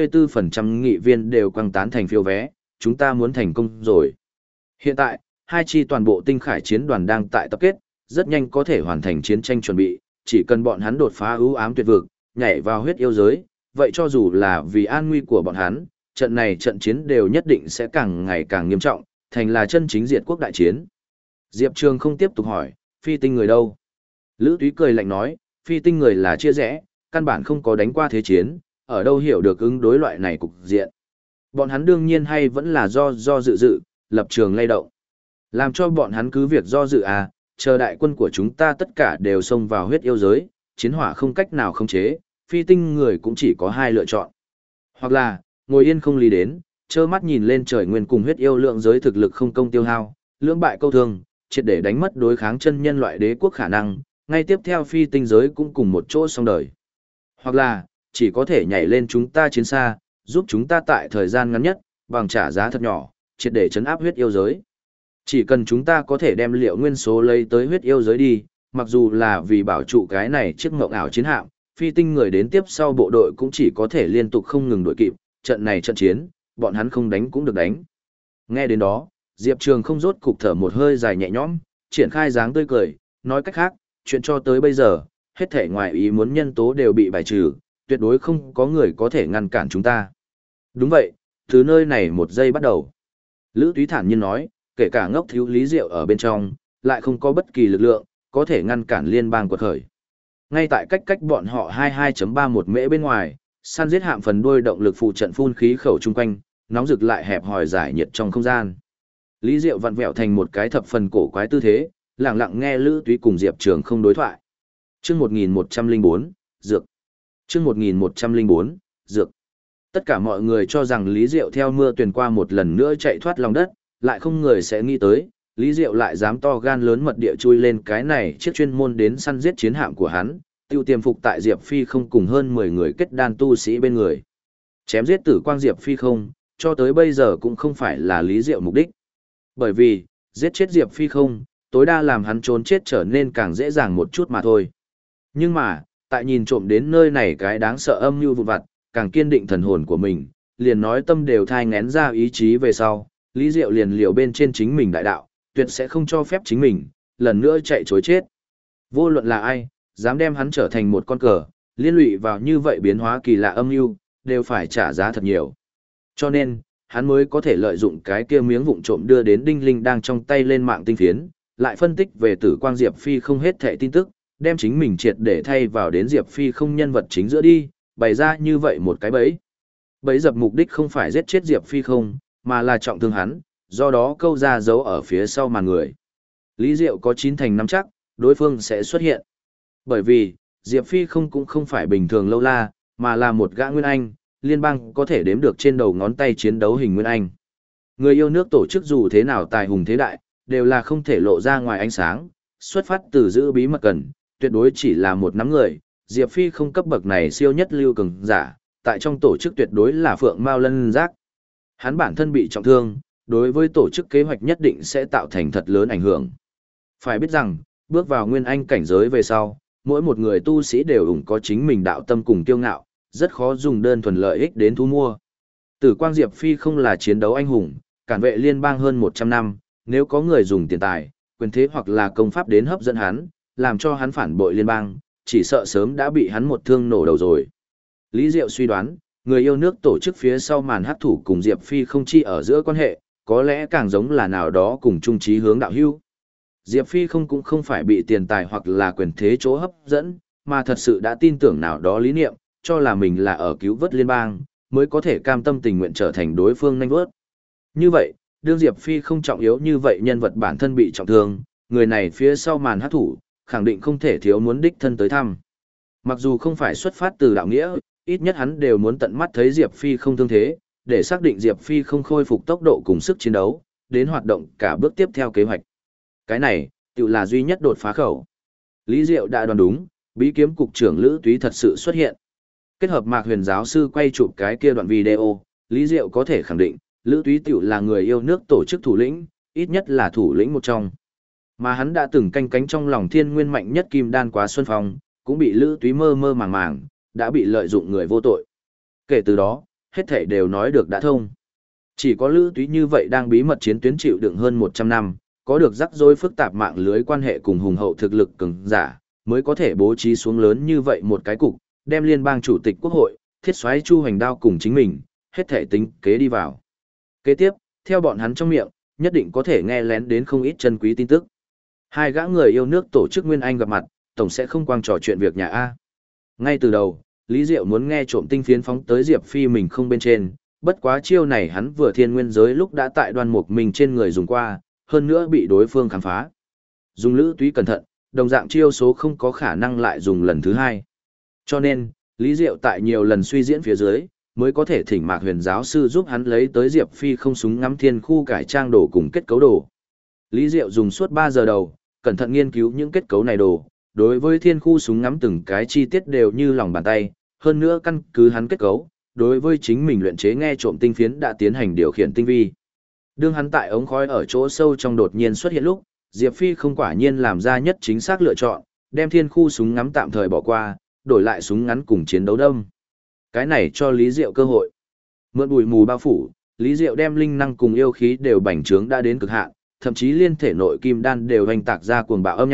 84% nghị viên đều quăng tán thành phiếu vé, chúng ta muốn thành công rồi. Hiện tại, hai chi toàn bộ tinh khải chiến đoàn đang tại tập kết, rất nhanh có thể hoàn thành chiến tranh chuẩn bị, chỉ cần bọn hắn đột phá ưu ám tuyệt vực, nhảy vào huyết yêu giới, vậy cho dù là vì an nguy của bọn hắn, trận này trận chiến đều nhất định sẽ càng ngày càng nghiêm trọng, thành là chân chính diệt quốc đại chiến. Diệp Trường không tiếp tục hỏi, phi tinh người đâu? Lữ Túy cười lạnh nói, phi tinh người là chia rẽ, căn bản không có đánh qua thế chiến, ở đâu hiểu được ứng đối loại này cục diện. Bọn hắn đương nhiên hay vẫn là do dự, lập trường lay động. Làm cho bọn hắn cứ việc do dự à, chờ đại quân của chúng ta tất cả đều xông vào huyết yêu giới, chiến hỏa không cách nào khống chế, phi tinh người cũng chỉ có hai lựa chọn. Hoặc là, ngồi yên không lý đến, trơ mắt nhìn lên trời nguyên cùng huyết yêu lượng giới thực lực không công tiêu hao, lưỡng bại câu thương, triệt để đánh mất đối kháng chân nhân loại đế quốc khả năng, ngay tiếp theo phi tinh giới cũng cùng một chỗ xong đời. Hoặc là, chỉ có thể nhảy lên chúng ta chiến xa, giúp chúng ta tại thời gian ngắn nhất, bằng trả giá thật nhỏ, triệt để chấn áp huyết yêu giới. Chỉ cần chúng ta có thể đem liệu nguyên số lấy tới huyết yêu giới đi, mặc dù là vì bảo trụ cái này chiếc mộng ảo chiến hạm, phi tinh người đến tiếp sau bộ đội cũng chỉ có thể liên tục không ngừng đuổi kịp, trận này trận chiến, bọn hắn không đánh cũng được đánh. Nghe đến đó, Diệp Trường không rốt cục thở một hơi dài nhẹ nhõm, triển khai dáng tươi cười, nói cách khác, chuyện cho tới bây giờ, hết thể ngoài ý muốn nhân tố đều bị bài trừ, tuyệt đối không có người có thể ngăn cản chúng ta. Đúng vậy, từ nơi này một giây bắt đầu. Lữ Túy thản nhiên nói, kể cả ngốc thiếu Lý Diệu ở bên trong, lại không có bất kỳ lực lượng, có thể ngăn cản liên bang quật khởi. Ngay tại cách bọn họ 22.31 mễ bên ngoài, săn giết hạm phần đuôi động lực phụ trận phun khí khẩu chung quanh, nóng rực lại hẹp hòi giải nhiệt trong không gian. Lý Diệu vặn vẹo thành một cái thập phần cổ quái tư thế, lặng lặng nghe Lữ Túy cùng Diệp Trường không đối thoại. Chương 1104, Dược. Chương 1104, Dược. Tất cả mọi người cho rằng Lý Diệu theo mưa tuyền qua một lần nữa chạy thoát lòng đất, lại không người sẽ nghĩ tới, Lý Diệu lại dám to gan lớn mật địa chui lên cái này chiếc chuyên môn đến săn giết chiến hạm của hắn, tiêu tiềm phục tại Diệp Phi không cùng hơn 10 người kết đan tu sĩ bên người. Chém giết tử quang Diệp Phi không, cho tới bây giờ cũng không phải là Lý Diệu mục đích. Bởi vì, giết chết Diệp Phi không, tối đa làm hắn trốn chết trở nên càng dễ dàng một chút mà thôi. Nhưng mà, tại nhìn trộm đến nơi này cái đáng sợ âm mưu vụn vặt, càng kiên định thần hồn của mình, liền nói tâm đều thai ngén ra ý chí về sau, Lý Diệu liền liều bên trên chính mình đại đạo, tuyệt sẽ không cho phép chính mình, lần nữa chạy chối chết. Vô luận là ai, dám đem hắn trở thành một con cờ, liên lụy vào như vậy biến hóa kỳ lạ âm mưu, đều phải trả giá thật nhiều. Cho nên, hắn mới có thể lợi dụng cái kia miếng vụn trộm đưa đến Đinh Linh đang trong tay lên mạng tinh phiến, lại phân tích về tử quang Diệp Phi không hết thảy tin tức, đem chính mình triệt để thay vào đến Diệp Phi không nhân vật chính giữa đi, bày ra như vậy một cái bẫy. Bẫy dập mục đích không phải giết chết Diệp Phi không, mà là trọng thương hắn, do đó câu ra dấu ở phía sau màn người. Lý Diệu có 9 thành nắm chắc, đối phương sẽ xuất hiện. Bởi vì, Diệp Phi không cũng không phải bình thường lâu la, mà là một gã Nguyên Anh, liên bang có thể đếm được trên đầu ngón tay chiến đấu hình Nguyên Anh. Người yêu nước tổ chức dù thế nào tài hùng thế đại, đều là không thể lộ ra ngoài ánh sáng, xuất phát từ giữ bí mật cần, tuyệt đối chỉ là một nắm người. Diệp Phi không cấp bậc này siêu nhất lưu cường giả, tại trong tổ chức tuyệt đối là phượng mao lân giác. Hắn bản thân bị trọng thương, đối với tổ chức kế hoạch nhất định sẽ tạo thành thật lớn ảnh hưởng. Phải biết rằng, bước vào Nguyên Anh cảnh giới về sau, mỗi một người tu sĩ đều ủng có chính mình đạo tâm cùng kiêu ngạo, rất khó dùng đơn thuần lợi ích đến thu mua. Tử Quang Diệp Phi không là chiến đấu anh hùng, cản vệ liên bang hơn 100 năm, nếu có người dùng tiền tài, quyền thế hoặc là công pháp đến hấp dẫn hắn, làm cho hắn phản bội liên bang, chỉ sợ sớm đã bị hắn một thương nổ đầu rồi. Lý Diệu suy đoán, người yêu nước tổ chức phía sau màn hắc thủ cùng Diệp Phi không chi ở giữa quan hệ, có lẽ càng giống là nào đó cùng chung chí hướng đạo hữu. Diệp Phi không cũng không phải bị tiền tài hoặc là quyền thế chỗ hấp dẫn, mà thật sự đã tin tưởng nào đó lý niệm, cho là mình là ở cứu vớt liên bang, mới có thể cam tâm tình nguyện trở thành đối phương nanh vớt. Như vậy, đương Diệp Phi không trọng yếu như vậy nhân vật bản thân bị trọng thương, người này phía sau màn hắc thủ, khẳng định không thể thiếu muốn đích thân tới thăm. Mặc dù không phải xuất phát từ đạo nghĩa, ít nhất hắn đều muốn tận mắt thấy Diệp Phi không thương thế, để xác định Diệp Phi không khôi phục tốc độ cùng sức chiến đấu, đến hoạt động cả bước tiếp theo kế hoạch. Cái này, tự là duy nhất đột phá khẩu. Lý Diệu đã đoán đúng, bí kiếm cục trưởng Lữ Túy thật sự xuất hiện. Kết hợp Mạc Huyền giáo sư quay chụp cái kia đoạn video, Lý Diệu có thể khẳng định, Lữ Túy tiểu là người yêu nước tổ chức thủ lĩnh, ít nhất là thủ lĩnh một trong. Mà hắn đã từng canh cánh trong lòng thiên nguyên mạnh nhất kim đan quá xuân phong, cũng bị Lữ Túy mơ mơ màng màng, đã bị lợi dụng người vô tội. Kể từ đó, hết thảy đều nói được đã thông. Chỉ có Lữ Túy như vậy đang bí mật chiến tuyến chịu đựng hơn 100 năm, có được rắc rối phức tạp mạng lưới quan hệ cùng hùng hậu thực lực cường giả, mới có thể bố trí xuống lớn như vậy một cái cục, đem liên bang chủ tịch quốc hội, thiết soái Chu Hoành Đao cùng chính mình, hết thảy tính kế đi vào. Kế tiếp, theo bọn hắn trong miệng, nhất định có thể nghe lén đến không ít chân quý tin tức. Hai gã người yêu nước tổ chức Nguyên Anh gặp mặt, tổng sẽ không quang trò chuyện việc nhà A. Ngay từ đầu, Lý Diệu muốn nghe trộm tinh phiến phóng tới Diệp Phi mình không bên trên, bất quá chiêu này hắn vừa thiên nguyên giới lúc đã tại Đoan Mục mình trên người dùng qua, hơn nữa bị đối phương khám phá. Dùng Lữ Túy cẩn thận, đồng dạng chiêu số không có khả năng lại dùng lần thứ hai. Cho nên, Lý Diệu tại nhiều lần suy diễn phía dưới, mới có thể thỉnh Mạc Huyền giáo sư giúp hắn lấy tới Diệp Phi không súng ngắm thiên khu cải trang đồ cùng kết cấu đồ. Lý Diệu dùng suốt 3 giờ đầu, cẩn thận nghiên cứu những kết cấu này đồ, đối với thiên khu súng ngắm từng cái chi tiết đều như lòng bàn tay, hơn nữa căn cứ hắn kết cấu, đối với chính mình luyện chế nghe trộm tinh phiến đã tiến hành điều khiển tinh vi. Đương hắn tại ống khói ở chỗ sâu trong đột nhiên xuất hiện lúc, Diệp Phi không quả nhiên làm ra nhất chính xác lựa chọn, đem thiên khu súng ngắm tạm thời bỏ qua, đổi lại súng ngắn cùng chiến đấu đâm. Cái này cho Lý Diệu cơ hội. Mượn bụi mù bao phủ, Lý Diệu đem linh năng cùng yêu khí đều bành trướng đã đến cực hạn, thậm chí liên thể nội kim đan đều hoành tạc ra cuồng bạo âm nhạc,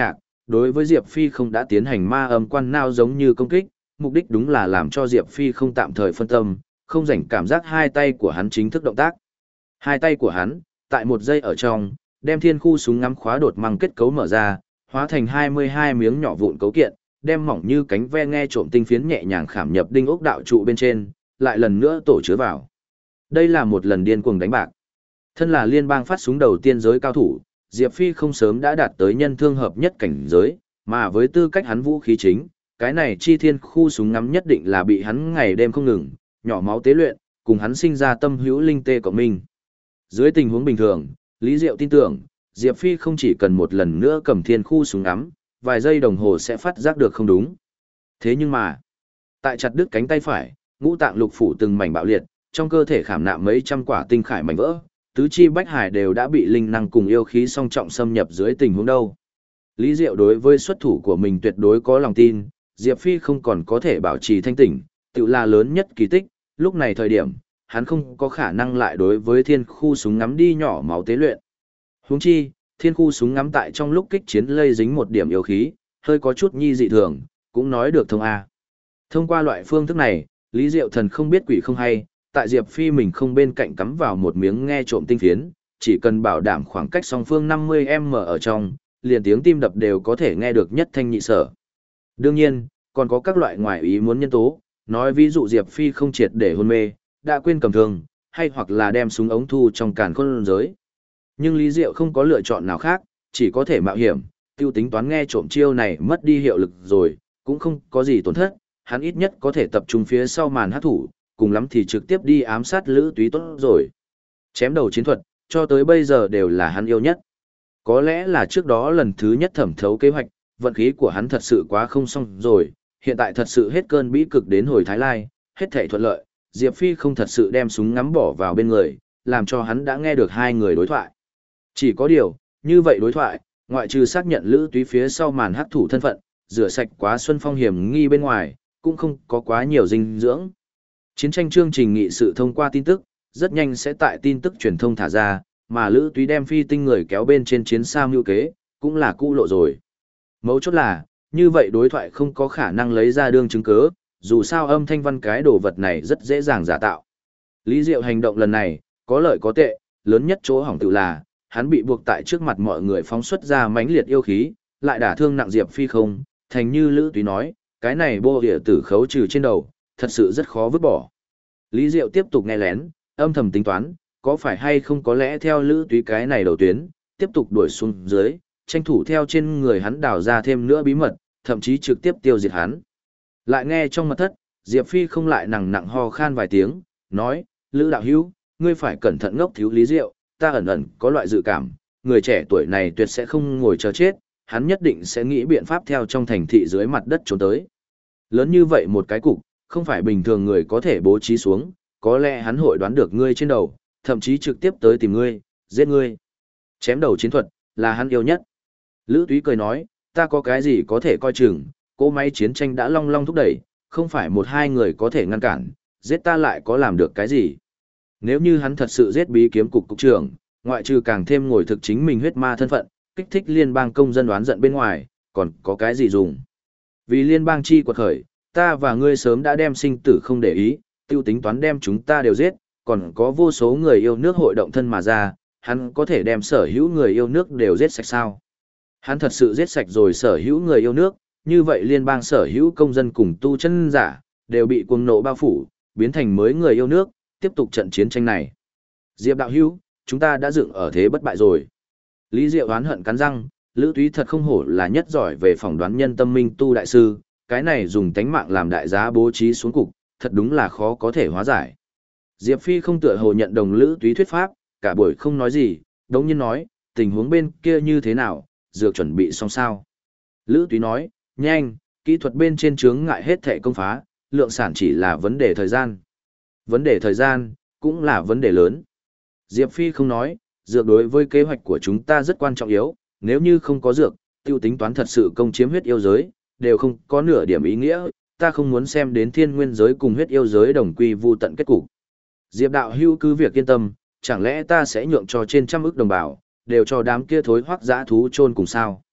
đối với Diệp Phi không đã tiến hành ma âm quan nao giống như công kích, mục đích đúng là làm cho Diệp Phi không tạm thời phân tâm, không rảnh cảm giác hai tay của hắn chính thức động tác. Hai tay của hắn, tại một giây ở trong, đem thiên khu súng ngắm khóa đột măng kết cấu mở ra, hóa thành 22 miếng nhỏ vụn cấu kiện, đem mỏng như cánh ve nghe trộm tinh phiến nhẹ nhàng khảm nhập đinh ốc đạo trụ bên trên, lại lần nữa tổ chứa vào. Đây là một lần điên cuồng đánh bạc. Thân là liên bang phát súng đầu tiên giới cao thủ, Diệp Phi không sớm đã đạt tới nhân thương hợp nhất cảnh giới, mà với tư cách hắn vũ khí chính, cái này chi thiên khu súng ngắm nhất định là bị hắn ngày đêm không ngừng, nhỏ máu tế luyện, cùng hắn sinh ra tâm hữu linh tê cộng minh. Dưới tình huống bình thường, Lý Diệu tin tưởng, Diệp Phi không chỉ cần một lần nữa cầm thiên khu súng ngắm, vài giây đồng hồ sẽ phát giác được không đúng. Thế nhưng mà, tại chặt đứt cánh tay phải, ngũ tạng lục phủ từng mảnh bạo liệt, trong cơ thể khảm nạm mấy trăm quả tinh khải mảnh vỡ, tứ chi bách hải đều đã bị linh năng cùng yêu khí song trọng xâm nhập dưới tình huống đâu. Lý Diệu đối với xuất thủ của mình tuyệt đối có lòng tin, Diệp Phi không còn có thể bảo trì thanh tỉnh, tự là lớn nhất kỳ tích, lúc này thời điểm, hắn không có khả năng lại đối với thiên khu súng ngắm đi nhỏ máu tế luyện. Huống chi, thiên khu súng ngắm tại trong lúc kích chiến lây dính một điểm yêu khí, hơi có chút nhi dị thường, cũng nói được thông A. Thông qua loại phương thức này, Lý Diệu Thần không biết quỷ không hay, tại Diệp Phi mình không bên cạnh cắm vào một miếng nghe trộm tinh phiến, chỉ cần bảo đảm khoảng cách song phương 50m ở trong, liền tiếng tim đập đều có thể nghe được nhất thanh nhị sở. Đương nhiên, còn có các loại ngoại ý muốn nhân tố, nói ví dụ Diệp Phi không triệt để hôn mê, đã quên cầm thương, hay hoặc là đem súng ống thu trong càn khôn giới. Nhưng Lý Diệu không có lựa chọn nào khác, chỉ có thể mạo hiểm, tiêu tính toán nghe trộm chiêu này mất đi hiệu lực rồi, cũng không có gì tổn thất, hắn ít nhất có thể tập trung phía sau màn hát thủ, cùng lắm thì trực tiếp đi ám sát Lữ Túy tốt rồi. Chém đầu chiến thuật, cho tới bây giờ đều là hắn yêu nhất. Có lẽ là trước đó lần thứ nhất thẩm thấu kế hoạch, vận khí của hắn thật sự quá không xong rồi, hiện tại thật sự hết cơn bĩ cực đến hồi Thái Lai, hết thảy thuận lợi, Diệp Phi không thật sự đem súng ngắm bỏ vào bên người, làm cho hắn đã nghe được hai người đối thoại. Chỉ có điều, như vậy đối thoại, ngoại trừ xác nhận Lữ Túy phía sau màn hắc thủ thân phận, rửa sạch quá Xuân Phong hiểm nghi bên ngoài, cũng không có quá nhiều dinh dưỡng. Chiến tranh chương trình nghị sự thông qua tin tức, rất nhanh sẽ tại tin tức truyền thông thả ra, mà Lữ Túy đem phi tinh người kéo bên trên chiến xa mưu kế, cũng là cũ lộ rồi. Mấu chốt là, như vậy đối thoại không có khả năng lấy ra đương chứng cớ, dù sao âm thanh văn cái đồ vật này rất dễ dàng giả tạo. Lý Diệu hành động lần này, có lợi có tệ, lớn nhất chỗ hỏng tự là, hắn bị buộc tại trước mặt mọi người phóng xuất ra mãnh liệt yêu khí, lại đả thương nặng Diệp Phi không, thành như Lữ Túy nói, cái này bô địa tử khấu trừ trên đầu, thật sự rất khó vứt bỏ. Lý Diệu tiếp tục nghe lén, âm thầm tính toán, có phải hay không có lẽ theo Lữ Túy cái này đầu tuyến, tiếp tục đuổi xuống dưới, tranh thủ theo trên người hắn đào ra thêm nữa bí mật, thậm chí trực tiếp tiêu diệt hắn. Lại nghe trong mật thất, Diệp Phi không lại nặng ho khan vài tiếng, nói, Lữ đạo hữu, ngươi phải cẩn thận ngốc thiếu Lý Diệu, ta ẩn ẩn có loại dự cảm, người trẻ tuổi này tuyệt sẽ không ngồi chờ chết, hắn nhất định sẽ nghĩ biện pháp theo trong thành thị dưới mặt đất trốn tới. Lớn như vậy một cái cục, không phải bình thường người có thể bố trí xuống, có lẽ hắn hội đoán được ngươi trên đầu, thậm chí trực tiếp tới tìm ngươi, giết ngươi. Chém đầu chiến thuật, là hắn yêu nhất. Lữ Túy cười nói, ta có cái gì có thể coi chừng, cỗ máy chiến tranh đã long long thúc đẩy, không phải một hai người có thể ngăn cản, giết ta lại có làm được cái gì. Nếu như hắn thật sự giết bí kiếm cục trưởng, ngoại trừ càng thêm ngồi thực chính mình huyết ma thân phận, kích thích liên bang công dân đoán giận bên ngoài, còn có cái gì dùng. Vì liên bang chi quật khởi, ta và ngươi sớm đã đem sinh tử không để ý, tiêu tính toán đem chúng ta đều giết, còn có vô số người yêu nước hội động thân mà ra, hắn có thể đem sở hữu người yêu nước đều giết sạch sao. Hắn thật sự giết sạch rồi sở hữu người yêu nước, như vậy liên bang sở hữu công dân cùng tu chân giả, đều bị cuồng nộ bao phủ, biến thành mới người yêu nước, tiếp tục trận chiến tranh này. Diệp đạo hữu, chúng ta đã dựng ở thế bất bại rồi. Lý Diệu oán hận cắn răng, Lữ Túy thật không hổ là nhất giỏi về phỏng đoán nhân tâm minh tu đại sư, cái này dùng tánh mạng làm đại giá bố trí xuống cục, thật đúng là khó có thể hóa giải. Diệp Phi không tựa hồ nhận đồng Lữ Túy thuyết pháp, cả buổi không nói gì, đống nhiên nói, tình huống bên kia như thế nào, dược chuẩn bị xong sao. Lữ Túy nói, nhanh, kỹ thuật bên trên chướng ngại hết thệ công phá, lượng sản chỉ là vấn đề thời gian. Vấn đề thời gian, cũng là vấn đề lớn. Diệp Phi không nói, dược đối với kế hoạch của chúng ta rất quan trọng yếu, nếu như không có dược, tiêu tính toán thật sự công chiếm huyết yêu giới, đều không có nửa điểm ý nghĩa, ta không muốn xem đến thiên nguyên giới cùng huyết yêu giới đồng quy vu tận kết cục. Diệp đạo hưu cứ việc yên tâm, chẳng lẽ ta sẽ nhượng cho trên trăm ức đồng bào, đều cho đám kia thối hoác dã thú chôn cùng sao?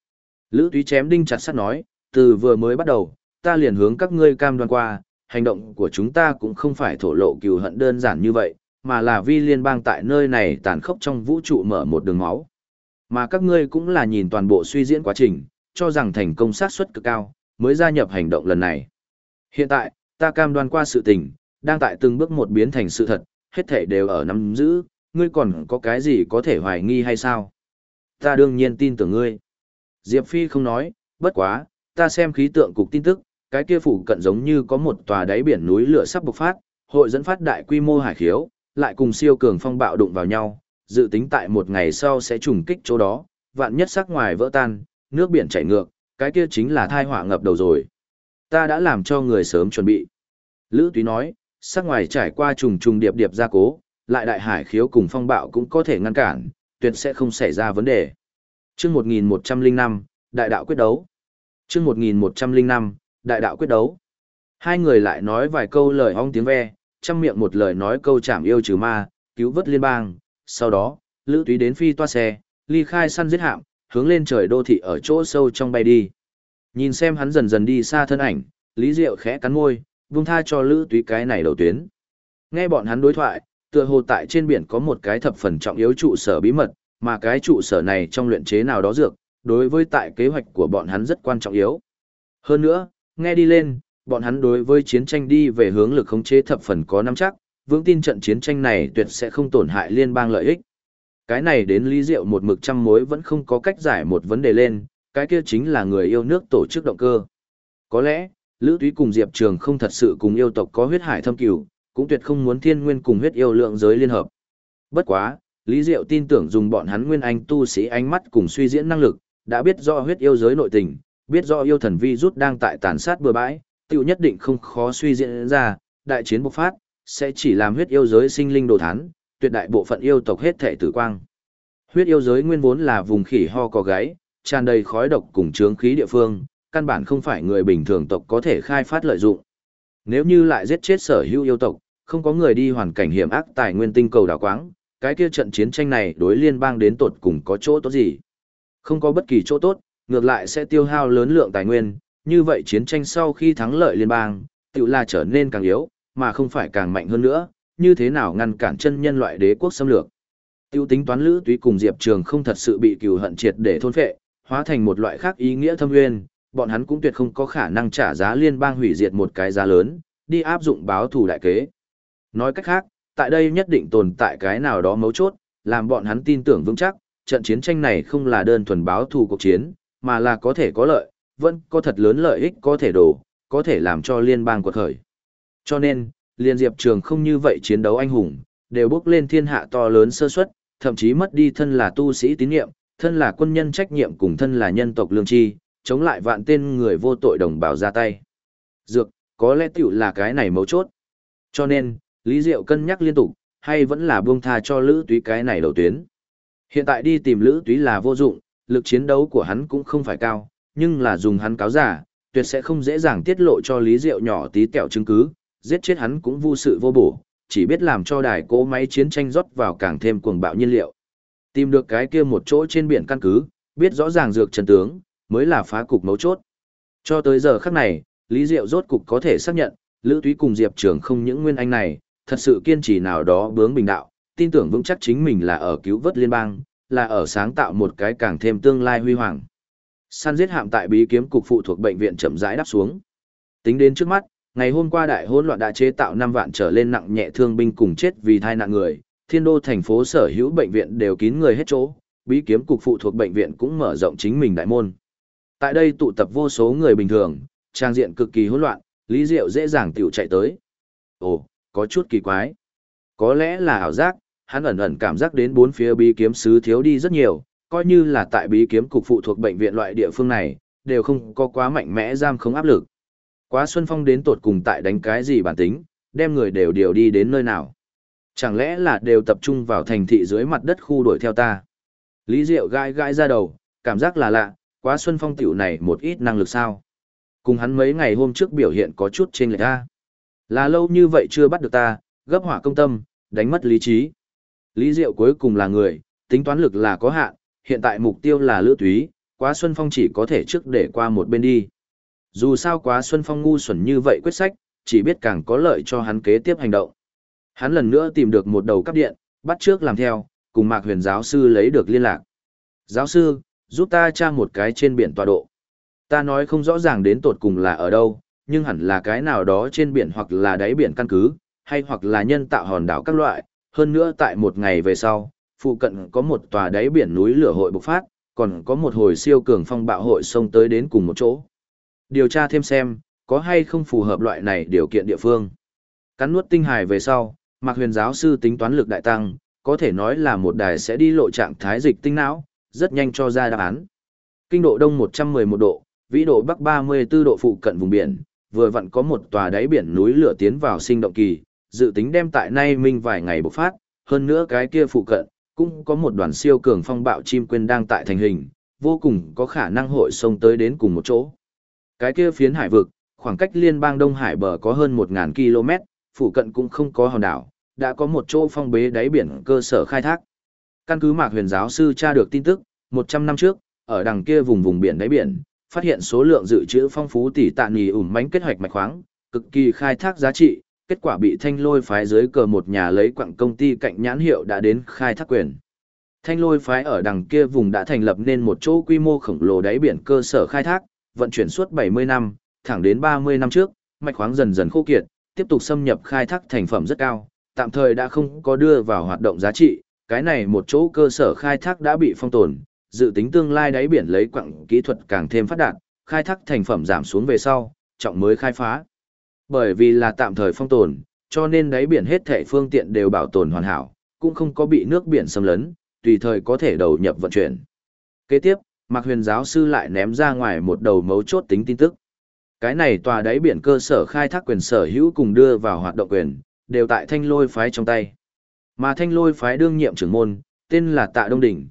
Lữ Túy chém đinh chặt sắt nói, từ vừa mới bắt đầu, ta liền hướng các ngươi cam đoan qua, hành động của chúng ta cũng không phải thổ lộ cừu hận đơn giản như vậy, mà là vì liên bang tại nơi này tàn khốc trong vũ trụ mở một đường máu. Mà các ngươi cũng là nhìn toàn bộ suy diễn quá trình, cho rằng thành công xác suất cực cao, mới gia nhập hành động lần này. Hiện tại, ta cam đoan qua sự tình, đang tại từng bước một biến thành sự thật, hết thảy đều ở nắm giữ, ngươi còn có cái gì có thể hoài nghi hay sao? Ta đương nhiên tin tưởng ngươi. Diệp Phi không nói, bất quá, ta xem khí tượng cục tin tức, cái kia phủ cận giống như có một tòa đáy biển núi lửa sắp bộc phát, hội dẫn phát đại quy mô hải khiếu, lại cùng siêu cường phong bạo đụng vào nhau, dự tính tại một ngày sau sẽ trùng kích chỗ đó, vạn nhất sắc ngoài vỡ tan, nước biển chảy ngược, cái kia chính là thai họa ngập đầu rồi. Ta đã làm cho người sớm chuẩn bị. Lữ Túy nói, sắc ngoài trải qua trùng trùng điệp điệp gia cố, lại đại hải khiếu cùng phong bạo cũng có thể ngăn cản, tuyệt sẽ không xảy ra vấn đề. Chương 1105, Đại đạo quyết đấu. Chương 1105, Đại đạo quyết đấu. Hai người lại nói vài câu lời ong tiếng ve, trăm miệng một lời nói câu chảm yêu trừ ma, cứu vớt liên bang. Sau đó, Lữ Túy đến phi toa xe, ly khai săn giết hạm, hướng lên trời đô thị ở chỗ sâu trong bay đi. Nhìn xem hắn dần dần đi xa thân ảnh, Lý Diệu khẽ cắn môi, buông tha cho Lữ Túy cái này đầu tuyến. Nghe bọn hắn đối thoại, tựa hồ tại trên biển có một cái thập phần trọng yếu trụ sở bí mật, mà cái trụ sở này trong luyện chế nào đó dược, đối với tại kế hoạch của bọn hắn rất quan trọng yếu. Hơn nữa, nghe đi lên, bọn hắn đối với chiến tranh đi về hướng lực khống chế thập phần có nắm chắc, vững tin trận chiến tranh này tuyệt sẽ không tổn hại liên bang lợi ích. Cái này đến Lý Diệu một mực trăm mối vẫn không có cách giải một vấn đề lên, cái kia chính là người yêu nước tổ chức động cơ. Có lẽ, Lữ Túy cùng Diệp Trường không thật sự cùng yêu tộc có huyết hải thâm cửu, cũng tuyệt không muốn thiên nguyên cùng huyết yêu lượng giới liên hợp. Bất quá, Lý Diệu tin tưởng dùng bọn hắn nguyên anh tu sĩ ánh mắt cùng suy diễn năng lực, đã biết rõ huyết yêu giới nội tình, biết rõ yêu thần vi rút đang tại tàn sát bừa bãi, tiểu nhất định không khó suy diễn ra, đại chiến bộc phát, sẽ chỉ làm huyết yêu giới sinh linh đồ thán, tuyệt đại bộ phận yêu tộc hết thể tử quang. Huyết yêu giới nguyên vốn là vùng khỉ ho có gáy, tràn đầy khói độc cùng chướng khí địa phương, căn bản không phải người bình thường tộc có thể khai phát lợi dụng. Nếu như lại giết chết sở hữu yêu tộc, không có người đi hoàn cảnh hiểm ác tài nguyên tinh cầu đảo quáng, cái kia trận chiến tranh này đối liên bang đến tột cùng có chỗ tốt gì? Không có bất kỳ chỗ tốt, ngược lại sẽ tiêu hao lớn lượng tài nguyên, như vậy chiến tranh sau khi thắng lợi liên bang, tự là trở nên càng yếu, mà không phải càng mạnh hơn nữa, như thế nào ngăn cản chân nhân loại đế quốc xâm lược. Tiêu tính toán Lữ Túy cùng Diệp Trường không thật sự bị cừu hận triệt để thôn phệ, hóa thành một loại khác ý nghĩa thâm nguyên, bọn hắn cũng tuyệt không có khả năng trả giá liên bang hủy diệt một cái giá lớn, đi áp dụng báo thù đại kế. Nói cách khác, tại đây nhất định tồn tại cái nào đó mấu chốt, làm bọn hắn tin tưởng vững chắc, trận chiến tranh này không là đơn thuần báo thù cuộc chiến, mà là có thể có lợi, vẫn có thật lớn lợi ích có thể đổ, có thể làm cho liên bang quật khởi. Cho nên, liên Diệp Trường không như vậy chiến đấu anh hùng, đều bước lên thiên hạ to lớn sơ suất, thậm chí mất đi thân là tu sĩ tín nhiệm, thân là quân nhân trách nhiệm cùng thân là nhân tộc lương tri, chống lại vạn tên người vô tội đồng bào ra tay. Dược, có lẽ tiểu là cái này mấu chốt. Cho nên, Lý Diệu cân nhắc liên tục, hay vẫn là buông tha cho Lữ Túy cái này đầu tuyến. Hiện tại đi tìm Lữ Túy là vô dụng, lực chiến đấu của hắn cũng không phải cao, nhưng là dùng hắn cáo giả, tuyệt sẽ không dễ dàng tiết lộ cho Lý Diệu nhỏ tí kẹo chứng cứ, giết chết hắn cũng vô sự vô bổ, chỉ biết làm cho đài cỗ máy chiến tranh rót vào càng thêm cuồng bạo nhiên liệu. Tìm được cái kia một chỗ trên biển căn cứ, biết rõ ràng dược chân tướng, mới là phá cục mấu chốt. Cho tới giờ khắc này, Lý Diệu rốt cục có thể xác nhận, Lữ Túy cùng Diệp Trường không những nguyên anh này, thật sự kiên trì nào đó bướng bình đạo, tin tưởng vững chắc chính mình là ở cứu vớt liên bang, là ở sáng tạo một cái càng thêm tương lai huy hoàng. Săn giết hạm tại bí kiếm cục phụ thuộc bệnh viện chậm rãi đáp xuống. Tính đến trước mắt, ngày hôm qua đại hỗn loạn đã chế tạo 5 vạn trở lên nặng nhẹ thương binh cùng chết vì tai nạn người, Thiên Đô thành phố sở hữu bệnh viện đều kín người hết chỗ, bí kiếm cục phụ thuộc bệnh viện cũng mở rộng chính mình đại môn. Tại đây tụ tập vô số người bình thường, trang diện cực kỳ hỗn loạn, Lý Diệu dễ dàng tiểu chạy tới. Ồ, có chút kỳ quái. Có lẽ là ảo giác, hắn ẩn ẩn cảm giác đến bốn phía bí kiếm sứ thiếu đi rất nhiều, coi như là tại bí kiếm cục phụ thuộc bệnh viện loại địa phương này, đều không có quá mạnh mẽ giam không áp lực. Quá Xuân Phong đến tột cùng tại đánh cái gì bản tính, đem người đều điều đi đến nơi nào. Chẳng lẽ là đều tập trung vào thành thị dưới mặt đất khu đuổi theo ta. Lý Diệu gai gai ra đầu, cảm giác là lạ, Quá Xuân Phong tiểu này một ít năng lực sao. Cùng hắn mấy ngày hôm trước biểu hiện có chút chênh lệch ra. Là lâu như vậy chưa bắt được ta, gấp hỏa công tâm, đánh mất lý trí. Lý Diệu cuối cùng là người, tính toán lực là có hạn, hiện tại mục tiêu là Lữ Túy, Quá Xuân Phong chỉ có thể trước để qua một bên đi. Dù sao Quá Xuân Phong ngu xuẩn như vậy quyết sách, chỉ biết càng có lợi cho hắn kế tiếp hành động. Hắn lần nữa tìm được một đầu cắp điện, bắt trước làm theo, cùng Mạc Huyền giáo sư lấy được liên lạc. Giáo sư, giúp ta tra một cái trên biển tọa độ. Ta nói không rõ ràng đến tột cùng là ở đâu, nhưng hẳn là cái nào đó trên biển hoặc là đáy biển căn cứ, hay hoặc là nhân tạo hòn đảo các loại. Hơn nữa tại một ngày về sau, phụ cận có một tòa đáy biển núi lửa hội bộc phát, còn có một hồi siêu cường phong bạo hội xông tới đến cùng một chỗ. Điều tra thêm xem, có hay không phù hợp loại này điều kiện địa phương. Cắn nuốt tinh hài về sau, Mạc Huyền giáo sư tính toán lực đại tăng, có thể nói là một đài sẽ đi lộ trạng thái dịch tinh não, rất nhanh cho ra đáp án. Kinh độ đông 111 độ, vĩ độ bắc 34 độ phụ cận vùng biển, vừa vặn có một tòa đáy biển núi lửa tiến vào sinh động kỳ, dự tính đem tại nay minh vài ngày bộc phát, hơn nữa cái kia phụ cận, cũng có một đoàn siêu cường phong bạo chim quên đang tại thành hình, vô cùng có khả năng hội xông tới đến cùng một chỗ. Cái kia phiến hải vực, khoảng cách liên bang Đông Hải bờ có hơn 1.000 km, phụ cận cũng không có hòn đảo, đã có một chỗ phong bế đáy biển cơ sở khai thác. Căn cứ Mạc Huyền giáo sư tra được tin tức, 100 năm trước, ở đằng kia vùng biển đáy biển, phát hiện số lượng dự trữ phong phú tỷ tạ nì ủn mánh kết hoạch mạch khoáng, cực kỳ khai thác giá trị, kết quả bị Thanh Lôi phái dưới cờ một nhà lấy quặng công ty cạnh nhãn hiệu đã đến khai thác quyền. Thanh Lôi phái ở đằng kia vùng đã thành lập nên một chỗ quy mô khổng lồ đáy biển cơ sở khai thác, vận chuyển suốt 70 năm, thẳng đến 30 năm trước, mạch khoáng dần dần khô kiệt, tiếp tục xâm nhập khai thác thành phẩm rất cao, tạm thời đã không có đưa vào hoạt động giá trị, cái này một chỗ cơ sở khai thác đã bị phong tồn, dự tính tương lai đáy biển lấy quặng kỹ thuật càng thêm phát đạt, khai thác thành phẩm giảm xuống về sau, trọng mới khai phá. Bởi vì là tạm thời phong tồn, cho nên đáy biển hết thảy phương tiện đều bảo tồn hoàn hảo, cũng không có bị nước biển xâm lấn, tùy thời có thể đầu nhập vận chuyển. Kế tiếp, Mạc Huyền giáo sư lại ném ra ngoài một đầu mấu chốt tính tin tức. Cái này tòa đáy biển cơ sở khai thác quyền sở hữu cùng đưa vào hoạt động quyền, đều tại Thanh Lôi phái trong tay. Mà Thanh Lôi phái đương nhiệm trưởng môn, tên là Tạ Đông Đỉnh,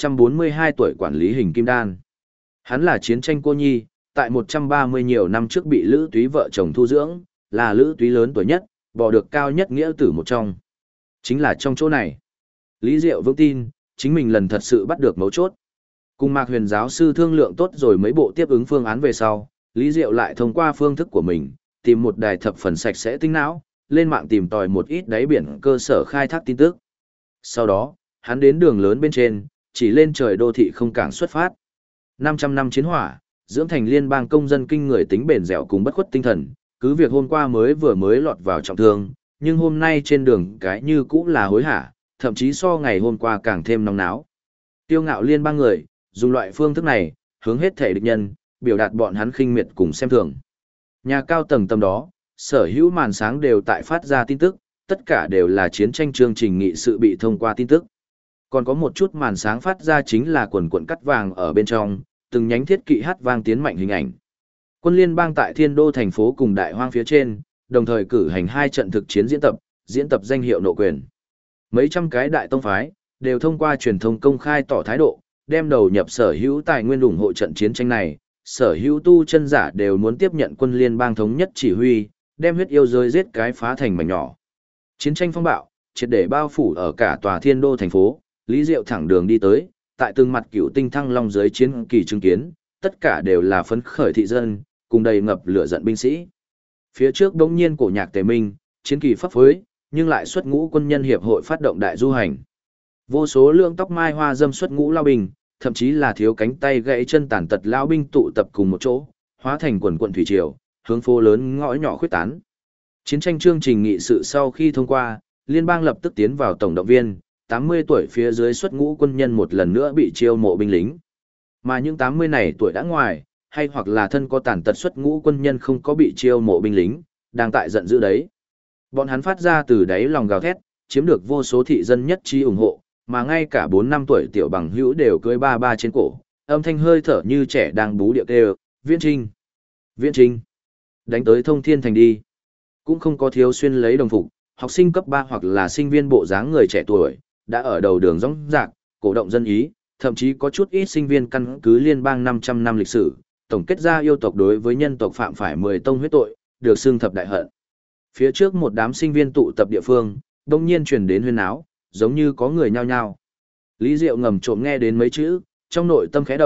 142 tuổi quản lý hình kim đan. Hắn là chiến tranh cô nhi, tại 130 nhiều năm trước bị Lữ Túy vợ chồng thu dưỡng, là Lữ Túy lớn tuổi nhất, bỏ được cao nhất nghĩa tử một trong. Chính là trong chỗ này. Lý Diệu vững tin, chính mình lần thật sự bắt được mấu chốt. Cùng Mạc Huyền giáo sư thương lượng tốt rồi mấy bộ tiếp ứng phương án về sau, Lý Diệu lại thông qua phương thức của mình, tìm một đài thập phần sạch sẽ tinh não, lên mạng tìm tòi một ít đáy biển cơ sở khai thác tin tức. Sau đó, hắn đến đường lớn bên trên, chỉ lên trời đô thị không cảng xuất phát. 500 năm chiến hỏa, dưỡng thành liên bang công dân kinh người tính bền dẻo cùng bất khuất tinh thần, cứ việc hôm qua mới lọt vào trọng thương, nhưng hôm nay trên đường cái như cũ là hối hả, thậm chí so ngày hôm qua càng thêm nóng náo. Tiêu ngạo liên bang người, dùng loại phương thức này, hướng hết thể địch nhân, biểu đạt bọn hắn khinh miệt cùng xem thường. Nhà cao tầng tầm đó, sở hữu màn sáng đều tại phát ra tin tức, tất cả đều là chiến tranh chương trình nghị sự bị thông qua tin tức. Còn có một chút màn sáng phát ra chính là quần cuộn cắt vàng ở bên trong, từng nhánh thiết kỵ hát vang tiến mạnh hình ảnh. Quân liên bang tại Thiên Đô thành phố cùng Đại Hoang phía trên, đồng thời cử hành 2 trận thực chiến diễn tập danh hiệu nộ quyền. Mấy trăm cái đại tông phái, đều thông qua truyền thông công khai tỏ thái độ, đem đầu nhập sở hữu tài nguyên ủng hộ trận chiến tranh này, sở hữu tu chân giả đều muốn tiếp nhận quân liên bang thống nhất chỉ huy, đem huyết yêu rơi giết cái phá thành mảnh nhỏ. Chiến tranh phong bạo, triệt để bao phủ ở cả tòa Thiên Đô thành phố, Lý Diệu thẳng đường đi tới, tại từng mặt cựu tinh thăng long dưới chiến kỳ chứng kiến, tất cả đều là phấn khởi thị dân, cùng đầy ngập lửa giận binh sĩ. Phía trước đống nhiên cổ nhạc tề minh, chiến kỳ phấp phới, nhưng lại xuất ngũ quân nhân hiệp hội phát động đại du hành. Vô số lượng tóc mai hoa dâm xuất ngũ lao binh, thậm chí là thiếu cánh tay gãy chân tàn tật lao binh tụ tập cùng một chỗ, hóa thành quần quận thủy triều, hướng phố lớn ngõ nhỏ khuyết tán. Chiến tranh chương trình nghị sự sau khi thông qua, liên bang lập tức tiến vào tổng động viên, 80 tuổi phía dưới xuất ngũ quân nhân một lần nữa bị chiêu mộ binh lính. Mà những 80 này tuổi đã ngoài, hay hoặc là thân có tàn tật xuất ngũ quân nhân không có bị chiêu mộ binh lính, đang tại giận dữ đấy. Bọn hắn phát ra từ đáy lòng gào thét, chiếm được vô số thị dân nhất trí ủng hộ, mà ngay cả 4 năm tuổi tiểu bằng hữu đều cưỡi ba ba trên cổ, âm thanh hơi thở như trẻ đang bú điệu kêu, Viễn Trinh, Viễn Trinh, đánh tới Thông Thiên Thành đi. Cũng không có thiếu xuyên lấy đồng phục, học sinh cấp 3 hoặc là sinh viên bộ dáng người trẻ tuổi, đã ở đầu đường rõng rạc, cổ động dân ý, thậm chí có chút ít sinh viên căn cứ liên bang 500 năm lịch sử, tổng kết ra yêu tộc đối với nhân tộc phạm phải 10 tông huyết tội, được xưng thập đại hận. Phía trước một đám sinh viên tụ tập địa phương, đông nhiên truyền đến huyên áo, giống như có người nhao nhao. Lý Diệu ngầm trộm nghe đến mấy chữ, trong nội tâm khẽ động,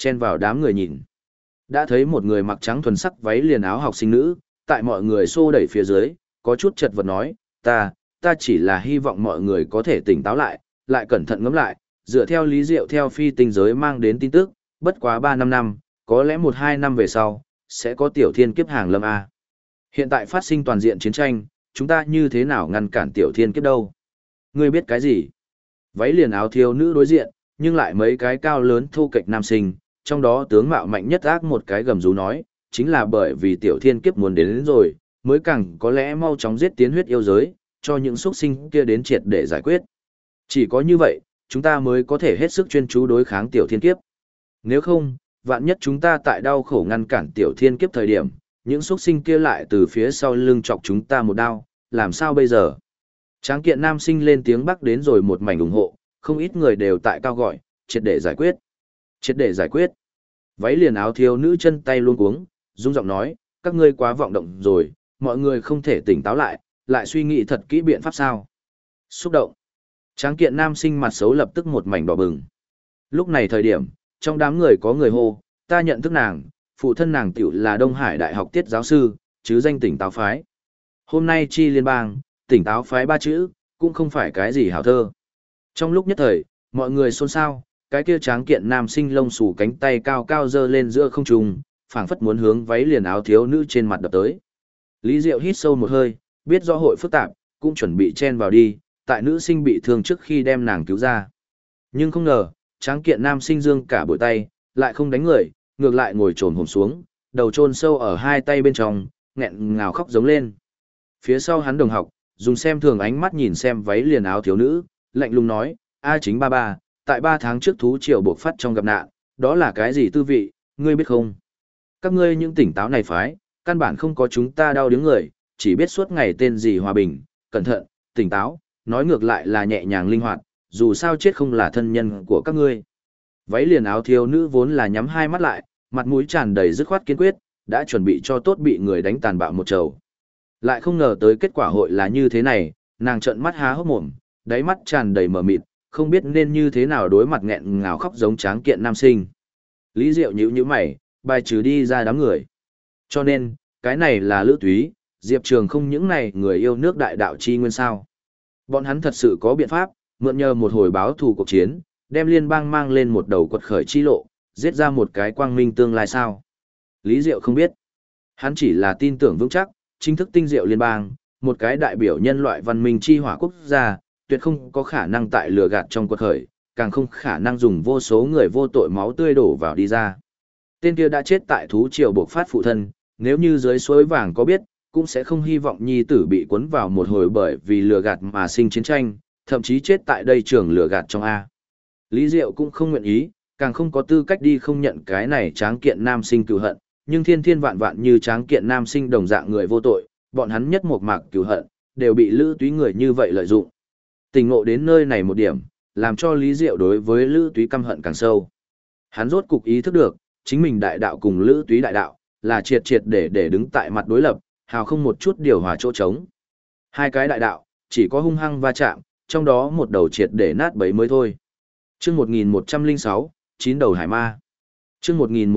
chen vào đám người nhìn. Đã thấy một người mặc trắng thuần sắc váy liền áo học sinh nữ, tại mọi người xô đẩy phía dưới, có chút chật vật nói, ta chỉ là hy vọng mọi người có thể tỉnh táo lại, lại cẩn thận ngẫm lại, dựa theo lý diệu theo phi tinh giới mang đến tin tức, bất quá 3-5 năm, có lẽ 1-2 năm về sau, sẽ có tiểu thiên kiếp hàng lâm A. Hiện tại phát sinh toàn diện chiến tranh, chúng ta như thế nào ngăn cản tiểu thiên kiếp đâu? Ngươi biết cái gì? Váy liền áo thiếu nữ đối diện, nhưng lại mấy cái cao lớn thu kịch nam sinh, trong đó tướng mạo mạnh nhất ác một cái gầm rú nói, chính là bởi vì tiểu thiên kiếp muốn đến rồi, mới càng có lẽ mau chóng giết tiến huyết yêu giới, cho những xuất sinh kia đến triệt để giải quyết. Chỉ có như vậy, chúng ta mới có thể hết sức chuyên chú đối kháng tiểu thiên kiếp. Nếu không, vạn nhất chúng ta tại đau khổ ngăn cản tiểu thiên kiếp thời điểm, những xuất sinh kia lại từ phía sau lưng chọc chúng ta một đao, làm sao bây giờ? Tráng kiện nam sinh lên tiếng bắc đến rồi một mảnh ủng hộ, không ít người đều tại cao gọi, triệt để giải quyết. Triệt để giải quyết. Váy liền áo thiếu nữ chân tay luôn cuống, rung giọng nói, các ngươi quá vọng động rồi, mọi người không thể tỉnh táo lại suy nghĩ thật kỹ biện pháp sao. Xúc động. Tráng kiện nam sinh mặt xấu lập tức một mảnh đỏ bừng. Lúc này thời điểm, trong đám người có người hô, ta nhận thức nàng, phụ thân nàng tiểu là Đông Hải Đại học tiết giáo sư, chứ danh tỉnh táo phái. Hôm nay chi liên bang, tỉnh táo phái 3 chữ, cũng không phải cái gì hảo thơ. Trong lúc nhất thời, mọi người xôn xao, cái kia tráng kiện nam sinh lông xù cánh tay cao cao dơ lên giữa không trung, phảng phất muốn hướng váy liền áo thiếu nữ trên mặt đập tới. Lý Diệu hít sâu một hơi, biết rõ hội phức tạp, cũng chuẩn bị chen vào đi, tại nữ sinh bị thương trước khi đem nàng cứu ra. Nhưng không ngờ, tráng kiện nam sinh dương cả bội tay, lại không đánh người, ngược lại ngồi trồn hổm xuống, đầu chôn sâu ở hai tay bên trong, nghẹn ngào khóc giống lên. Phía sau hắn đồng học, dùng xem thường ánh mắt nhìn xem váy liền áo thiếu nữ, lạnh lùng nói, A chính ba, tại 3 tháng trước thú triều buộc phát trong gặp nạn, đó là cái gì tư vị, ngươi biết không? Các ngươi những tỉnh táo này phái, căn bản không có chúng ta đau đứng người, chỉ biết suốt ngày tên gì hòa bình, cẩn thận, tỉnh táo, nói ngược lại là nhẹ nhàng linh hoạt, dù sao chết không là thân nhân của các ngươi. Váy liền áo thiếu nữ vốn là nhắm hai mắt lại, mặt mũi tràn đầy dứt khoát kiên quyết, đã chuẩn bị cho tốt bị người đánh tàn bạo một trầu. Lại không ngờ tới kết quả hội là như thế này, nàng trợn mắt há hốc mồm, đáy mắt tràn đầy mờ mịt, không biết nên như thế nào đối mặt nghẹn ngào khóc giống tráng kiện nam sinh. Lý Diệu nhíu mày, bài trừ đi ra đám người. Cho nên, cái này là Lữ Túy, Diệp Trường không những này người yêu nước đại đạo chi nguyên sao. Bọn hắn thật sự có biện pháp, mượn nhờ một hồi báo thù cuộc chiến, đem liên bang mang lên một đầu quật khởi chi lộ, giết ra một cái quang minh tương lai sao. Lý Diệu không biết. Hắn chỉ là tin tưởng vững chắc, chính thức tinh diệu liên bang, một cái đại biểu nhân loại văn minh chi hỏa quốc gia, tuyệt không có khả năng tại lừa gạt trong quật khởi, càng không khả năng dùng vô số người vô tội máu tươi đổ vào đi ra. Tên kia đã chết tại thú triều buộc phát phụ thân, nếu như dưới suối vàng có biết, cũng sẽ không hy vọng nhi tử bị cuốn vào một hồi bởi vì lừa gạt mà sinh chiến tranh, thậm chí chết tại đây trường lừa gạt trong A. Lý Diệu cũng không nguyện ý, càng không có tư cách đi không nhận cái này tráng kiện nam sinh cừu hận, nhưng thiên thiên vạn vạn như tráng kiện nam sinh đồng dạng người vô tội, bọn hắn nhất một mạc cừu hận, đều bị Lữ Túy người như vậy lợi dụng. Tình ngộ đến nơi này một điểm, làm cho Lý Diệu đối với Lữ Túy căm hận càng sâu. Hắn rốt cục ý thức được, chính mình đại đạo cùng Lữ Túy đại đạo, là triệt triệt để đứng tại mặt đối lập, hào không một chút điều hòa chỗ trống. Hai cái đại đạo, chỉ có hung hăng va chạm, trong đó một đầu triệt để nát bấy mới thôi. Chương 1106, 9 đầu hải ma. Chương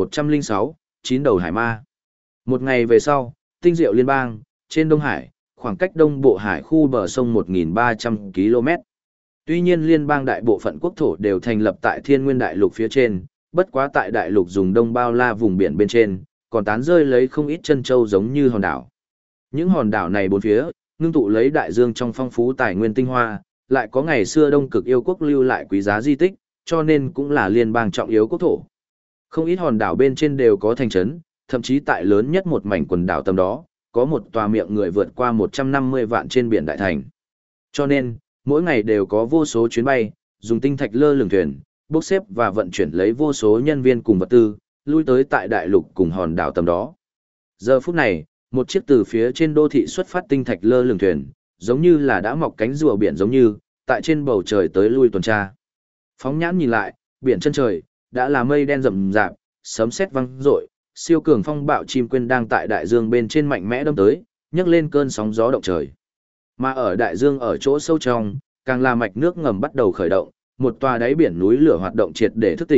1106, 9 đầu hải ma. Một ngày về sau, tinh diệu liên bang, trên Đông Hải, khoảng cách Đông Bộ Hải khu bờ sông 1.300 km. Tuy nhiên liên bang đại bộ phận quốc thổ đều thành lập tại Thiên Nguyên Đại Lục phía trên, bất quá tại Đại Lục dùng đông bao la vùng biển bên trên, còn tán rơi lấy không ít chân châu giống như hòn đảo. Những hòn đảo này bốn phía, ngưng tụ lấy đại dương trong phong phú tài nguyên tinh hoa, lại có ngày xưa Đông Cực yêu quốc lưu lại quý giá di tích, cho nên cũng là liên bang trọng yếu quốc thổ. Không ít hòn đảo bên trên đều có thành trấn, thậm chí tại lớn nhất một mảnh quần đảo tầm đó, có một tòa miệng người vượt qua 150 vạn trên biển đại thành. Cho nên, mỗi ngày đều có vô số chuyến bay, dùng tinh thạch lơ lửng thuyền, bốc xếp và vận chuyển lấy vô số nhân viên cùng vật tư, lui tới tại đại lục cùng hòn đảo tầm đó. Giờ phút này, một chiếc từ phía trên đô thị xuất phát tinh thạch lơ lửng thuyền, giống như là đã mọc cánh rùa biển giống như, tại trên bầu trời tới lui tuần tra. Phóng nhãn nhìn lại, biển chân trời, đã là mây đen rậm rạp, sấm sét vang rội, siêu cường phong bạo chim quên đang tại đại dương bên trên mạnh mẽ đâm tới, nhấc lên cơn sóng gió động trời. Mà ở đại dương ở chỗ sâu trong, càng là mạch nước ngầm bắt đầu khởi động, một tòa đáy biển núi lửa hoạt động triệt để thức tỉnh,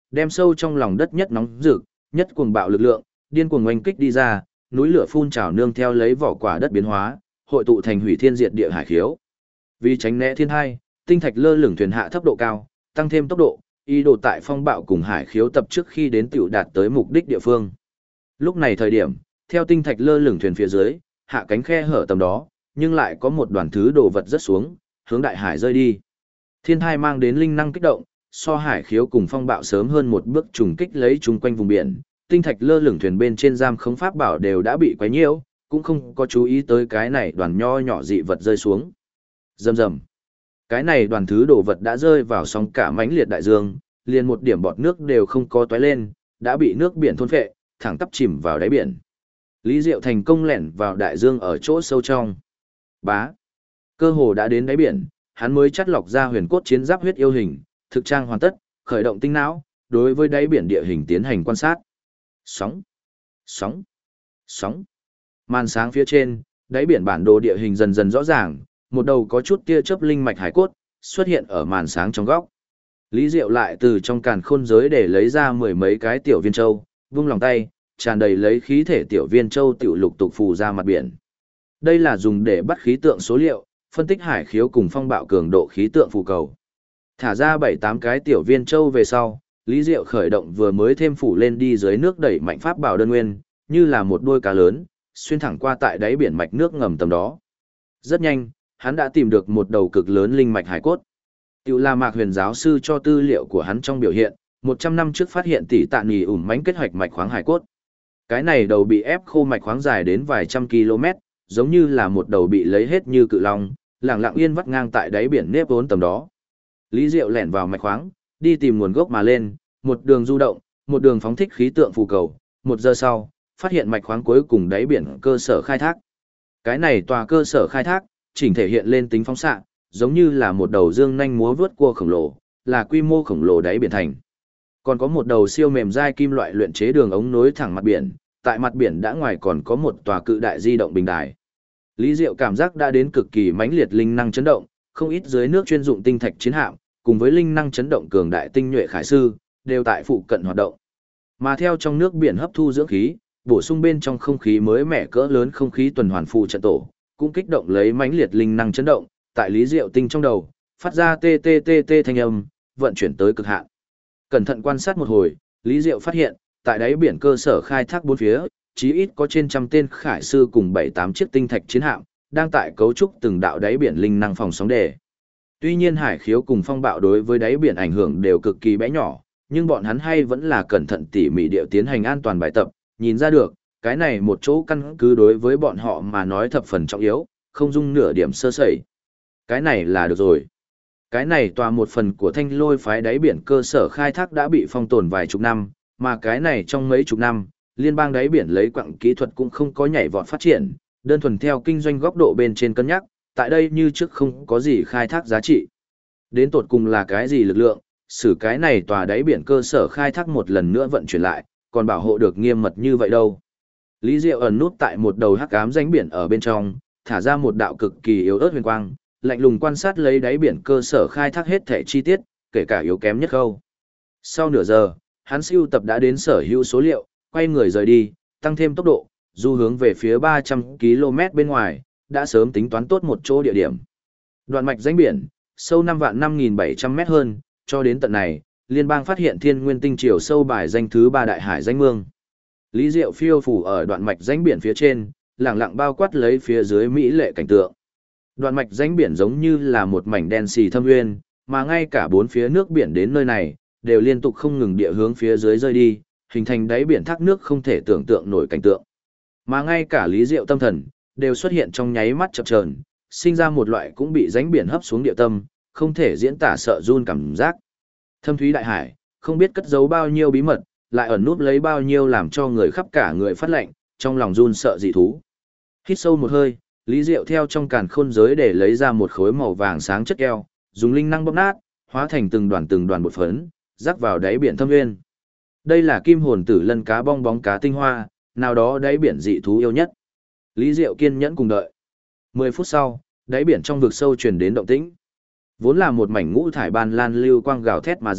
đem sâu trong lòng đất nhất nóng rực, nhất cuồng bạo lực lượng, điên cuồng oanh kích đi ra, núi lửa phun trào nương theo lấy vỏ quả đất biến hóa, hội tụ thành hủy thiên diệt địa hải khiếu. Vì tránh né thiên hai, tinh thạch lơ lửng thuyền hạ thấp độ cao, tăng thêm tốc độ, ý đồ tại phong bạo cùng hải khiếu tập trước khi đến tiểu đạt tới mục đích địa phương. Lúc này thời điểm, theo tinh thạch lơ lửng thuyền phía dưới, hạ cánh khe hở tầm đó, nhưng lại có một đoàn thứ đồ vật rất xuống, hướng đại hải rơi đi. Thiên thai mang đến linh năng kích động, so hải khiếu cùng phong bạo sớm hơn một bước trùng kích lấy chung quanh vùng biển, tinh thạch lơ lửng thuyền bên trên giam khống pháp bảo đều đã bị quấy nhiễu, cũng không có chú ý tới cái này đoàn nho nhỏ dị vật rơi xuống. Rầm rầm. Cái này đoàn thứ đồ vật đã rơi vào sóng cả mãnh liệt đại dương, liền một điểm bọt nước đều không có tóe lên, đã bị nước biển thôn phệ, thẳng tắp chìm vào đáy biển. Lý Diệu thành công lẻn vào đại dương ở chỗ sâu trong. Bá. Cơ hồ đã đến đáy biển, hắn mới chắt lọc ra huyền cốt chiến giáp huyết yêu hình, thực trang hoàn tất, khởi động tinh não, đối với đáy biển địa hình tiến hành quan sát. Sóng, sóng, sóng. Màn sáng phía trên, đáy biển bản đồ địa hình dần dần rõ ràng, một đầu có chút tia chớp linh mạch hải cốt xuất hiện ở màn sáng trong góc. Lý Diệu lại từ trong càn khôn giới để lấy ra mười mấy cái tiểu viên châu, vung lòng tay, tràn đầy lấy khí thể tiểu viên châu tiểu lục tục phù ra mặt biển. Đây là dùng để bắt khí tượng số liệu, phân tích hải khiếu cùng phong bạo cường độ khí tượng phù cầu. Thả ra 7-8 cái tiểu viên châu về sau, Lý Diệu khởi động vừa mới thêm phủ lên đi dưới nước đẩy mạnh pháp bảo đơn nguyên, như là một đuôi cá lớn, xuyên thẳng qua tại đáy biển mạch nước ngầm tầm đó. Rất nhanh, hắn đã tìm được một đầu cực lớn linh mạch hải cốt. Tiểu La Mạc Huyền giáo sư cho tư liệu của hắn trong biểu hiện, 100 năm trước phát hiện tỷ tạ nhì ủn mánh kết hoạch mạch khoáng hải cốt. Cái này đầu bị ép khô mạch khoáng dài đến vài trăm km, giống như là một đầu bị lấy hết như cự long, lẳng lặng yên vắt ngang tại đáy biển nếp vốn tầm đó. Lý Diệu lẻn vào mạch khoáng, đi tìm nguồn gốc mà lên, một đường du động, một đường phóng thích khí tượng phù cầu, 1 giờ sau, phát hiện mạch khoáng cuối cùng đáy biển cơ sở khai thác. Cái này tòa cơ sở khai thác, chỉnh thể hiện lên tính phóng xạ, giống như là một đầu dương nhanh múa vướt cua khổng lồ, là quy mô khổng lồ đáy biển thành. Còn có một đầu siêu mềm dai kim loại luyện chế đường ống nối thẳng mặt biển, tại mặt biển đã ngoài còn có một tòa cự đại di động bình đài. Lý Diệu cảm giác đã đến cực kỳ mãnh liệt linh năng chấn động, không ít dưới nước chuyên dụng tinh thạch chiến hạm, cùng với linh năng chấn động cường đại tinh nhuệ khải sư, đều tại phụ cận hoạt động. Mà theo trong nước biển hấp thu dưỡng khí, bổ sung bên trong không khí mới mẻ cỡ lớn không khí tuần hoàn phụ trận tổ, cũng kích động lấy mãnh liệt linh năng chấn động, tại Lý Diệu tinh trong đầu, phát ra tê tê tê tê thanh âm, vận chuyển tới cực hạn. Cẩn thận quan sát một hồi, Lý Diệu phát hiện, tại đáy biển cơ sở khai thác bốn phía, chí ít có trên trăm tên khải sư cùng 7-8 chiếc tinh thạch chiến hạm, đang tại cấu trúc từng đạo đáy biển linh năng phòng sóng đề. Tuy nhiên hải khiếu cùng phong bạo đối với đáy biển ảnh hưởng đều cực kỳ bé nhỏ, nhưng bọn hắn hay vẫn là cẩn thận tỉ mỉ điệu tiến hành an toàn bài tập, nhìn ra được, cái này một chỗ căn cứ đối với bọn họ mà nói thập phần trọng yếu, không dung nửa điểm sơ sẩy. Cái này là được rồi. Cái này tòa một phần của thanh lôi phái đáy biển cơ sở khai thác đã bị phong tồn vài chục năm, mà cái này trong mấy chục năm, liên bang đáy biển lấy quặng kỹ thuật cũng không có nhảy vọt phát triển, đơn thuần theo kinh doanh góc độ bên trên cân nhắc, tại đây như trước không có gì khai thác giá trị. Đến tột cùng là cái gì lực lượng, xử cái này tòa đáy biển cơ sở khai thác một lần nữa vận chuyển lại, còn bảo hộ được nghiêm mật như vậy đâu. Lý Diệu ẩn nút tại một đầu hắc ám rãnh biển ở bên trong, thả ra một đạo cực kỳ yếu ớt huyền quang, lạnh lùng quan sát lấy đáy biển cơ sở khai thác hết thể chi tiết, kể cả yếu kém nhất khâu. Sau nửa giờ, hắn siêu tập đã đến sở hữu số liệu, quay người rời đi, tăng thêm tốc độ, du hướng về phía 300 km bên ngoài, đã sớm tính toán tốt một chỗ địa điểm. Đoạn mạch rãnh biển, sâu 5.5700 mét hơn, cho đến tận này, liên bang phát hiện thiên nguyên tinh chiều sâu bài danh thứ 3 đại hải danh mương. Lý Diệu phiêu phủ ở đoạn mạch rãnh biển phía trên, lẳng lặng bao quát lấy phía dưới mỹ lệ cảnh tượng. Đoạn mạch rãnh biển giống như là một mảnh đen xì thâm nguyên, mà ngay cả bốn phía nước biển đến nơi này, đều liên tục không ngừng địa hướng phía dưới rơi đi, hình thành đáy biển thác nước không thể tưởng tượng nổi cảnh tượng. Mà ngay cả Lý Diệu tâm thần, đều xuất hiện trong nháy mắt chập chờn, sinh ra một loại cũng bị rãnh biển hấp xuống địa tâm, không thể diễn tả sợ run cảm giác. Thâm thúy đại hải, không biết cất giấu bao nhiêu bí mật, lại ẩn núp lấy bao nhiêu làm cho người khắp cả người phát lạnh, trong lòng run sợ dị thú. Hít sâu một hơi, Lý Diệu theo trong càn khôn giới để lấy ra một khối màu vàng sáng chất keo, dùng linh năng bóp nát, hóa thành từng đoàn bột phấn, rắc vào đáy biển thâm nguyên. Đây là kim hồn tử lân cá bong bóng cá tinh hoa, nào đó đáy biển dị thú yêu nhất. Lý Diệu kiên nhẫn cùng đợi. 10 phút sau, đáy biển trong vực sâu truyền đến động tĩnh. Vốn là một mảnh ngũ thải ban lan lưu quang gào thét mà ra,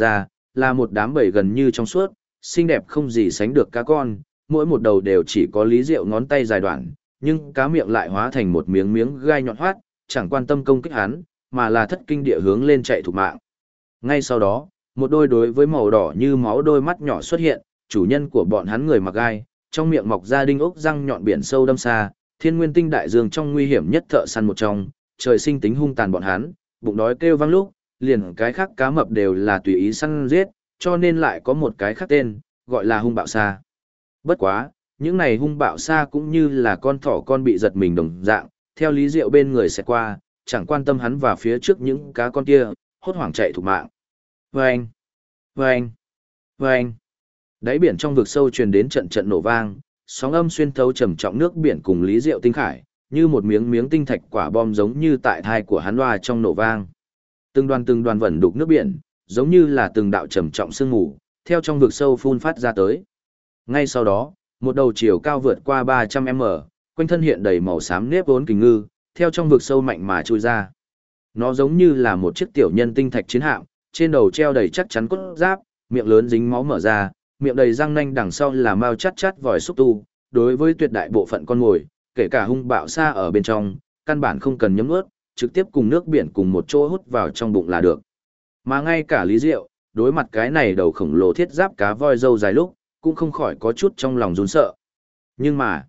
là một đám bầy gần như trong suốt, xinh đẹp không gì sánh được cá con, mỗi một đầu đều chỉ có Lý Diệu ngón tay dài đoạn, nhưng cá miệng lại hóa thành một miếng miếng gai nhọn hoắt, chẳng quan tâm công kích hắn, mà là thất kinh địa hướng lên chạy thục mạng. Ngay sau đó, một đôi đối với màu đỏ như máu đôi mắt nhỏ xuất hiện, chủ nhân của bọn hắn người mặc gai, trong miệng mọc ra đinh ốc răng nhọn biển sâu đâm xa, Thiên Nguyên Tinh đại dương trong nguy hiểm nhất thợ săn một trong, trời sinh tính hung tàn bọn hắn, bụng đói kêu vang lúc, liền cái khác cá mập đều là tùy ý săn giết, cho nên lại có một cái khác tên, gọi là hung bạo sa. Bất quá, những này hung bạo sa cũng như là con thỏ con bị giật mình đồng dạng, theo Lý Diệu bên người sẽ qua, chẳng quan tâm hắn và phía trước những cá con kia, hốt hoảng chạy thục mạng. Vâng! Vâng! Vâng! Đáy biển trong vực sâu truyền đến trận trận nổ vang, sóng âm xuyên thấu trầm trọng nước biển cùng Lý Diệu tinh khải, như một miếng miếng tinh thạch quả bom giống như tại thai của hắn loa trong nổ vang. Từng đoàn vẩn đục nước biển, giống như là từng đạo trầm trọng sương mù, theo trong vực sâu phun phát ra tới. Ngay sau đó, một đầu chiều cao vượt qua 300m, quanh thân hiện đầy màu xám nếp vốn kình ngư, theo trong vực sâu mạnh mà chui ra. Nó giống như là một chiếc tiểu nhân tinh thạch chiến hạm, trên đầu treo đầy chắc chắn cốt giáp, miệng lớn dính máu mở ra, miệng đầy răng nanh đằng sau là mao chát chát vòi xúc tu, đối với tuyệt đại bộ phận con mồi, kể cả hung bạo sa ở bên trong, căn bản không cần nhấm nuốt, trực tiếp cùng nước biển cùng một chỗ hút vào trong bụng là được. Mà ngay cả Lý Diệu, đối mặt cái này đầu khổng lồ thiết giáp cá voi dâu dài lúc, cũng không khỏi có chút trong lòng run sợ. Nhưng mà,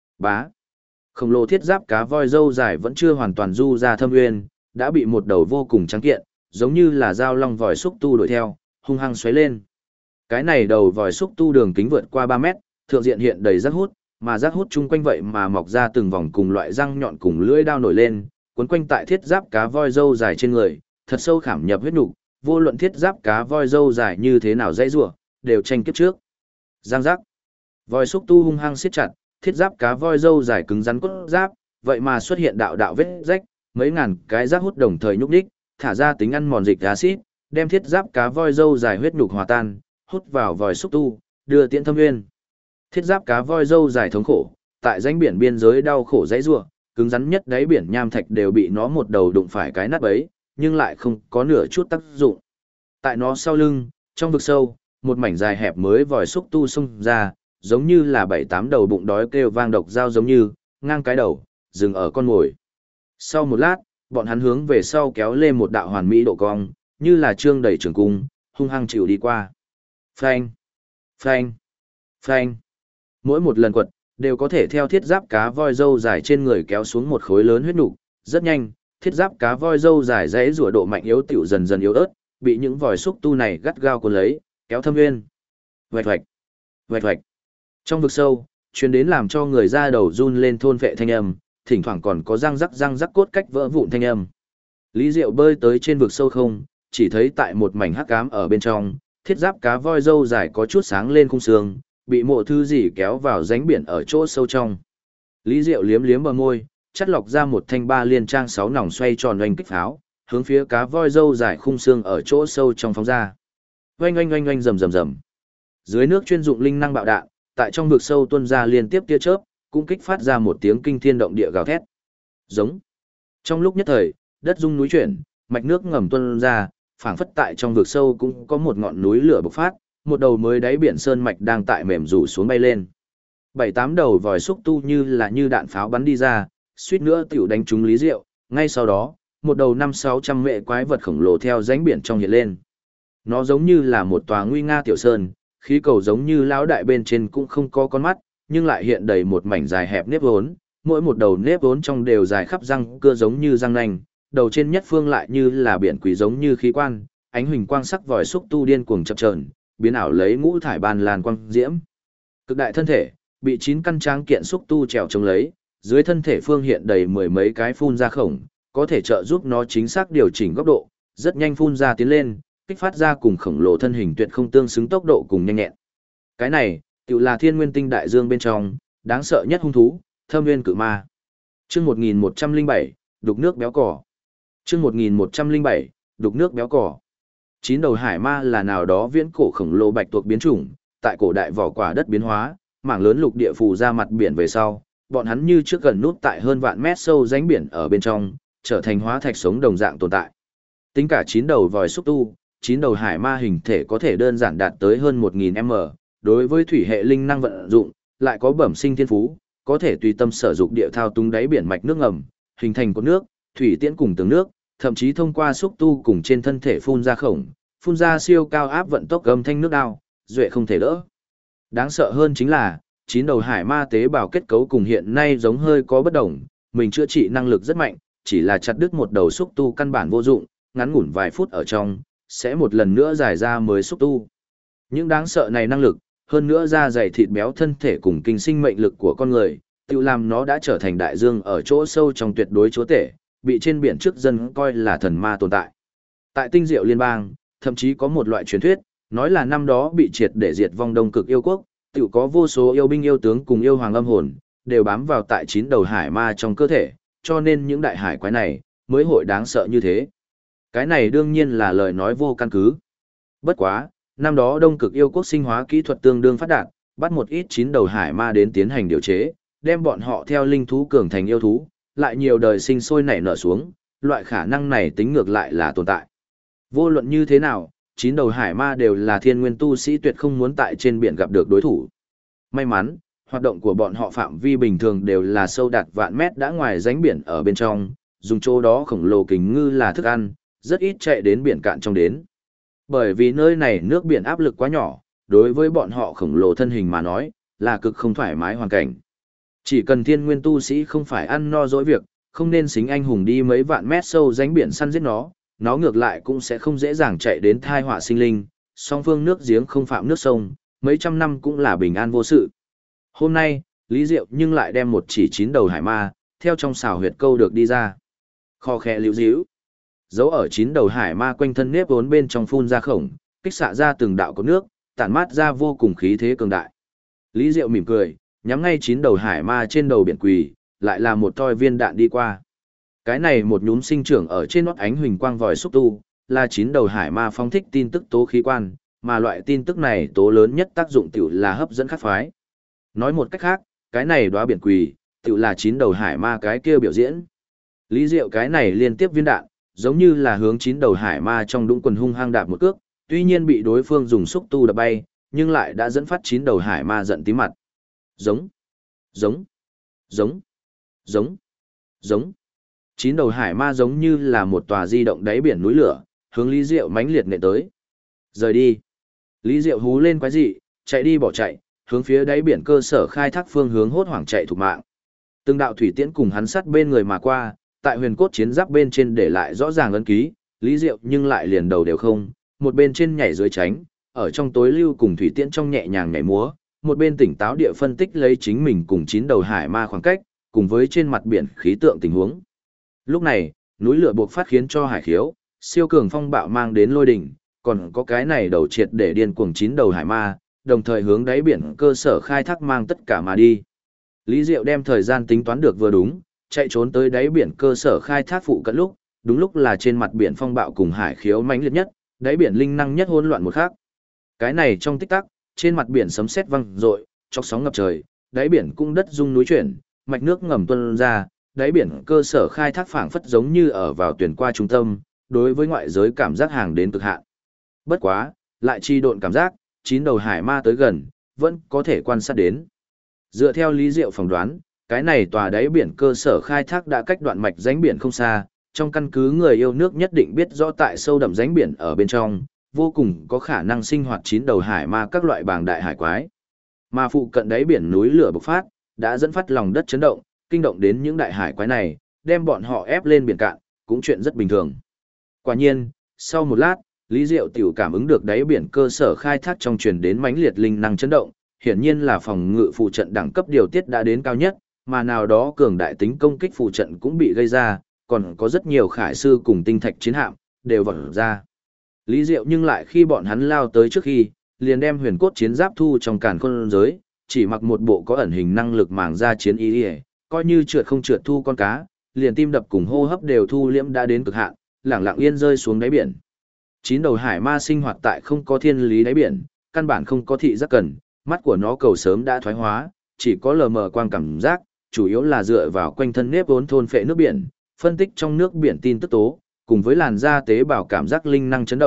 khổng lồ thiết giáp cá voi dâu dài vẫn chưa hoàn toàn du ra thâm nguyên, đã bị một đầu vô cùng trắng kiện, giống như là dao long vòi xúc tu đuổi theo, hung hăng xoáy lên. Cái này đầu vòi xúc tu đường kính vượt qua 3 mét, thượng diện hiện đầy rác hút, mà rác hút chung quanh vậy mà mọc ra từng vòng cùng loại răng nhọn cùng lưỡi đao nổi lên, quấn quanh tại thiết giáp cá voi dâu dài trên người, thật sâu khảm nhập huyết nục, vô luận thiết giáp cá voi dâu dài như thế nào dãy rủa, đều tranh kiếp trước. Giang giác. Vòi xúc tu hung hăng siết chặt, thiết giáp cá voi dâu dài cứng rắn cốt giáp, vậy mà xuất hiện đạo đạo vết rách, mấy ngàn cái rác hút đồng thời nhúc nhích, thả ra tính ăn mòn dịch axit, đem thiết giáp cá voi dâu dài huyết nhục hòa tan, hút vào vòi xúc tu, đưa tiễn thâm nguyên. Thiết giáp cá voi dâu dài thống khổ, tại rãnh biển biên giới đau khổ dãy rủa, cứng rắn nhất đáy biển nham thạch đều bị nó một đầu đụng phải cái nát bấy, nhưng lại không có nửa chút tác dụng. Tại nó sau lưng, trong vực sâu, một mảnh dài hẹp mới vòi xúc tu xông ra, giống như là 7-8 đầu bụng đói kêu vang độc dao giống như, ngang cái đầu, dừng ở con mồi. Sau một lát, bọn hắn hướng về sau kéo lên một đạo hoàn mỹ độ cong, như là trương đẩy trường cung, hung hăng chịu đi qua. Phanh, phanh, phanh. Mỗi một lần quật, đều có thể theo thiết giáp cá voi dâu dài trên người kéo xuống một khối lớn huyết nục. Rất nhanh, thiết giáp cá voi dâu dài rẽ rủa độ mạnh yếu tiểu dần dần yếu ớt, bị những vòi xúc tu này gắt gao cuốn lấy, kéo thâm nguyên. Vạch vạch, vạch vạch. Trong vực sâu, chuyến đến làm cho người da đầu run lên thôn vệ thanh âm, thỉnh thoảng còn có răng rắc cốt cách vỡ vụn thanh âm. Lý Diệu bơi tới trên vực sâu không, chỉ thấy tại một mảnh hắc ám ở bên trong, thiết giáp cá voi dâu dài có chút sáng lên khung xương, bị mộ thứ gì kéo vào rãnh biển ở chỗ sâu trong. Lý Diệu liếm liếm bờ môi, chắt lọc ra một thanh 3 liên trang 6 nòng xoay tròn oanh kích pháo, hướng phía cá voi dâu dài khung xương ở chỗ sâu trong phóng ra. Oanh oanh oanh oanh rầm rầm rầm. Dưới nước chuyên dụng linh năng bạo đạn, tại trong vực sâu tuôn ra liên tiếp tia chớp, cũng kích phát ra một tiếng kinh thiên động địa gào thét. Giống. Trong lúc nhất thời, đất rung núi chuyển, mạch nước ngầm tuôn ra, phảng phất tại trong vực sâu cũng có một ngọn núi lửa bộc phát, một đầu mới đáy biển sơn mạch đang tại mềm rủ xuống bay lên. 7-8 đầu vòi xúc tu như đạn pháo bắn đi ra, suýt nữa tiểu đánh trúng Lý Diệu, ngay sau đó, một đầu 500-600 mệ quái vật khổng lồ theo rãnh biển trong hiện lên. Nó giống như là một tòa nguy nga tiểu sơn, khí cầu giống như lão đại bên trên cũng không có con mắt, nhưng lại hiện đầy một mảnh dài hẹp nếp vốn, mỗi một đầu nếp vốn trong đều dài khắp răng cưa giống như răng nanh, đầu trên nhất phương lại như là biển quỷ giống như khí quan, ánh huỳnh quang sắc vòi xúc tu điên cuồng chập chờn, biến ảo lấy ngũ thải ban lan quang diễm. Cực đại thân thể, bị 9 căn tráng kiện xúc tu trèo chống lấy, dưới thân thể phương hiện đầy mười mấy cái phun ra khổng, có thể trợ giúp nó chính xác điều chỉnh góc độ, rất nhanh phun ra tiến lên, kích phát ra cùng khổng lồ thân hình tuyệt không tương xứng tốc độ cùng nhanh nhẹn. Cái này, tự là Thiên Nguyên Tinh đại dương bên trong, đáng sợ nhất hung thú, Thâm Nguyên Cự Ma. Chương 1107, đục nước béo cỏ. Chương 1107, đục nước béo cỏ. 9 đầu hải ma là nào đó viễn cổ khổng lồ bạch tuộc biến chủng, tại cổ đại vỏ quả đất biến hóa, mảng lớn lục địa phù ra mặt biển về sau, bọn hắn như trước gần nút tại hơn vạn mét sâu rãnh biển ở bên trong, trở thành hóa thạch sống đồng dạng tồn tại. Tính cả 9 đầu vòi xúc tu, chín đầu hải ma hình thể có thể đơn giản đạt tới hơn 1000m, đối với thủy hệ linh năng vận dụng, lại có bẩm sinh thiên phú, có thể tùy tâm sở dụng địa thao túng đáy biển mạch nước ngầm, hình thành cột nước, thủy tiễn cùng tường nước, thậm chí thông qua xúc tu cùng trên thân thể phun ra khổng, phun ra siêu cao áp vận tốc âm thanh nước đao, duệ không thể đỡ. Đáng sợ hơn chính là, chín đầu hải ma tế bào kết cấu cùng hiện nay giống hơi có bất đồng, mình chữa trị năng lực rất mạnh, chỉ là chặt đứt một đầu xúc tu căn bản vô dụng, ngắn ngủn vài phút ở trong, sẽ một lần nữa giải ra mới xúc tu. Những đáng sợ này năng lực, hơn nữa da dày thịt béo thân thể cùng kinh sinh mệnh lực của con người, tự làm nó đã trở thành đại dương ở chỗ sâu trong tuyệt đối chúa tể, bị trên biển trước dân coi là thần ma tồn tại. Tại Tinh Diệu Liên bang, thậm chí có một loại truyền thuyết, nói là năm đó bị triệt để diệt vong Đông Cực yêu quốc, tự có vô số yêu binh yêu tướng cùng yêu hoàng âm hồn, đều bám vào tại chín đầu hải ma trong cơ thể, cho nên những đại hải quái này, mới hội đáng sợ như thế. Cái này đương nhiên là lời nói vô căn cứ. Bất quá, năm đó Đông Cực yêu quốc sinh hóa kỹ thuật tương đương phát đạt, bắt một ít chín đầu hải ma đến tiến hành điều chế, đem bọn họ theo linh thú cường thành yêu thú, lại nhiều đời sinh sôi nảy nở xuống, loại khả năng này tính ngược lại là tồn tại. Vô luận như thế nào, chín đầu hải ma đều là thiên nguyên tu sĩ tuyệt không muốn tại trên biển gặp được đối thủ. May mắn, hoạt động của bọn họ phạm vi bình thường đều là sâu đạt vạn mét đã ngoài rãnh biển ở bên trong, dùng chỗ đó khổng lồ kính ngư là thức ăn, rất ít chạy đến biển cạn trong đến. Bởi vì nơi này nước biển áp lực quá nhỏ, đối với bọn họ khổng lồ thân hình mà nói, là cực không thoải mái hoàn cảnh. Chỉ cần thiên nguyên tu sĩ không phải ăn no dỗi việc, không nên xính anh hùng đi mấy vạn mét sâu rãnh biển săn giết nó ngược lại cũng sẽ không dễ dàng chạy đến thai họa sinh linh, song phương nước giếng không phạm nước sông, mấy trăm năm cũng là bình an vô sự. Hôm nay, Lý Diệu nhưng lại đem một chỉ chín đầu hải ma, theo trong xào huyệt câu được đi ra. Kho khe liễu díu. Giấu ở chín đầu hải ma quanh thân nếp vốn bên trong phun ra khổng, kích xạ ra từng đạo có nước, tản mát ra vô cùng khí thế cường đại. Lý Diệu mỉm cười, nhắm ngay chín đầu hải ma trên đầu biển quỳ, lại là một toi viên đạn đi qua. Cái này một nhúm sinh trưởng ở trên nót ánh huỳnh quang vòi xúc tu, là chín đầu hải ma phóng thích tin tức tố khí quan, mà loại tin tức này tố lớn nhất tác dụng tiểu là hấp dẫn khác phái. Nói một cách khác, cái này đóa biển quỳ, tiểu là chín đầu hải ma cái kia biểu diễn. Lý Diệu cái này liên tiếp viên đạn, giống như là hướng chín đầu hải ma trong đũng quần hung hăng đạp một cước, tuy nhiên bị đối phương dùng xúc tu đập bay, nhưng lại đã dẫn phát chín đầu hải ma giận tím mặt. Giống, giống, giống, giống, giống. Chín đầu hải ma giống như là một tòa di động đáy biển núi lửa, hướng Lý Diệu mãnh liệt nện tới. Rời đi. Lý Diệu hú lên quái dị, chạy đi bỏ chạy, hướng phía đáy biển cơ sở khai thác phương hướng hốt hoảng chạy thục mạng. Từng đạo thủy tiễn cùng hắn sát bên người mà qua, tại huyền cốt chiến giáp bên trên để lại rõ ràng ấn ký, Lý Diệu nhưng lại liền đầu đều không, một bên trên nhảy dưới tránh, ở trong tối lưu cùng thủy tiễn trong nhẹ nhàng nhảy múa, một bên tỉnh táo địa phân tích lấy chính mình cùng chín đầu hải ma khoảng cách, cùng với trên mặt biển khí tượng tình huống. Lúc này, núi lửa buộc phát khiến cho hải khiếu, siêu cường phong bạo mang đến lôi đỉnh, còn có cái này đầu triệt để điên cuồng chín đầu hải ma, đồng thời hướng đáy biển cơ sở khai thác mang tất cả mà đi. Lý Diệu đem thời gian tính toán được vừa đúng, chạy trốn tới đáy biển cơ sở khai thác phụ cận lúc, đúng lúc là trên mặt biển phong bạo cùng hải khiếu mãnh liệt nhất, đáy biển linh năng nhất hỗn loạn một khác. Cái này trong tích tắc, trên mặt biển sấm sét vang rội, chọc sóng ngập trời, đáy biển cũng đất rung núi chuyển, mạch nước ngầm tuôn ra, đáy biển cơ sở khai thác phảng phất giống như ở vào tuyển qua trung tâm, đối với ngoại giới cảm giác hàng đến cực hạn. Bất quá, lại chi độn cảm giác, chín đầu hải ma tới gần, vẫn có thể quan sát đến. Dựa theo Lý Diệu phỏng đoán, cái này tòa đáy biển cơ sở khai thác đã cách đoạn mạch rãnh biển không xa, trong căn cứ người yêu nước nhất định biết rõ tại sâu đậm rãnh biển ở bên trong, vô cùng có khả năng sinh hoạt chín đầu hải ma các loại bàng đại hải quái. Mà phụ cận đáy biển núi lửa bộc phát, đã dẫn phát lòng đất chấn động, kinh động đến những đại hải quái này, đem bọn họ ép lên biển cạn, cũng chuyện rất bình thường. Quả nhiên, sau một lát, Lý Diệu tiểu cảm ứng được đáy biển cơ sở khai thác trong truyền đến mãnh liệt linh năng chấn động, hiển nhiên là phòng ngự phụ trận đẳng cấp điều tiết đã đến cao nhất, mà nào đó cường đại tính công kích phụ trận cũng bị gây ra, còn có rất nhiều khải sư cùng tinh thạch chiến hạm đều vọt ra. Lý Diệu nhưng lại khi bọn hắn lao tới trước khi, liền đem huyền cốt chiến giáp thu trong càn khôn giới, chỉ mặc một bộ có ẩn hình năng lực màng ra chiến y, coi như trượt không trượt thu con cá, liền tim đập cùng hô hấp đều thu liễm đã đến cực hạn, lẳng lặng yên rơi xuống đáy biển. Chín đầu hải ma sinh hoạt tại không có thiên lý đáy biển, căn bản không có thị giác cần, mắt của nó cầu sớm đã thoái hóa, chỉ có lờ mờ quang cảm giác, chủ yếu là dựa vào quanh thân nếp vốn thôn phệ nước biển, phân tích trong nước biển tin tức tố, cùng với làn da tế bào cảm giác linh năng chấn động,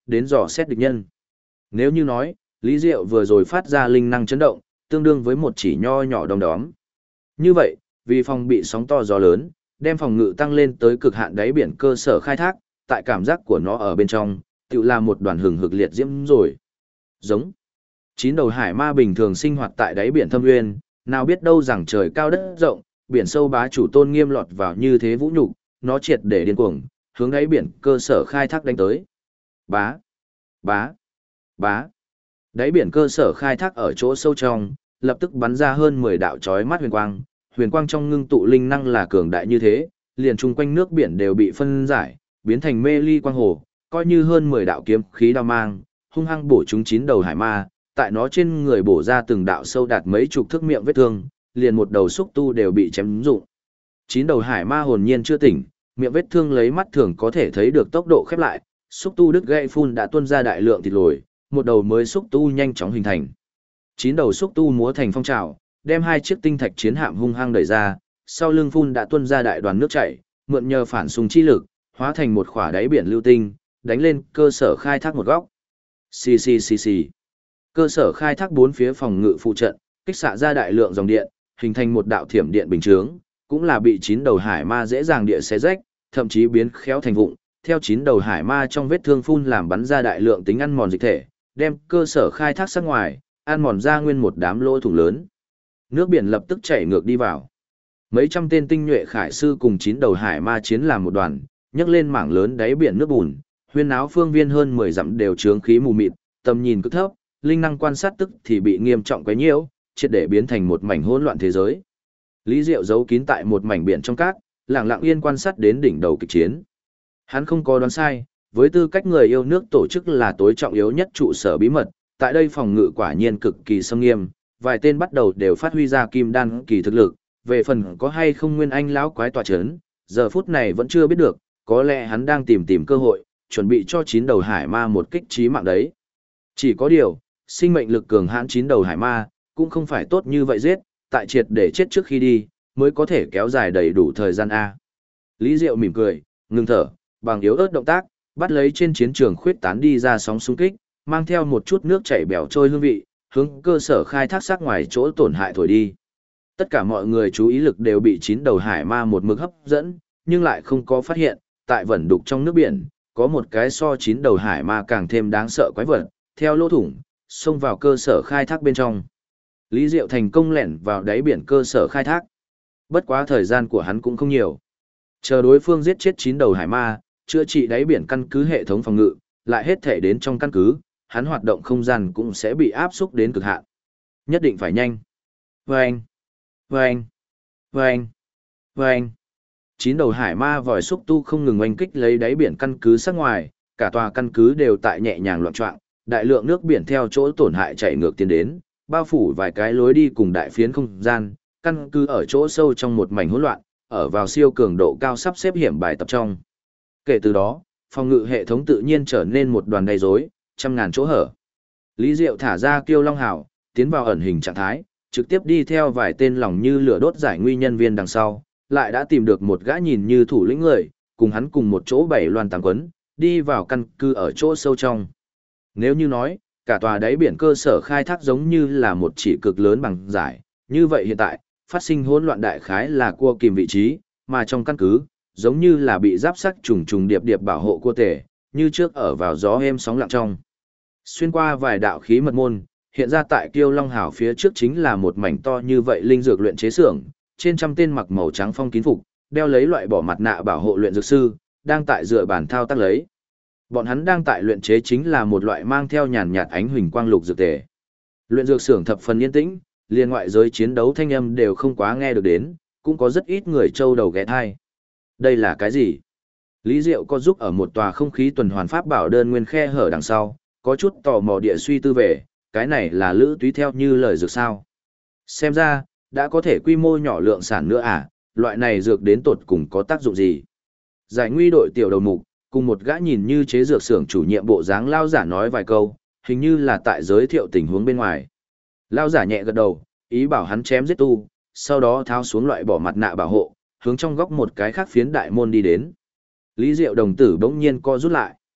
đến dò xét địch nhân. Nếu như nói, Lý Diệu vừa rồi phát ra linh năng chấn động, tương đương với một chỉ nho nhỏ đom đóm. Như vậy, vì phòng bị sóng to gió lớn, đem phòng ngự tăng lên tới cực hạn đáy biển cơ sở khai thác, tại cảm giác của nó ở bên trong, tự là một đoàn hừng hực liệt diễm rồi. Giống. Chín đầu hải ma bình thường sinh hoạt tại đáy biển thâm uyên, nào biết đâu rằng trời cao đất rộng, biển sâu bá chủ tôn nghiêm lọt vào như thế vũ nhục, nó triệt để điên cuồng, hướng đáy biển cơ sở khai thác đánh tới. Bá, bá, bá. Đáy biển cơ sở khai thác ở chỗ sâu trong, lập tức bắn ra hơn 10 đạo chói mắt huyền quang trong ngưng tụ linh năng là cường đại như thế, liền chung quanh nước biển đều bị phân giải, biến thành mê ly quang hồ, coi như hơn 10 đạo kiếm khí đao mang, hung hăng bổ chúng chín đầu hải ma, tại nó trên người bổ ra từng đạo sâu đạt mấy chục thước miệng vết thương, liền một đầu xúc tu đều bị chém rụng. Chín đầu hải ma hồn nhiên chưa tỉnh, miệng vết thương lấy mắt thường có thể thấy được tốc độ khép lại, xúc tu đứt gãy phun đã tuôn ra đại lượng thịt lồi, một đầu mới xúc tu nhanh chóng hình thành. Chín đầu xúc tu múa thành phong trào, đem hai chiếc tinh thạch chiến hạm hung hăng đẩy ra, sau lưng phun đã tuôn ra đại đoàn nước chảy, mượn nhờ phản xung chi lực, hóa thành một khỏa đáy biển lưu tinh, đánh lên cơ sở khai thác một góc. Xì xì xì xì. Cơ sở khai thác bốn phía phòng ngự phụ trận, kích xạ ra đại lượng dòng điện, hình thành một đạo thiểm điện bình chướng, cũng là bị chín đầu hải ma dễ dàng địa xé rách, thậm chí biến khéo thành vụn. Theo chín đầu hải ma trong vết thương phun làm bắn ra đại lượng tính ăn mòn dịch thể, đem cơ sở khai thác sát ngoài, ăn mòn ra nguyên một đám lỗ thủng lớn. Nước biển lập tức chảy ngược đi vào. Mấy trăm tên tinh nhuệ khải sư cùng chín đầu hải ma chiến làm một đoàn, nhấc lên mảng lớn đáy biển nước bùn, huyên náo phương viên hơn 10 dặm đều chướng khí mù mịt, tầm nhìn cực thấp, linh năng quan sát tức thì bị nghiêm trọng quấy nhiễu, triệt để biến thành một mảnh hỗn loạn thế giới. Lý Diệu giấu kín tại một mảnh biển trong cát, lặng lặng yên quan sát đến đỉnh đầu kịch chiến. Hắn không có đoán sai, với tư cách người yêu nước tổ chức là tối trọng yếu nhất trụ sở bí mật, tại đây phòng ngự quả nhiên cực kỳ xâm nghiêm, vài tên bắt đầu đều phát huy ra kim đan kỳ thực lực, về phần có hay không nguyên anh lão quái tọa chấn, giờ phút này vẫn chưa biết được, có lẽ hắn đang tìm cơ hội, chuẩn bị cho chín đầu hải ma một kích chí mạng đấy. Chỉ có điều, sinh mệnh lực cường hãn chín đầu hải ma, cũng không phải tốt như vậy giết, tại triệt để chết trước khi đi, mới có thể kéo dài đầy đủ thời gian A. Lý Diệu mỉm cười, ngừng thở, bằng yếu ớt động tác, bắt lấy trên chiến trường khuyết tán đi ra sóng xung kích, mang theo một chút nước chảy bèo trôi hương vị, hướng cơ sở khai thác sát ngoài chỗ tổn hại thổi đi. Tất cả mọi người chú ý lực đều bị chín đầu hải ma một mực hấp dẫn, nhưng lại không có phát hiện, tại vẩn đục trong nước biển, có một cái so chín đầu hải ma càng thêm đáng sợ quái vật, theo lỗ thủng, xông vào cơ sở khai thác bên trong. Lý Diệu thành công lẻn vào đáy biển cơ sở khai thác. Bất quá thời gian của hắn cũng không nhiều. Chờ đối phương giết chết chín đầu hải ma, chữa trị đáy biển căn cứ hệ thống phòng ngự, lại hết thể đến trong căn cứ, hắn hoạt động không gian cũng sẽ bị áp xúc đến cực hạn. Nhất định phải nhanh. Vâng! Vâng! Vâng! Vâng! Chín đầu hải ma vòi xúc tu không ngừng oanh kích lấy đáy biển căn cứ sát ngoài, cả tòa căn cứ đều tại nhẹ nhàng loạn choạng, đại lượng nước biển theo chỗ tổn hại chảy ngược tiến đến, bao phủ vài cái lối đi cùng đại phiến không gian, căn cứ ở chỗ sâu trong một mảnh hỗn loạn, ở vào siêu cường độ cao sắp xếp hiểm bài tập trong. Kể từ đó, phòng ngự hệ thống tự nhiên trở nên một đoàn đầy rối, trăm ngàn chỗ hở. Lý Diệu thả ra Kiêu Long Hào, tiến vào ẩn hình trạng thái, trực tiếp đi theo vài tên lòng như lửa đốt giải nguy nhân viên đằng sau, lại đã tìm được một gã nhìn như thủ lĩnh người, cùng hắn cùng một chỗ bảy loan tám quấn, đi vào căn cứ ở chỗ sâu trong. Nếu như nói, cả tòa đáy biển cơ sở khai thác giống như là một chỉ cực lớn bằng giải, như vậy hiện tại, phát sinh hỗn loạn đại khái là cua kìm vị trí, mà trong căn cứ, giống như là bị giáp sắc trùng trùng điệp điệp bảo hộ cua tể, như trước ở vào gió êm sóng lặng trong. Xuyên qua vài đạo khí mật môn, hiện ra tại Kiêu Long Hào phía trước chính là một mảnh to như vậy linh dược luyện chế xưởng, trên trăm tên mặc màu trắng phong kín phục, đeo lấy loại bỏ mặt nạ bảo hộ luyện dược sư, đang tại dựa bàn thao tác lấy. Bọn hắn đang tại luyện chế chính là một loại mang theo nhàn nhạt ánh huỳnh quang lục dược tề. Luyện dược xưởng thập phần yên tĩnh, liền ngoại giới chiến đấu thanh âm đều không quá nghe được đến, cũng có rất ít người trâu đầu ghé thai. Đây là cái gì? Lý Diệu có giúp ở một tòa không khí tuần hoàn pháp bảo đơn nguyên khe hở đằng sau, có chút tò mò địa suy tư về, cái này là lữ túy theo như lời dược sao. Xem ra, đã có thể quy mô nhỏ lượng sản nữa à, loại này dược đến tột cùng có tác dụng gì? Giải nguy đội tiểu đầu mục, cùng một gã nhìn như chế dược xưởng chủ nhiệm bộ dáng lao giả nói vài câu, hình như là tại giới thiệu tình huống bên ngoài. Lao giả nhẹ gật đầu, ý bảo hắn chém giết tu, sau đó tháo xuống loại bỏ mặt nạ bảo hộ, hướng trong góc một cái khác phiến đại môn đi đến. Lý Diệu đồng tử bỗng nhiên co rút lại.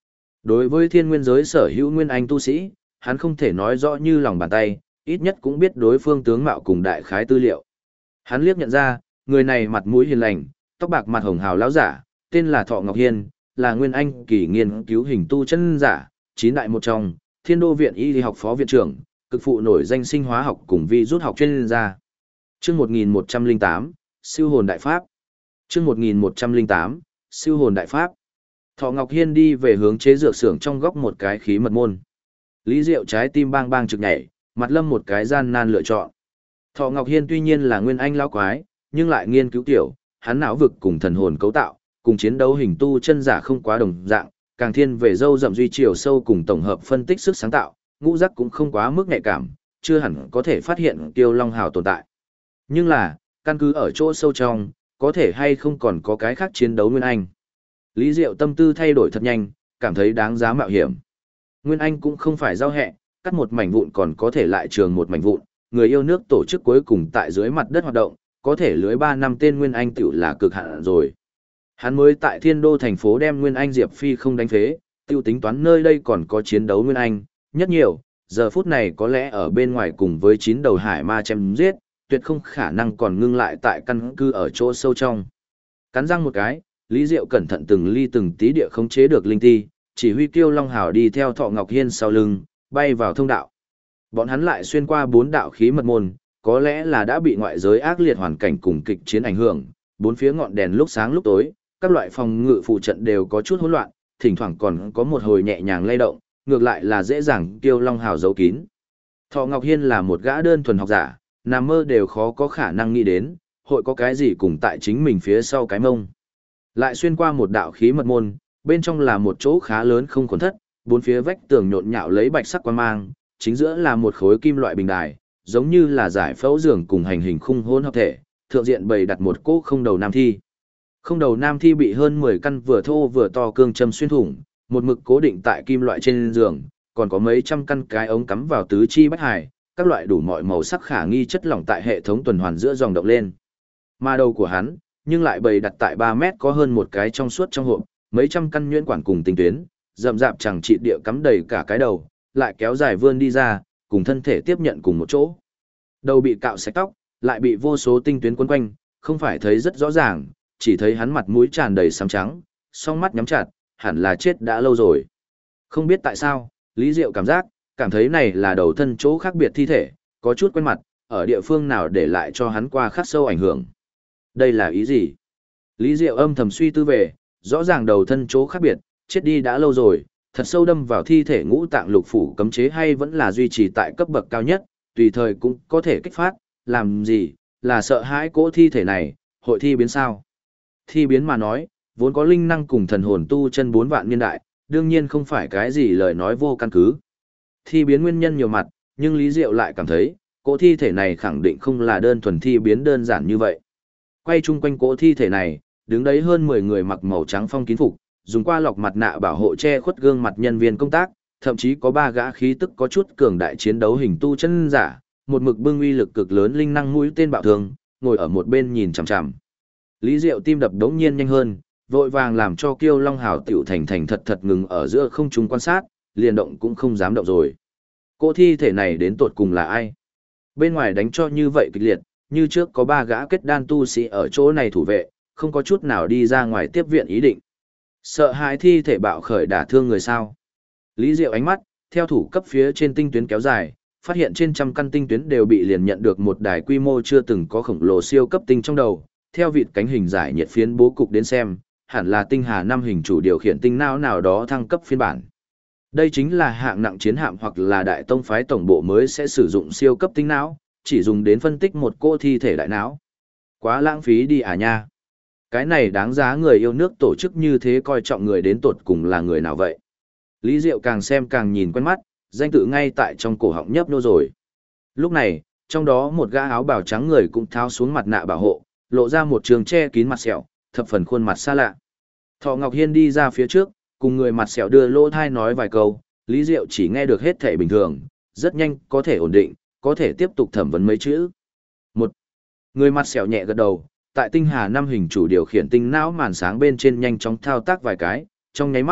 Đối với thiên nguyên giới sở hữu nguyên anh tu sĩ, hắn không thể nói rõ như lòng bàn tay, ít nhất cũng biết đối phương tướng mạo cùng đại khái tư liệu. Hắn liếc nhận ra, người này mặt mũi hiền lành, tóc bạc mặt hồng hào lão giả, tên là Thọ Ngọc Hiên, là nguyên anh kỳ nghiên cứu hình tu chân giả, chín đại một trong, Thiên Đô viện y học phó viện trưởng, cực phụ nổi danh sinh hóa học cùng vi rút học chuyên gia. Chương 1108, Siêu hồn đại pháp. Chương 1108, Siêu hồn đại pháp. Thọ Ngọc Hiên đi về hướng chế dược xưởng trong góc một cái khí mật môn. Lý Diệu trái tim bang bang trực nhảy, mặt lâm một cái gian nan lựa chọn. Thọ Ngọc Hiên tuy nhiên là nguyên anh lão quái, nhưng lại nghiên cứu tiểu, hắn não vực cùng thần hồn cấu tạo, cùng chiến đấu hình tu chân giả không quá đồng dạng, càng thiên về dâu rậm duy chiều sâu cùng tổng hợp phân tích sức sáng tạo, ngũ giác cũng không quá mức nhạy cảm, chưa hẳn có thể phát hiện Kiêu Long Hào tồn tại. Nhưng là, căn cứ ở chỗ sâu trong, có thể hay không còn có cái khác chiến đấu nguyên anh. Lý Diệu tâm tư thay đổi thật nhanh, cảm thấy đáng giá mạo hiểm. Nguyên anh cũng không phải giao hẹ, cắt một mảnh vụn còn có thể lại trường một mảnh vụn, người yêu nước tổ chức cuối cùng tại dưới mặt đất hoạt động, có thể lưới 3 năm tên Nguyên Anh tiểu là cực hạn rồi. Hắn mới tại Thiên Đô thành phố đem Nguyên Anh Diệp Phi không đánh phế, tiêu tính toán nơi đây còn có chiến đấu Nguyên Anh, nhất nhiều, giờ phút này có lẽ ở bên ngoài cùng với 9 đầu hải ma chém giết, tuyệt không khả năng còn ngưng lại tại căn cứ ở chỗ sâu trong. Cắn răng một cái, Lý Diệu cẩn thận từng ly từng tí địa khống chế được linh ti, chỉ huy Kiêu Long Hào đi theo Thọ Ngọc Hiên sau lưng, bay vào thông đạo. Bọn hắn lại xuyên qua 4 đạo khí mật môn, có lẽ là đã bị ngoại giới ác liệt hoàn cảnh cùng kịch chiến ảnh hưởng, bốn phía ngọn đèn lúc sáng lúc tối, các loại phòng ngự phụ trận đều có chút hỗn loạn, thỉnh thoảng còn có một hồi nhẹ nhàng lay động, ngược lại là dễ dàng Kiêu Long Hào giấu kín. Thọ Ngọc Hiên là một gã đơn thuần học giả, nằm mơ đều khó có khả năng nghĩ đến, hội có cái gì cùng tại chính mình phía sau cái mông. Lại xuyên qua một đạo khí mật môn, bên trong là một chỗ khá lớn không khuẩn thất, bốn phía vách tường nhộn nhạo lấy bạch sắc quang mang, chính giữa là một khối kim loại bình đài, giống như là giải phẫu giường cùng hành hình khung hỗn hợp thể, thượng diện bày đặt một cỗ không đầu nam thi. Không đầu nam thi bị hơn 10 căn vừa thô vừa to cương châm xuyên thủng, một mực cố định tại kim loại trên giường, còn có mấy trăm căn cái ống cắm vào tứ chi bách hải, các loại đủ mọi màu sắc khả nghi chất lỏng tại hệ thống tuần hoàn giữa dòng động lên. Mà đầu của hắn, nhưng lại bày đặt tại 3 mét có hơn một cái trong suốt trong hộp, mấy trăm căn nhuyễn quản cùng tinh tuyến, rậm rạp chẳng trị địa cắm đầy cả cái đầu, lại kéo dài vươn đi ra, cùng thân thể tiếp nhận cùng một chỗ. Đầu bị cạo sạch tóc, lại bị vô số tinh tuyến quấn quanh, không phải thấy rất rõ ràng, chỉ thấy hắn mặt mũi tràn đầy xám trắng, song mắt nhắm chặt, hẳn là chết đã lâu rồi. Không biết tại sao, Lý Diệu cảm thấy này là đầu thân chỗ khác biệt thi thể, có chút quen mặt, ở địa phương nào để lại cho hắn qua khắc sâu ảnh hưởng. Đây là ý gì? Lý Diệu âm thầm suy tư về, rõ ràng đầu thân chỗ khác biệt, chết đi đã lâu rồi, thật sâu đâm vào thi thể ngũ tạng lục phủ cấm chế hay vẫn là duy trì tại cấp bậc cao nhất, tùy thời cũng có thể kích phát, làm gì, là sợ hãi cỗ thi thể này, hội thi biến sao? Thi biến mà nói, vốn có linh năng cùng thần hồn tu chân 4 vạn niên đại, đương nhiên không phải cái gì lời nói vô căn cứ. Thi biến nguyên nhân nhiều mặt, nhưng Lý Diệu lại cảm thấy, cỗ thi thể này khẳng định không là đơn thuần thi biến đơn giản như vậy. Quay chung quanh cỗ thi thể này, đứng đấy hơn 10 người mặc màu trắng phong kín phục, dùng qua lọc mặt nạ bảo hộ che khuất gương mặt nhân viên công tác, thậm chí có 3 gã khí tức có chút cường đại chiến đấu hình tu chân giả, một mực bưng uy lực cực lớn linh năng mũi tên bạo thường, ngồi ở một bên nhìn chằm chằm. Lý Diệu tim đập đống nhiên nhanh hơn, vội vàng làm cho Kiêu Long Hào tiểu thành thật thật ngừng ở giữa không trung quan sát, liền động cũng không dám động rồi. Cô thi thể này đến tột cùng là ai? Bên ngoài đánh cho như vậy kịch liệt, như trước có 3 gã kết đan tu sĩ ở chỗ này thủ vệ, không có chút nào đi ra ngoài tiếp viện ý định. Sợ hãi thi thể bạo khởi đả thương người sao? Lý Diệu ánh mắt, theo thủ cấp phía trên tinh tuyến kéo dài, phát hiện trên trăm căn tinh tuyến đều bị liền nhận được một đài quy mô chưa từng có khổng lồ siêu cấp tinh trong đầu, theo vịt cánh hình giải nhiệt phiến bố cục đến xem, hẳn là tinh hà 5 hình chủ điều khiển tinh não nào đó thăng cấp phiên bản. Đây chính là hạng nặng chiến hạm hoặc là đại tông phái tổng bộ mới sẽ sử dụng siêu cấp tinh não, chỉ dùng đến phân tích một cô thi thể đại não. Quá lãng phí đi à nha. Cái này đáng giá người yêu nước tổ chức như thế coi trọng người đến tột cùng là người nào vậy. Lý Diệu càng xem càng nhìn quen mắt, danh tự ngay tại trong cổ họng nhấp nô rồi. Lúc này, trong đó một gã áo bào trắng người cũng tháo xuống mặt nạ bảo hộ, lộ ra một trường che kín mặt sẹo, thập phần khuôn mặt xa lạ. Thọ Ngọc Hiên đi ra phía trước, cùng người mặt sẹo đưa lỗ thai nói vài câu, Lý Diệu chỉ nghe được hết thể bình thường, rất nhanh có thể ổn định, có thể tiếp tục thẩm vấn mấy chữ. Một, người mặt sẹo nhẹ gật đầu, tại tinh hà 5 hình chủ điều khiển tinh não màn sáng bên trên nhanh chóng thao tác vài cái, trong nháy mắt,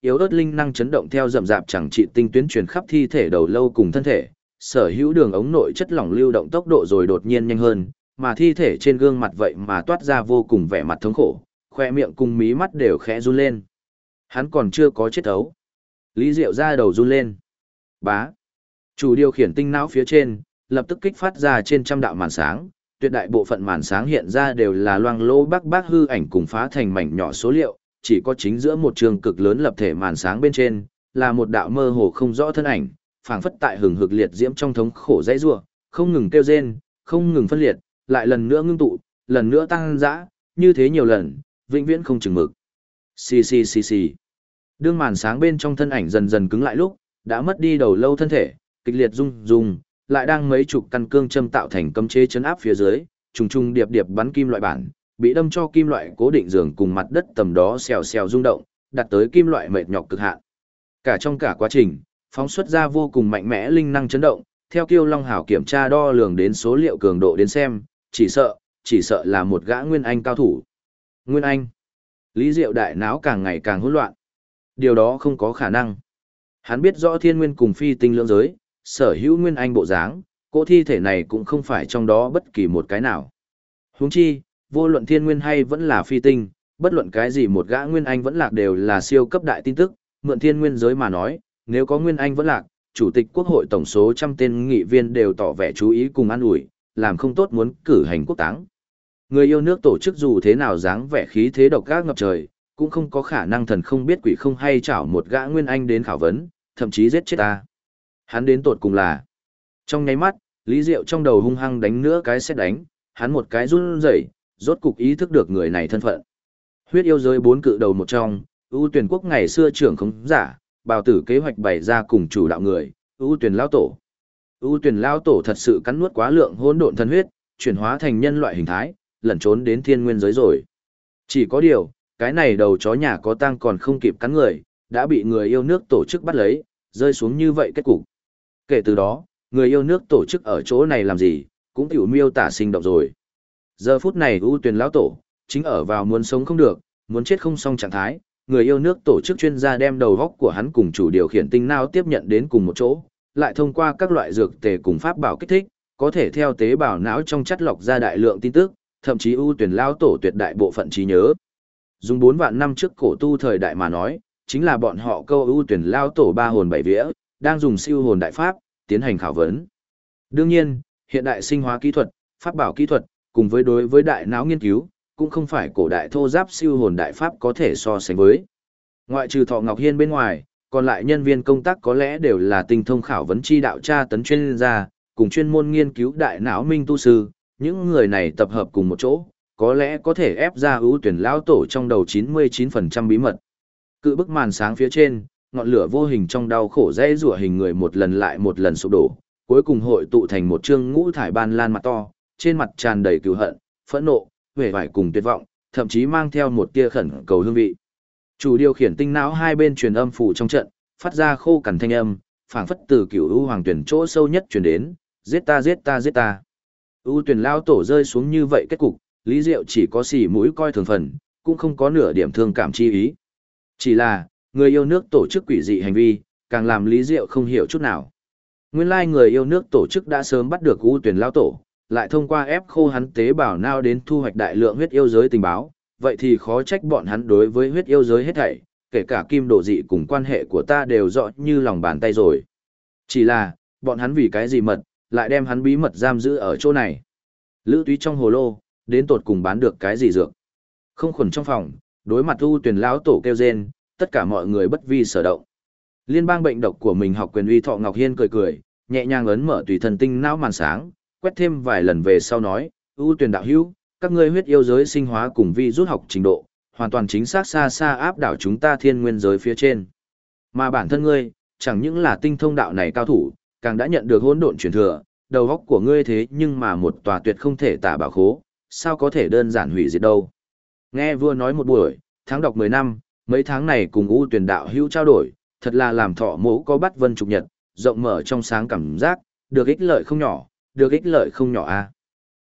yếu ớt linh năng chấn động theo rậm rạp chẳng trị tinh tuyến truyền khắp thi thể đầu lâu cùng thân thể, sở hữu đường ống nội chất lỏng lưu động tốc độ rồi đột nhiên nhanh hơn, mà thi thể trên gương mặt vậy mà toát ra vô cùng vẻ mặt thống khổ, khoe miệng cùng mí mắt đều khẽ run lên. Hắn còn chưa có chết thấu. Lý Diệu ra đầu run lên. Bá. Chủ điều khiển tinh não phía trên, lập tức kích phát ra trên trăm đạo màn sáng, tuyệt đại bộ phận màn sáng hiện ra đều là loang lỗ bác hư ảnh cùng phá thành mảnh nhỏ số liệu, chỉ có chính giữa một trường cực lớn lập thể màn sáng bên trên, là một đạo mơ hồ không rõ thân ảnh, phảng phất tại hừng hực liệt diễm trong thống khổ dãy rủa, không ngừng kêu rên, không ngừng phân liệt, lại lần nữa ngưng tụ, lần nữa tăng dã, như thế nhiều lần, vĩnh viễn không chừng mực. Xì xì xì xì. Đương màn sáng bên trong thân ảnh dần dần cứng lại lúc, đã mất đi đầu lâu thân thể, kịch liệt rung rung, lại đang mấy chục căn cương châm tạo thành cấm chế chấn áp phía dưới, trùng trùng điệp điệp bắn kim loại bản, bị đâm cho kim loại cố định giường cùng mặt đất tầm đó xèo xèo rung động, đặt tới kim loại mệt nhọc cực hạn. Cả trong cả quá trình, phóng xuất ra vô cùng mạnh mẽ linh năng chấn động, theo Kiêu Long Hảo kiểm tra đo lường đến số liệu cường độ đến xem, chỉ sợ là một gã Nguyên Anh cao thủ. Nguyên Anh. Lý Diệu đại não càng ngày càng hỗn loạn. Điều đó không có khả năng. Hắn biết rõ thiên nguyên cùng phi tinh lưỡng giới, sở hữu Nguyên Anh bộ dáng, cỗ thi thể này cũng không phải trong đó bất kỳ một cái nào. Huống chi, vô luận thiên nguyên hay vẫn là phi tinh, bất luận cái gì một gã Nguyên Anh vẫn lạc đều là siêu cấp đại tin tức, mượn thiên nguyên giới mà nói, nếu có Nguyên Anh vẫn lạc, chủ tịch quốc hội tổng số trăm tên nghị viên đều tỏ vẻ chú ý cùng an ủi, làm không tốt muốn cử hành quốc táng. Người yêu nước tổ chức dù thế nào dáng vẻ khí thế độc ác ngập trời, cũng không có khả năng thần không biết quỷ không hay chảo một gã Nguyên Anh đến khảo vấn, thậm chí giết chết ta. Hắn đến tột cùng là. Trong nháy mắt, Lý Diệu trong đầu hung hăng đánh nữa cái xét đánh, hắn một cái run rẩy, rốt cục ý thức được người này thân phận. Huyết yêu giới 4 cự đầu một trong, ưu tuyển quốc ngày xưa trưởng khống giả, bào tử kế hoạch bày ra cùng chủ đạo người, ưu tuyển lao tổ. Ưu tuyển lao tổ thật sự cắn nuốt quá lượng hỗn độn thân huyết, chuyển hóa thành nhân loại hình thái, lẩn trốn đến thiên nguyên giới rồi. Chỉ có điều, cái này đầu chó nhà có tang còn không kịp cắn người, đã bị người yêu nước tổ chức bắt lấy, rơi xuống như vậy kết cục. Kể từ đó, người yêu nước tổ chức ở chỗ này làm gì, cũng tiểu miêu tả sinh động rồi. Giờ phút này ưu tuyển lão tổ, chính ở vào muốn sống không được, muốn chết không xong trạng thái, người yêu nước tổ chức chuyên gia đem đầu góc của hắn cùng chủ điều khiển tinh não tiếp nhận đến cùng một chỗ, lại thông qua các loại dược tề cùng pháp bảo kích thích, có thể theo tế bào não trong chất lọc ra đại lượng tin tức, thậm chí ưu tuyển lão tổ tuyệt đại bộ phận trí nhớ. Dùng 4 vạn năm trước cổ tu thời đại mà nói, chính là bọn họ câu ưu tuyển lão tổ ba hồn bảy vía, đang dùng siêu hồn đại pháp tiến hành khảo vấn. Đương nhiên, hiện đại sinh hóa kỹ thuật, pháp bảo kỹ thuật, cùng với đối với đại não nghiên cứu, cũng không phải cổ đại thô giáp siêu hồn đại pháp có thể so sánh với. Ngoại trừ Thọ Ngọc Hiên bên ngoài, còn lại nhân viên công tác có lẽ đều là tinh thông khảo vấn chi đạo tra tấn chuyên gia, cùng chuyên môn nghiên cứu đại não minh tu sư, những người này tập hợp cùng một chỗ, có lẽ có thể ép ra ưu tuyển lão tổ trong đầu 99% bí mật. Cự bức màn sáng phía trên, ngọn lửa vô hình trong đau khổ dễ rủa hình người một lần lại một lần sụp đổ, cuối cùng hội tụ thành một trương ngũ thải ban lan mặt to, trên mặt tràn đầy cừu hận, phẫn nộ, uể oải cùng tuyệt vọng, thậm chí mang theo một tia khẩn cầu hương vị. Chủ điều khiển tinh não hai bên truyền âm phủ trong trận, phát ra khô cằn thanh âm, phảng phất từ cửu u hoàng tuyển chỗ sâu nhất truyền đến, giết ta giết ta giết ta. U tuyển lao tổ rơi xuống như vậy kết cục, Lý Diệu chỉ có xì mũi coi thường phần, cũng không có nửa điểm thương cảm chi ý. Chỉ là, người yêu nước tổ chức quỷ dị hành vi, càng làm Lý Diệu không hiểu chút nào. Nguyên lai người yêu nước tổ chức đã sớm bắt được U tuyển lao tổ, lại thông qua ép khô hắn tế bào não đến thu hoạch đại lượng huyết yêu giới tình báo, vậy thì khó trách bọn hắn đối với huyết yêu giới hết thảy, kể cả kim độ dị cùng quan hệ của ta đều rõ như lòng bàn tay rồi. Chỉ là, bọn hắn vì cái gì mật, lại đem hắn bí mật giam giữ ở chỗ này. Lữ túy trong hồ lô, đến tột cùng bán được cái gì dược. Không khuẩn trong phòng, đối mặt U tuyển lão tổ kêu rên, tất cả mọi người bất vi sở động. Liên bang bệnh độc của mình học quyền uy Thọ Ngọc Hiên cười cười, nhẹ nhàng ấn mở tùy thần tinh não màn sáng, quét thêm vài lần về sau nói, ưu tuyển đạo hữu, các ngươi huyết yêu giới sinh hóa cùng vi rút học trình độ, hoàn toàn chính xác xa xa áp đảo chúng ta thiên nguyên giới phía trên. Mà bản thân ngươi, chẳng những là tinh thông đạo này cao thủ, càng đã nhận được hỗn độn truyền thừa, đầu óc của ngươi thế nhưng mà một tòa tuyệt không thể tả bảo khố, sao có thể đơn giản hủy diệt đâu. Nghe vua nói một buổi, tháng đọc 10 năm, mấy tháng này cùng ưu tuyển đạo hữu trao đổi, thật là làm Thọ mỗ có bắt vân trục nhật, rộng mở trong sáng cảm giác, được ích lợi không nhỏ, được ích lợi không nhỏ a.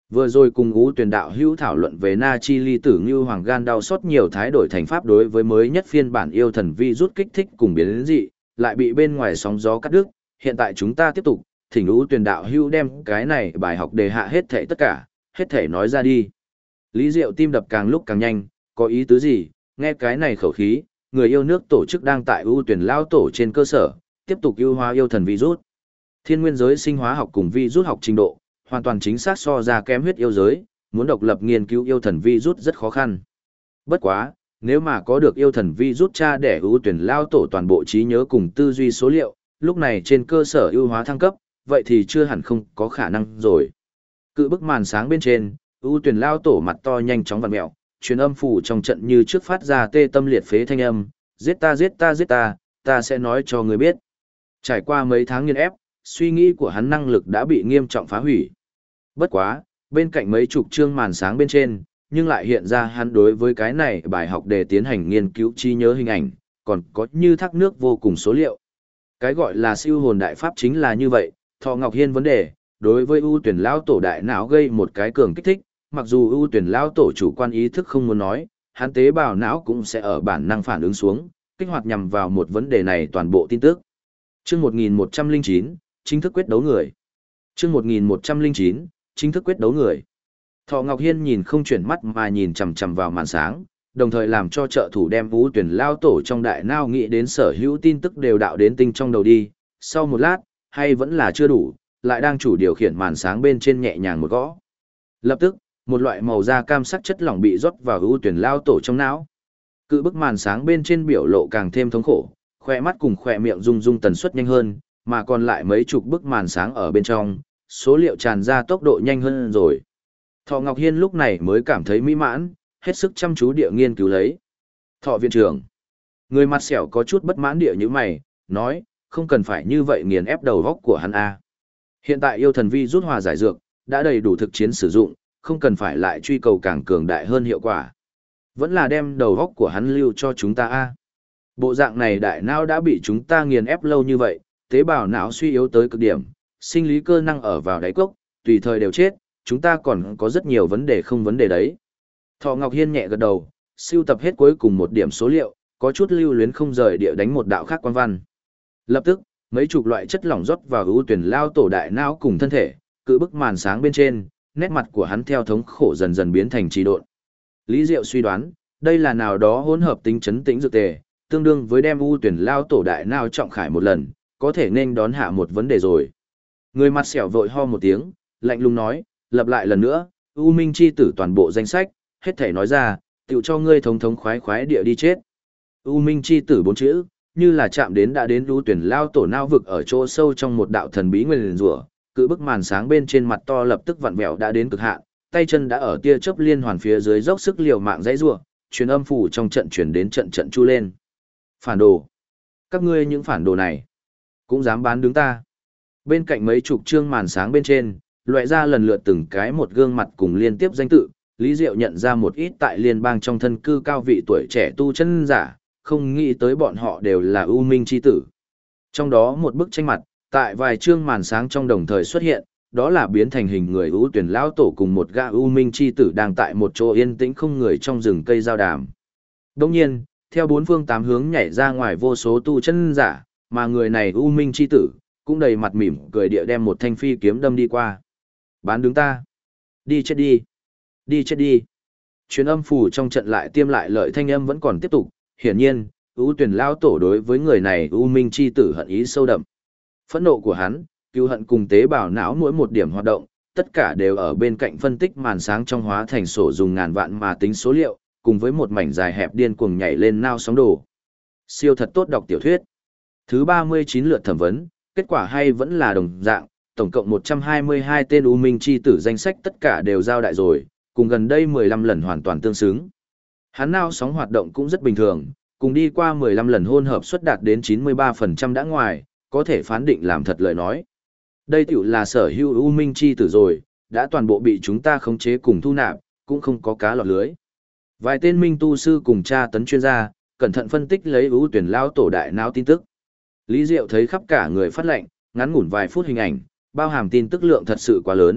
Vừa rồi cùng Ú Tuyển đạo hữu thảo luận về Na Chi Ly Tử Ngưu Hoàng gan đau xót nhiều thái đổi thành pháp đối với mới nhất phiên bản yêu thần vi rút kích thích cùng biến đến dị, lại bị bên ngoài sóng gió cắt đứt. Hiện tại chúng ta tiếp tục, thỉnh Ú Tuyển đạo hữu đem cái này bài học đề hạ hết thảy tất cả, hết thảy nói ra đi. Lý Diệu tim đập càng lúc càng nhanh, có ý tứ gì, nghe cái này khẩu khí, người yêu nước tổ chức đang tại Ú Tuyển lao tổ trên cơ sở, tiếp tục ưu hóa yêu thần virus. Thiên nguyên giới sinh hóa học cùng virus học trình độ, hoàn toàn chính xác so ra kém huyết yêu giới, muốn độc lập nghiên cứu yêu thần virus rất khó khăn. Bất quá, nếu mà có được yêu thần virus cha để ưu tuyển lao tổ toàn bộ trí nhớ cùng tư duy số liệu, lúc này trên cơ sở ưu hóa thăng cấp, vậy thì chưa hẳn không có khả năng rồi. Cự bức màn sáng bên trên, ưu tuyển lao tổ mặt to nhanh chóng vặn mẹo, truyền âm phủ trong trận như trước phát ra tê tâm liệt phế thanh âm, giết ta giết ta giết ta, ta sẽ nói cho người biết. Trải qua mấy tháng nghiên ép, suy nghĩ của hắn năng lực đã bị nghiêm trọng phá hủy. Bất quá, bên cạnh mấy chục chương màn sáng bên trên, nhưng lại hiện ra hắn đối với cái này bài học để tiến hành nghiên cứu trí nhớ hình ảnh, còn có như thác nước vô cùng số liệu. Cái gọi là siêu hồn đại pháp chính là như vậy, Thọ Ngọc Hiên vấn đề, đối với ưu tuyển lao tổ đại não gây một cái cường kích thích, mặc dù ưu tuyển lao tổ chủ quan ý thức không muốn nói, hắn tế bào não cũng sẽ ở bản năng phản ứng xuống, kích hoạt nhằm vào một vấn đề này toàn bộ tin tức. Chương 1109, chính thức quyết đấu người. Chương 1109, chính thức quyết đấu người. Thọ Ngọc Hiên nhìn không chuyển mắt mà nhìn chằm chằm vào màn sáng, đồng thời làm cho trợ thủ đem vũ tuyển lao tổ trong đại não nghĩ đến sở hữu tin tức đều đạo đến tinh trong đầu đi. Sau một lát, hay vẫn là chưa đủ, lại đang chủ điều khiển màn sáng bên trên nhẹ nhàng một gõ. Lập tức, một loại màu da cam sắc chất lỏng bị rót vào vũ tuyển lao tổ trong não. Cự bức màn sáng bên trên biểu lộ càng thêm thống khổ, khoe mắt cùng khoe miệng rung rung tần suất nhanh hơn, mà còn lại mấy chục bức màn sáng ở bên trong, số liệu tràn ra tốc độ nhanh hơn rồi. Thọ Ngọc Hiên lúc này mới cảm thấy mỹ mãn, hết sức chăm chú địa nghiên cứu lấy. Thọ viện trưởng, người mặt sẹo có chút bất mãn địa như mày, nói, không cần phải như vậy nghiền ép đầu góc của hắn a. Hiện tại yêu thần vi rút hòa giải dược, đã đầy đủ thực chiến sử dụng, không cần phải lại truy cầu càng cường đại hơn hiệu quả. Vẫn là đem đầu góc của hắn lưu cho chúng ta a. Bộ dạng này đại não đã bị chúng ta nghiền ép lâu như vậy, tế bào não suy yếu tới cực điểm, sinh lý cơ năng ở vào đáy cốc, tùy thời đều chết, chúng ta còn có rất nhiều vấn đề không vấn đề đấy. Thọ Ngọc Hiên nhẹ gật đầu, sưu tập hết cuối cùng một điểm số liệu, có chút lưu luyến không rời địa đánh một đạo khác quan văn. Lập tức, mấy chục loại chất lỏng rót vào ưu tuyển lao tổ đại não cùng thân thể, cự bức màn sáng bên trên, nét mặt của hắn theo thống khổ dần dần biến thành trì độn. Lý Diệu suy đoán, đây là nào đó hỗn hợp tính chấn tĩnh dược tề, tương đương với đem ưu tuyển lao tổ đại não trọng khải một lần, có thể nên đón hạ một vấn đề rồi. Người mặt sẹo vội ho một tiếng, lạnh lùng nói, lặp lại lần nữa, U Minh chi tử toàn bộ danh sách, hết thể nói ra, tiểu cho ngươi thống thống khoái khoái địa đi chết. U Minh chi tử 4 chữ, như là chạm đến đã đến ưu tuyển lao tổ não vực ở chỗ sâu trong một đạo thần bí nguyên rủa, cự bức màn sáng bên trên mặt to lập tức vặn vẹo đã đến cực hạn, tay chân đã ở tia chớp liên hoàn phía dưới dốc sức liều mạng dãy rủa, truyền âm phủ trong trận chuyển đến trận trận chu lên. Phản đồ. Các ngươi những phản đồ này, cũng dám bán đứng ta. Bên cạnh mấy chục chương màn sáng bên trên, loại ra lần lượt từng cái một gương mặt cùng liên tiếp danh tự, Lý Diệu nhận ra một ít tại liên bang trong thân cư cao vị tuổi trẻ tu chân giả, không nghĩ tới bọn họ đều là U Minh chi tử. Trong đó một bức tranh mặt, tại vài chương màn sáng trong đồng thời xuất hiện, đó là biến thành hình người U Tuyển lão tổ cùng một gã U Minh chi tử đang tại một chỗ yên tĩnh không người trong rừng cây giao đàm. Đồng nhiên, theo bốn phương tám hướng nhảy ra ngoài vô số tu chân giả, mà người này U Minh chi tử, cũng đầy mặt mỉm cười địa đem một thanh phi kiếm đâm đi qua. Bán đứng ta. Đi chết đi. Đi chết đi. Truyền âm phủ trong trận lại tiêm lại lợi thanh âm vẫn còn tiếp tục, hiển nhiên, U Tuyển lão tổ đối với người này U Minh chi tử hận ý sâu đậm. Phẫn nộ của hắn, cứu hận cùng tế bào não mỗi một điểm hoạt động, tất cả đều ở bên cạnh phân tích màn sáng trong hóa thành sổ dùng ngàn vạn mà tính số liệu, cùng với một mảnh dài hẹp điên cuồng nhảy lên nao sóng đồ. Siêu thật tốt đọc tiểu thuyết. Thứ 39 lượt thẩm vấn, kết quả hay vẫn là đồng dạng, tổng cộng 122 tên U Minh chi tử danh sách tất cả đều giao đại rồi, cùng gần đây 15 lần hoàn toàn tương xứng. Hắn nao sóng hoạt động cũng rất bình thường, cùng đi qua 15 lần hôn hợp suất đạt đến 93% đã ngoài, có thể phán định làm thật lời nói. Đây tiểu là sở hữu U Minh chi tử rồi, đã toàn bộ bị chúng ta khống chế cùng thu nạp, cũng không có cá lọt lưới. Vài tên minh tu sư cùng tra tấn chuyên gia, cẩn thận phân tích lấy ưu tuyển lao tổ đại não tin tức. Lý Diệu thấy khắp cả người phát lệnh, ngắn ngủn vài phút hình ảnh, bao hàm tin tức lượng thật sự quá lớn,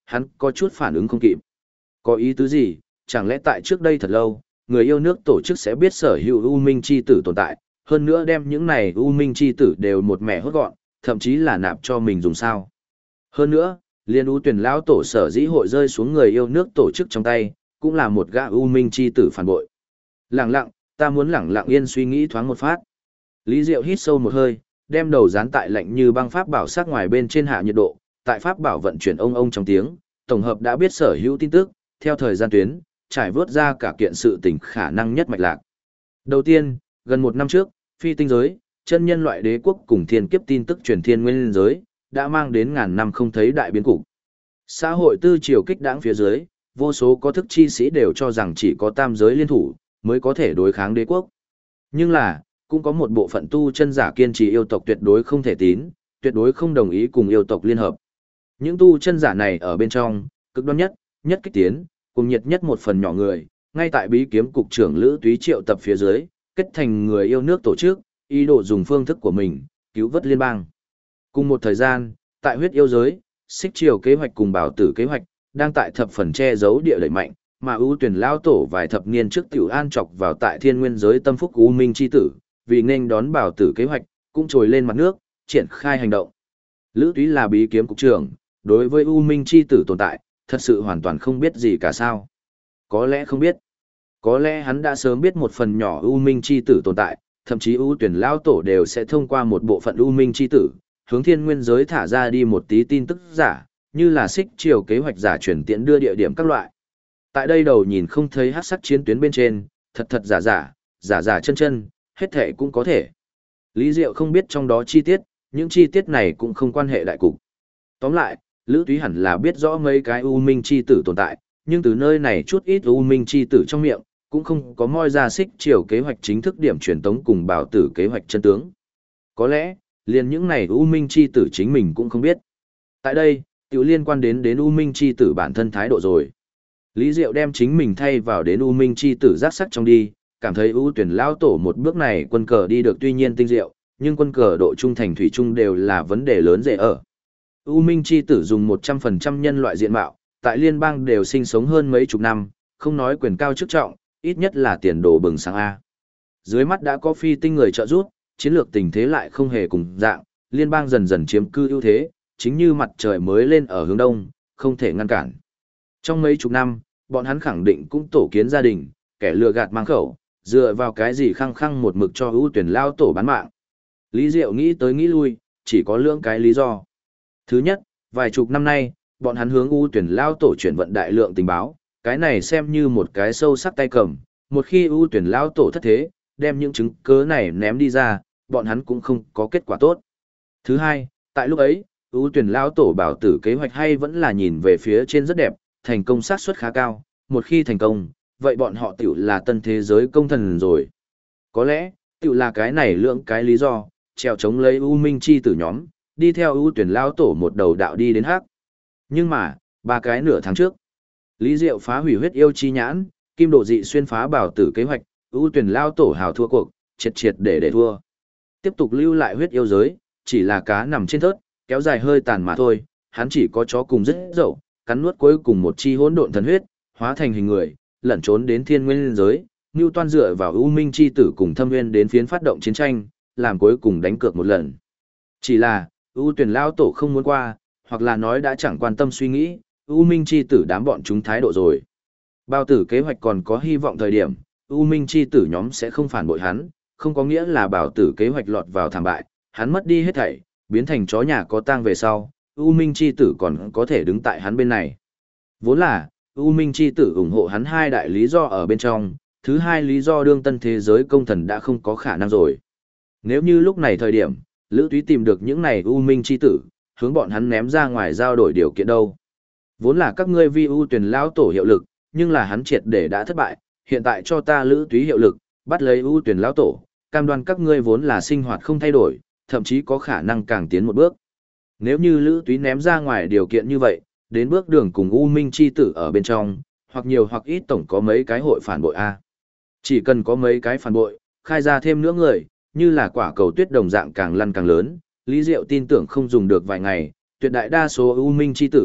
Hắn có chút phản ứng không kịp. Có ý tứ gì, chẳng lẽ tại trước đây thật lâu, người yêu nước tổ chức sẽ biết sở hữu U Minh chi tử tồn tại, hơn nữa đem những này U Minh chi tử đều một mẻ hốt gọn, thậm chí là nạp cho mình dùng sao. Hơn nữa, liên U tuyển lão tổ sở dĩ hội rơi xuống người yêu nước tổ chức trong tay, cũng là một gã U Minh chi tử phản bội. Lặng lặng, ta muốn lặng lặng yên suy nghĩ thoáng một phát. Lý Diệu hít sâu một hơi, đem đầu dán tại lạnh như băng pháp bảo sát ngoài bên trên hạ nhiệt độ, tại pháp bảo vận chuyển ông trong tiếng, tổng hợp đã biết sở hữu tin tức, theo thời gian tuyến, trải vớt ra cả kiện sự tình khả năng nhất mạch lạc. Đầu tiên, gần một năm trước, phi tinh giới, chân nhân loại đế quốc cùng thiên kiếp tin tức truyền thiên nguyên giới, đã mang đến ngàn năm không thấy đại biến cục. Xã hội tư triều kích đãng phía dưới, vô số có thức chi sĩ đều cho rằng chỉ có tam giới liên thủ, mới có thể đối kháng đế quốc. Nhưng là, cũng có một bộ phận tu chân giả kiên trì yêu tộc tuyệt đối không thể tín, tuyệt đối không đồng ý cùng yêu tộc liên hợp. Những tu chân giả này ở bên trong, cực đoan nhất, nhất kích tiến, cùng nhiệt nhất một phần nhỏ người, ngay tại bí kiếm cục trưởng Lữ Túy triệu tập phía dưới, kết thành người yêu nước tổ chức, ý đồ dùng phương thức của mình, cứu vớt liên bang. Cùng một thời gian, tại huyết yêu giới, xích triều kế hoạch cùng bảo tử kế hoạch, đang tại thập phần che giấu địa lợi mạnh, mà ưu tuyển lao tổ vài thập niên trước tiểu an chọc vào tại thiên nguyên giới tâm phúc U Minh chi tử, vì nên đón bảo tử kế hoạch, cũng trồi lên mặt nước, triển khai hành động. Lữ Túy là bí kiếm cục trưởng, đối với U Minh chi tử tồn tại, thật sự hoàn toàn không biết gì cả sao. Có lẽ không biết. Có lẽ hắn đã sớm biết một phần nhỏ U Minh chi tử tồn tại, thậm chí ưu tuyển lao tổ đều sẽ thông qua một bộ phận U Minh chi tử, hướng thiên nguyên giới thả ra đi một tí tin tức giả, như là xích chiều kế hoạch giả chuyển tiện đưa địa điểm các loại. Tại đây đầu nhìn không thấy hắc sắc chiến tuyến bên trên, thật thật giả giả, giả giả chân chân, hết thể cũng có thể. Lý Diệu không biết trong đó chi tiết, những chi tiết này cũng không quan hệ đại cục. Tóm lại, Lữ Túy hẳn là biết rõ mấy cái U Minh chi tử tồn tại, nhưng từ nơi này chút ít U Minh chi tử trong miệng, cũng không có moi ra xích chiều kế hoạch chính thức điểm truyền tống cùng bảo tử kế hoạch chân tướng. Có lẽ, liền những này U Minh chi tử chính mình cũng không biết. Tại đây, tiểu liên quan đến U Minh chi tử bản thân thái độ rồi. Lý Diệu đem chính mình thay vào đến U Minh chi tử giác sắc trong đi, cảm thấy U tuyển lao tổ một bước này quân cờ đi được tuy nhiên tinh diệu, nhưng quân cờ độ trung thành thủy chung đều là vấn đề lớn dễ ở. U Minh chi tử dùng 100% nhân loại diện mạo, tại liên bang đều sinh sống hơn mấy chục năm, không nói quyền cao chức trọng, ít nhất là tiền đồ bừng sáng A. Dưới mắt đã có phi tinh người trợ giúp, chiến lược tình thế lại không hề cùng dạng, liên bang dần dần chiếm cư ưu thế, chính như mặt trời mới lên ở hướng đông, không thể ngăn cản. Trong mấy chục năm, bọn hắn khẳng định cũng tổ kiến gia đình, kẻ lừa gạt mang khẩu, dựa vào cái gì khăng khăng một mực cho ưu tuyển lao tổ bán mạng. Lý Diệu nghĩ tới nghĩ lui, chỉ có lưỡng cái lý do. Thứ nhất, vài chục năm nay, bọn hắn hướng ưu tuyển lao tổ chuyển vận đại lượng tình báo, cái này xem như một cái sâu sắc tay cầm, một khi ưu tuyển lao tổ thất thế, đem những chứng cớ này ném đi ra, bọn hắn cũng không có kết quả tốt. Thứ hai, tại lúc ấy, ưu tuyển lao tổ bảo tử kế hoạch hay vẫn là nhìn về phía trên rất đẹp, thành công xác suất khá cao, một khi thành công, vậy bọn họ tiểu là tân thế giới công thần rồi. Có lẽ, tiểu là cái này lượng cái lý do, treo chống lấy U Minh chi tử nhóm, đi theo ưu tuyển lao tổ một đầu đạo đi đến hắc. Nhưng mà, ba cái nửa tháng trước, Lý Diệu phá hủy huyết yêu chi nhãn, kim độ dị xuyên phá bảo tử kế hoạch, ưu tuyển lao tổ hào thua cuộc, triệt triệt để thua. Tiếp tục lưu lại huyết yêu giới, chỉ là cá nằm trên thớt, kéo dài hơi tàn mà thôi, hắn chỉ có chó cùng rất dậu, cắn nuốt cuối cùng một chi hỗn độn thần huyết, hóa thành hình người, lẩn trốn đến thiên nguyên giới, Ngưu Toan dựa vào U Minh chi tử cùng Thâm Nguyên đến phiến phát động chiến tranh, làm cuối cùng đánh cược một lần. Chỉ là, U tuyển lao tổ không muốn qua, hoặc là nói đã chẳng quan tâm suy nghĩ, U Minh chi tử đám bọn chúng thái độ rồi. Bao tử kế hoạch còn có hy vọng thời điểm, U Minh chi tử nhóm sẽ không phản bội hắn, không có nghĩa là bảo tử kế hoạch lọt vào thảm bại, hắn mất đi hết thảy, biến thành chó nhà có tang về sau, U Minh chi tử còn có thể đứng tại hắn bên này. Vốn là, U Minh chi tử ủng hộ hắn hai đại lý do ở bên trong, thứ hai lý do đương tân thế giới công thần đã không có khả năng rồi. Nếu như lúc này thời điểm, Lữ Túy tìm được những này U Minh chi tử, hướng bọn hắn ném ra ngoài giao đổi điều kiện đâu. Vốn là các ngươi vi U tuyển lão tổ hiệu lực, nhưng là hắn triệt để đã thất bại, hiện tại cho ta Lữ Túy hiệu lực, bắt lấy U tuyển lão tổ, cam đoan các ngươi vốn là sinh hoạt không thay đổi, thậm chí có khả năng càng tiến một bước. Nếu như Lữ Túy ném ra ngoài điều kiện như vậy, đến bước đường cùng U Minh chi tử ở bên trong, hoặc nhiều hoặc ít tổng có mấy cái hội phản bội a. Chỉ cần có mấy cái phản bội, khai ra thêm nữa người, như là quả cầu tuyết đồng dạng càng lăn càng lớn, Lý Diệu tin tưởng không dùng được vài ngày, tuyệt đại đa số U Minh chi tử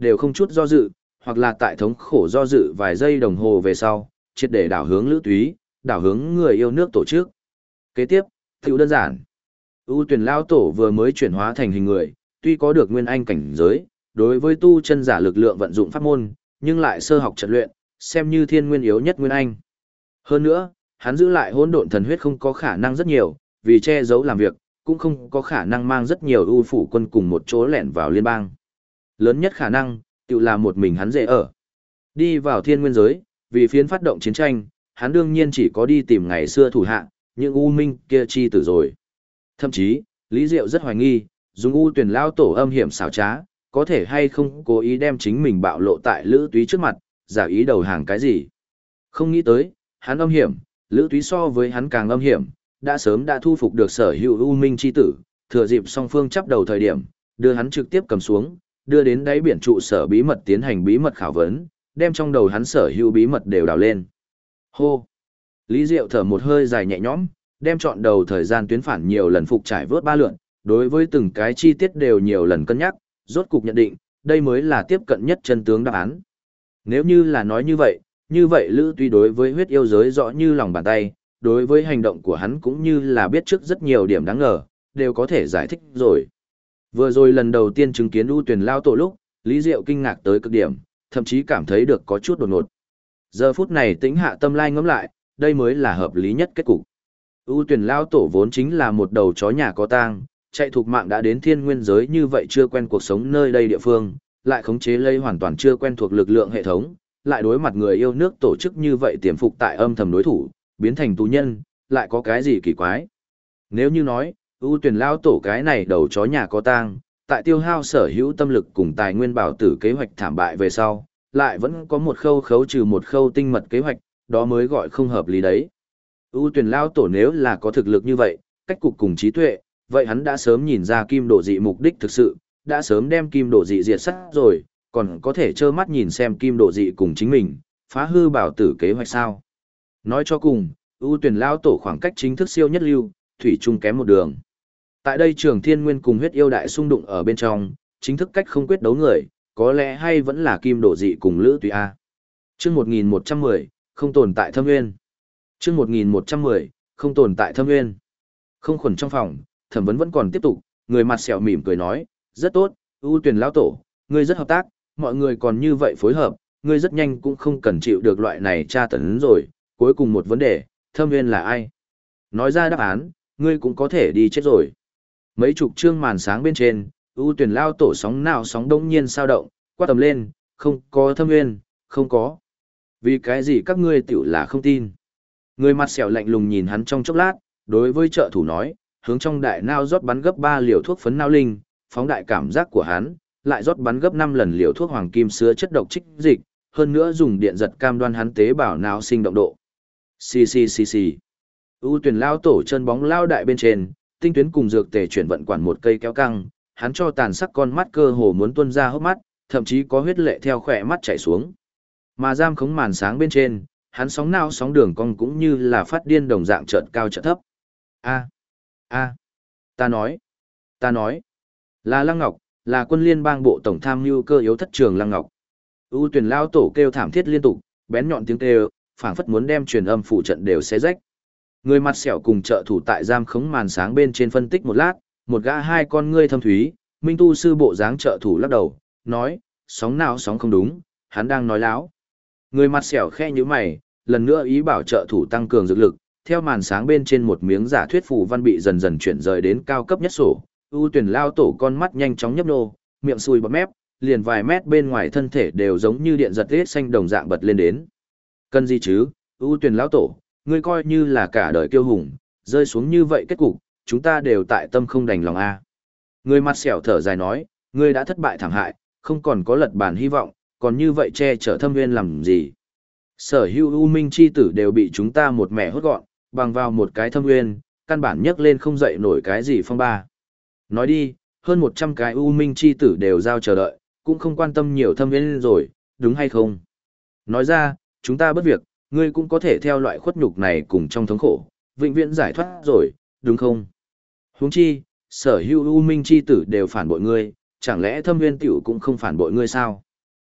đều không chút do dự, hoặc là tại thống khổ do dự vài giây đồng hồ về sau, triệt để đảo hướng Lữ Túy, đảo hướng người yêu nước tổ chức. Kế tiếp, tiểu đơn giản. ưu tuyển lao tổ vừa mới chuyển hóa thành hình người, tuy có được nguyên anh cảnh giới, đối với tu chân giả lực lượng vận dụng pháp môn, nhưng lại sơ học trận luyện, xem như thiên nguyên yếu nhất nguyên anh. Hơn nữa, hắn giữ lại hỗn độn thần huyết không có khả năng rất nhiều, vì che giấu làm việc, cũng không có khả năng mang rất nhiều ưu phủ quân cùng một chỗ lẻn vào liên bang. Lớn nhất khả năng, tự là một mình hắn dễ ở. Đi vào thiên nguyên giới, vì phiến phát động chiến tranh, hắn đương nhiên chỉ có đi tìm ngày xưa thủ hạ, những u minh kia chi tử rồi. Thậm chí, Lý Diệu rất hoài nghi, dùng u tuyển lao tổ âm hiểm xảo trá, có thể hay không cố ý đem chính mình bạo lộ tại Lữ Túy trước mặt, giả ý đầu hàng cái gì. Không nghĩ tới, hắn âm hiểm, Lữ Túy so với hắn càng âm hiểm, đã sớm đã thu phục được sở hữu u minh chi tử, thừa dịp song phương chắp đầu thời điểm, đưa hắn trực tiếp cầm xuống, đưa đến đáy biển trụ sở bí mật tiến hành bí mật khảo vấn, đem trong đầu hắn sở hữu bí mật đều đào lên. Hô! Lý Diệu thở một hơi dài nhẹ nhõm, đem chọn đầu thời gian tuyến phản nhiều lần phục trải vớt 3 lượn, đối với từng cái chi tiết đều nhiều lần cân nhắc, rốt cục nhận định, đây mới là tiếp cận nhất chân tướng đáp án. Nếu như là nói như vậy Lữ Túy đối với huyết yêu giới rõ như lòng bàn tay, đối với hành động của hắn cũng như là biết trước rất nhiều điểm đáng ngờ, đều có thể giải thích rồi. Vừa rồi lần đầu tiên chứng kiến U Tuyển lao tổ lúc, Lý Diệu kinh ngạc tới cực điểm, thậm chí cảm thấy được có chút đột ngột. Giờ phút này tĩnh hạ tâm lai ngẫm lại, đây mới là hợp lý nhất kết cục. U Tuyển lao tổ vốn chính là một đầu chó nhà có tang, chạy thuộc mạng đã đến thiên nguyên giới như vậy chưa quen cuộc sống nơi đây địa phương, lại khống chế lây hoàn toàn chưa quen thuộc lực lượng hệ thống, lại đối mặt người yêu nước tổ chức như vậy tiềm phục tại âm thầm đối thủ, biến thành tù nhân, lại có cái gì kỳ quái. Nếu như nói, ưu tuyển lao tổ cái này đầu chó nhà có tang, tại tiêu hao sở hữu tâm lực cùng tài nguyên bảo tử kế hoạch thảm bại về sau, lại vẫn có một khâu khấu trừ một khâu tinh mật kế hoạch, đó mới gọi không hợp lý đấy. Ưu tuyển lao tổ nếu là có thực lực như vậy, cách cục cùng trí tuệ, vậy hắn đã sớm nhìn ra kim độ dị mục đích thực sự, đã sớm đem kim độ dị diệt sát rồi, còn có thể trơ mắt nhìn xem kim độ dị cùng chính mình, phá hư bảo tử kế hoạch sao. Nói cho cùng, ưu tuyển lao tổ khoảng cách chính thức siêu nhất lưu, thủy chung kém một đường. Tại đây Trường Thiên Nguyên cùng huyết yêu đại xung đụng ở bên trong, chính thức cách không quyết đấu người, có lẽ hay vẫn là kim độ dị cùng Lữ Túy A. Chương 1110, không tồn tại thâm nguyên. Chương 1110, không tồn tại thâm nguyên. Không khuẩn trong phòng, thẩm vấn vẫn còn tiếp tục, người mặt sẹo mỉm cười nói, rất tốt, ưu tuyển lão tổ, ngươi rất hợp tác, mọi người còn như vậy phối hợp, ngươi rất nhanh cũng không cần chịu được loại này tra tấn rồi, cuối cùng một vấn đề, thâm nguyên là ai? Nói ra đáp án, ngươi cũng có thể đi chết rồi. Mấy chục chương màn sáng bên trên, ưu tuyển lao tổ sóng nào sóng đông nhiên sao động, quát tầm lên, không có thâm nguyên, không có. Vì cái gì các ngươi tiểu là không tin? Người mặt sẹo lạnh lùng nhìn hắn trong chốc lát, đối với trợ thủ nói, hướng trong đại nao rót bắn gấp 3 liều thuốc phấn nao linh, phóng đại cảm giác của hắn, lại rót bắn gấp 5 lần liều thuốc hoàng kim sữa chất độc trích dịch, hơn nữa dùng điện giật cam đoan hắn tế bào não sinh động độ. Xì xì xì xì. ưu tuyển lao tổ chân bóng lao đại bên trên, tinh tuyến cùng dược tề chuyển vận quản một cây kéo căng, hắn cho tàn sắc con mắt cơ hồ muốn tuôn ra hốc mắt, thậm chí có huyết lệ theo khỏe mắt chảy xuống. Mà giam khống màn sáng bên trên, hắn sóng não sóng đường cong cũng như là phát điên đồng dạng chợt cao chợt thấp. A, ta nói, là Lăng Ngọc, là quân liên bang bộ tổng tham mưu cơ yếu thất trường Lăng Ngọc. ưu tuyển lao tổ kêu thảm thiết liên tục, bén nhọn tiếng kêu, phảng phất muốn đem truyền âm phụ trận đều xé rách. Người mặt sẹo cùng trợ thủ tại giam khống màn sáng bên trên phân tích một lát, một gã hai con ngươi thâm thúy, minh tu sư bộ dáng trợ thủ lắc đầu, nói, sóng nào sóng không đúng, hắn đang nói láo. Người mặt sẹo khe như mày, lần nữa ý bảo trợ thủ tăng cường dược lực, theo màn sáng bên trên một miếng giả thuyết phù văn bị dần dần chuyển rời đến cao cấp nhất sổ, ưu tuyển lao tổ con mắt nhanh chóng nhấp nô, miệng sùi bọt mép, liền vài mét bên ngoài thân thể đều giống như điện giật hết xanh đồng dạng bật lên đến. Cần gì chứ, ưu tuyển lao tổ, ngươi coi như là cả đời kiêu hùng, rơi xuống như vậy kết cục, chúng ta đều tại tâm không đành lòng a. Người mặt sẹo thở dài nói, ngươi đã thất bại thảm hại, không còn có lật bàn hy vọng, còn như vậy che chở thâm nguyên làm gì? Sở hữu u minh chi tử đều bị chúng ta một mẻ hốt gọn, bằng vào một cái thâm nguyên, căn bản nhấc lên không dậy nổi cái gì phong ba. Nói đi, hơn 100 cái u minh chi tử đều giao chờ đợi, cũng không quan tâm nhiều thâm nguyên rồi, đúng hay không? Nói ra, chúng ta bất việc, ngươi cũng có thể theo loại khuất nhục này cùng trong thống khổ, vĩnh viễn giải thoát rồi, đúng không? Huống chi, sở hữu u minh chi tử đều phản bội ngươi, chẳng lẽ thâm nguyên tiểu cũng không phản bội ngươi sao?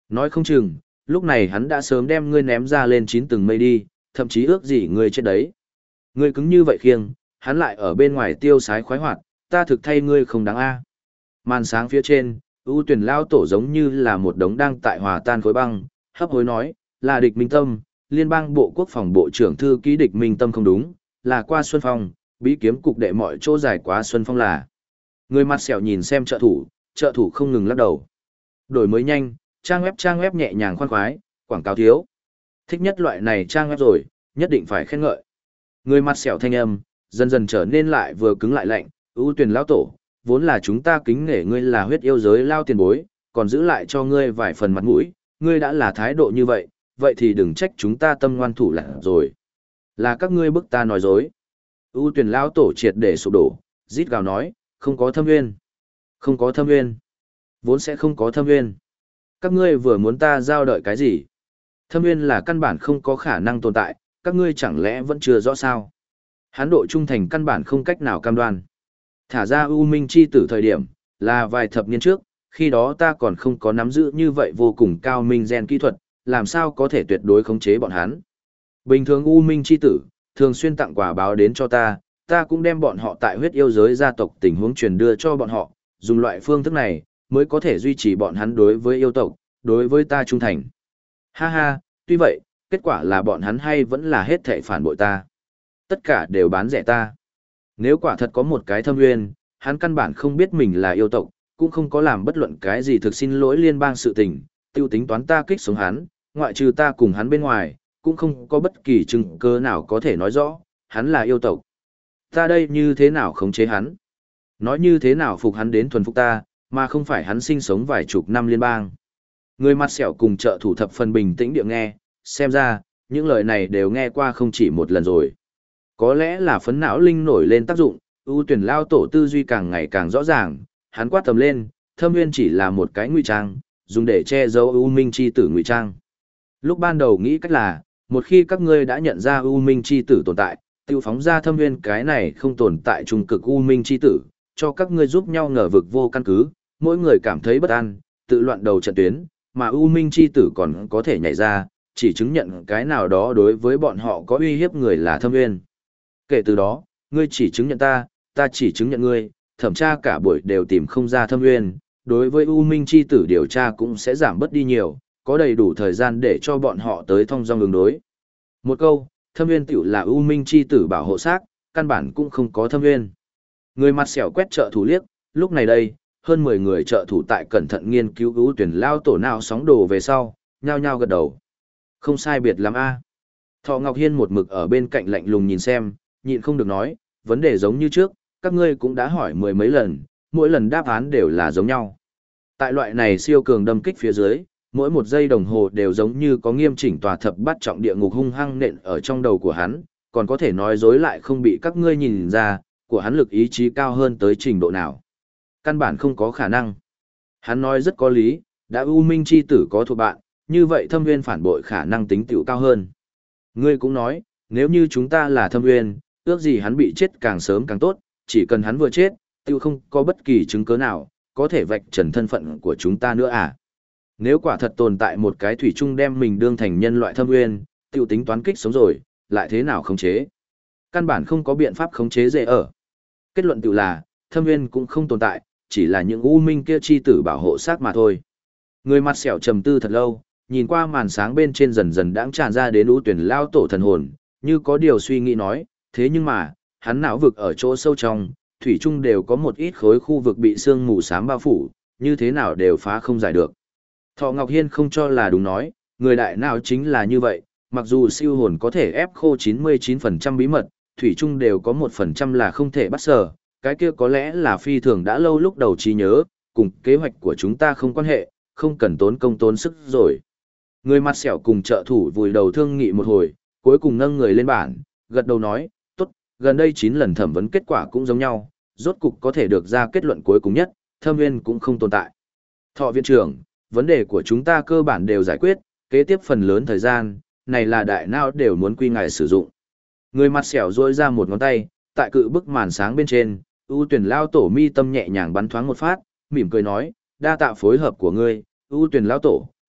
Nói không chừng, lúc này hắn đã sớm đem ngươi ném ra lên 9 tầng mây đi, thậm chí ước gì ngươi chết đấy. Ngươi cứng như vậy khiêng, hắn lại ở bên ngoài tiêu sái khoái hoạt, ta thực thay ngươi không đáng a. Màn sáng phía trên, ưu tuyển lao tổ giống như là một đống đang tại hòa tan khối băng, hấp hối nói, là địch minh tâm, liên bang bộ quốc phòng bộ trưởng thư ký địch minh tâm không đúng, là qua Xuân Phong, bí kiếm cục đệ mọi chỗ giải quá Xuân Phong là. Người mặt sẹo nhìn xem trợ thủ không ngừng lắc đầu. Đổi mới nhanh, trang web nhẹ nhàng khoan khoái, quảng cáo thiếu. Thích nhất loại này trang web rồi, nhất định phải khen ngợi. Người mặt sẹo thanh âm, dần dần trở nên lại vừa cứng lại lạnh, ưu tuyển lao tổ, vốn là chúng ta kính nể ngươi là huyết yêu giới lao tiền bối, còn giữ lại cho ngươi vài phần mặt mũi, ngươi đã là thái độ như vậy, vậy thì đừng trách chúng ta tâm ngoan thủ lạn rồi. Là các ngươi bức ta nói dối. ưu tuyển lao tổ triệt để sụp đổ, rít gào nói, không có thâm nguyên. Không có thâm nguyên. Vốn sẽ không có thâm nguyên. Các ngươi vừa muốn ta giao đợi cái gì? Thâm nguyên là căn bản không có khả năng tồn tại, các ngươi chẳng lẽ vẫn chưa rõ sao? Hán độ trung thành căn bản không cách nào cam đoan. Thả ra U Minh chi tử thời điểm, là vài thập niên trước, khi đó ta còn không có nắm giữ như vậy vô cùng cao minh gen kỹ thuật, làm sao có thể tuyệt đối khống chế bọn hắn. Bình thường U Minh chi tử, thường xuyên tặng quà báo đến cho ta cũng đem bọn họ tại huyết yêu giới gia tộc tình huống truyền đưa cho bọn họ, dùng loại phương thức này, mới có thể duy trì bọn hắn đối với yêu tộc, đối với ta trung thành. Ha ha, tuy vậy, kết quả là bọn hắn hay vẫn là hết thảy phản bội ta. Tất cả đều bán rẻ ta. Nếu quả thật có một cái thâm nguyên, hắn căn bản không biết mình là yêu tộc, cũng không có làm bất luận cái gì thực xin lỗi liên bang sự tình, tiêu tính toán ta kích sống hắn, ngoại trừ ta cùng hắn bên ngoài, cũng không có bất kỳ chứng cơ nào có thể nói rõ, hắn là yêu tộc. Ta đây như thế nào khống chế hắn? Nói như thế nào phục hắn đến thuần phục ta, mà không phải hắn sinh sống vài chục năm liên bang. Người mặt sẹo cùng trợ thủ thập phần bình tĩnh địa nghe, xem ra, những lời này đều nghe qua không chỉ một lần rồi. Có lẽ là phấn não linh nổi lên tác dụng, ưu tuyển lao tổ tư duy càng ngày càng rõ ràng, hắn quát tầm lên, thâm nguyên chỉ là một cái ngụy trang, dùng để che giấu ưu minh chi tử ngụy trang. Lúc ban đầu nghĩ cách là, một khi các ngươi đã nhận ra ưu minh chi tử tồn tại, tiêu phóng ra thâm nguyên cái này không tồn tại trung cực ưu minh chi tử, cho các ngươi giúp nhau ngờ vực vô căn cứ, mỗi người cảm thấy bất an, tự loạn đầu trận tuyến, mà ưu minh chi tử còn có thể nhảy ra, chỉ chứng nhận cái nào đó đối với bọn họ có uy hiếp người là thâm nguyên. Kể từ đó, ngươi chỉ chứng nhận ta chỉ chứng nhận ngươi, thẩm tra cả buổi đều tìm không ra thâm nguyên, đối với U Minh chi tử điều tra cũng sẽ giảm bớt đi nhiều, có đầy đủ thời gian để cho bọn họ tới thông dong ứng đối. Một câu, thâm nguyên tiểu là U Minh chi tử bảo hộ xác, căn bản cũng không có thâm nguyên. Người mặt sẹo quét trợ thủ liếc, lúc này đây, hơn 10 người trợ thủ tại cẩn thận nghiên cứu ưu tuyển lao tổ nào sóng đồ về sau, nhao nhao gật đầu. Không sai biệt lắm a. Thọ Ngọc Hiên một mực ở bên cạnh lạnh lùng nhìn xem, nhịn không được nói, vấn đề giống như trước, các ngươi cũng đã hỏi mười mấy lần, mỗi lần đáp án đều là giống nhau. Tại loại này siêu cường đâm kích phía dưới, mỗi một giây đồng hồ đều giống như có nghiêm chỉnh tòa thập bát trọng địa ngục hung hăng nện ở trong đầu của hắn, còn có thể nói dối lại không bị các ngươi nhìn ra, của hắn lực ý chí cao hơn tới trình độ nào. Căn bản không có khả năng. Hắn nói rất có lý, đã U Minh chi tử có thuộc bạn, như vậy thâm nguyên phản bội khả năng tính tiểu cao hơn. Ngươi cũng nói, nếu như chúng ta là thâm nguyên, ước gì hắn bị chết càng sớm càng tốt, chỉ cần hắn vừa chết, tiêu không có bất kỳ chứng cứ nào, có thể vạch trần thân phận của chúng ta nữa à. Nếu quả thật tồn tại một cái thủy chung đem mình đương thành nhân loại thâm nguyên, tiêu tính toán kích sống rồi, lại thế nào khống chế? Căn bản không có biện pháp khống chế dễ ở. Kết luận tự là, thâm nguyên cũng không tồn tại, chỉ là những u minh kia chi tử bảo hộ xác mà thôi. Người mặt sẹo trầm tư thật lâu, nhìn qua màn sáng bên trên dần dần đãng tràn ra đến u tuyển lao tổ thần hồn, như có điều suy nghĩ nói, thế nhưng mà, hắn não vực ở chỗ sâu trong, thủy chung đều có một ít khối khu vực bị sương mù xám bao phủ, như thế nào đều phá không giải được. Thọ Ngọc Hiên không cho là đúng nói, người đại não chính là như vậy, mặc dù siêu hồn có thể ép khô 99% bí mật, thủy chung đều có 1% là không thể bắt sở, cái kia có lẽ là phi thường đã lâu lúc đầu trí nhớ, cùng kế hoạch của chúng ta không quan hệ, không cần tốn công tốn sức rồi. Người mặt sẹo cùng trợ thủ vùi đầu thương nghị một hồi, cuối cùng nâng người lên bảng, gật đầu nói, tốt, gần đây 9 lần thẩm vấn kết quả cũng giống nhau, rốt cục có thể được ra kết luận cuối cùng nhất, thâm nguyên cũng không tồn tại. Thọ viện trưởng, vấn đề của chúng ta cơ bản đều giải quyết, kế tiếp phần lớn thời gian, này là đại não đều muốn quy ngài sử dụng. Người mặt sẹo rỗi ra một ngón tay, tại cự bức màn sáng bên trên, ưu tuyển lao tổ mi tâm nhẹ nhàng bắn thoáng một phát, mỉm cười nói, đa tạ phối hợp của ngươi, ưu tuyển lao tổ,